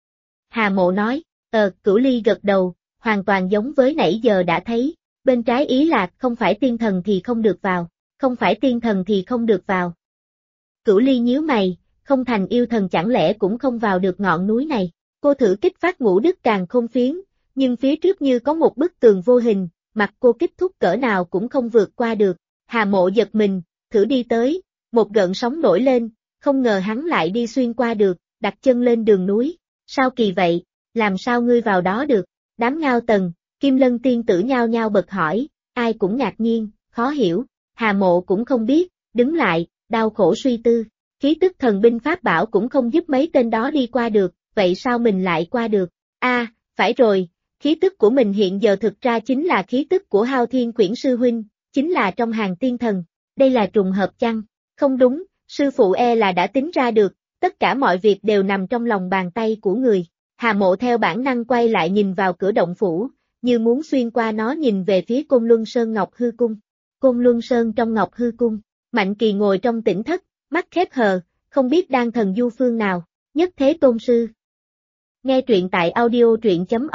A: Hà Mộ nói, Cửu Ly gật đầu, hoàn toàn giống với nãy giờ đã thấy. Bên trái ý là không phải tiên thần thì không được vào, không phải tiên thần thì không được vào. Cửu Ly nhíu mày, không thành yêu thần chẳng lẽ cũng không vào được ngọn núi này. Cô thử kích phát ngũ đức càng khôn phiến, nhưng phía trước như có một bức tường vô hình, mặt cô kích thúc cỡ nào cũng không vượt qua được. Hà Mộ giật mình, thử đi tới, một gợn sóng nổi lên. Không ngờ hắn lại đi xuyên qua được, đặt chân lên đường núi. Sao kỳ vậy, làm sao ngươi vào đó được? Đám Ngao Tần, Kim Lân tiên tử nhao nhao bật hỏi, ai cũng ngạc nhiên, khó hiểu. Hà Mộ cũng không biết, đứng lại, đau khổ suy tư. Khí tức thần binh pháp bảo cũng không giúp mấy tên đó đi qua được, vậy sao mình lại qua được? Phải rồi, khí tức của mình hiện giờ thực ra chính là khí tức của Hao Thiên Quyển sư huynh, chính là trong hàng tiên thần. Đây là trùng hợp chăng? Không đúng. Sư phụ e là đã tính ra được, tất cả mọi việc đều nằm trong lòng bàn tay của người. Hà Mộ theo bản năng quay lại nhìn vào cửa động phủ, như muốn xuyên qua nó nhìn về phía Côn Luân Sơn Ngọc Hư Cung. Côn Luân Sơn trong Ngọc Hư Cung, Mạnh Kỳ ngồi trong tỉnh thất, mắt khép hờ, không biết đang thần du phương nào, nhất thế tôn sư. Nghe truyện tại audio truyện.com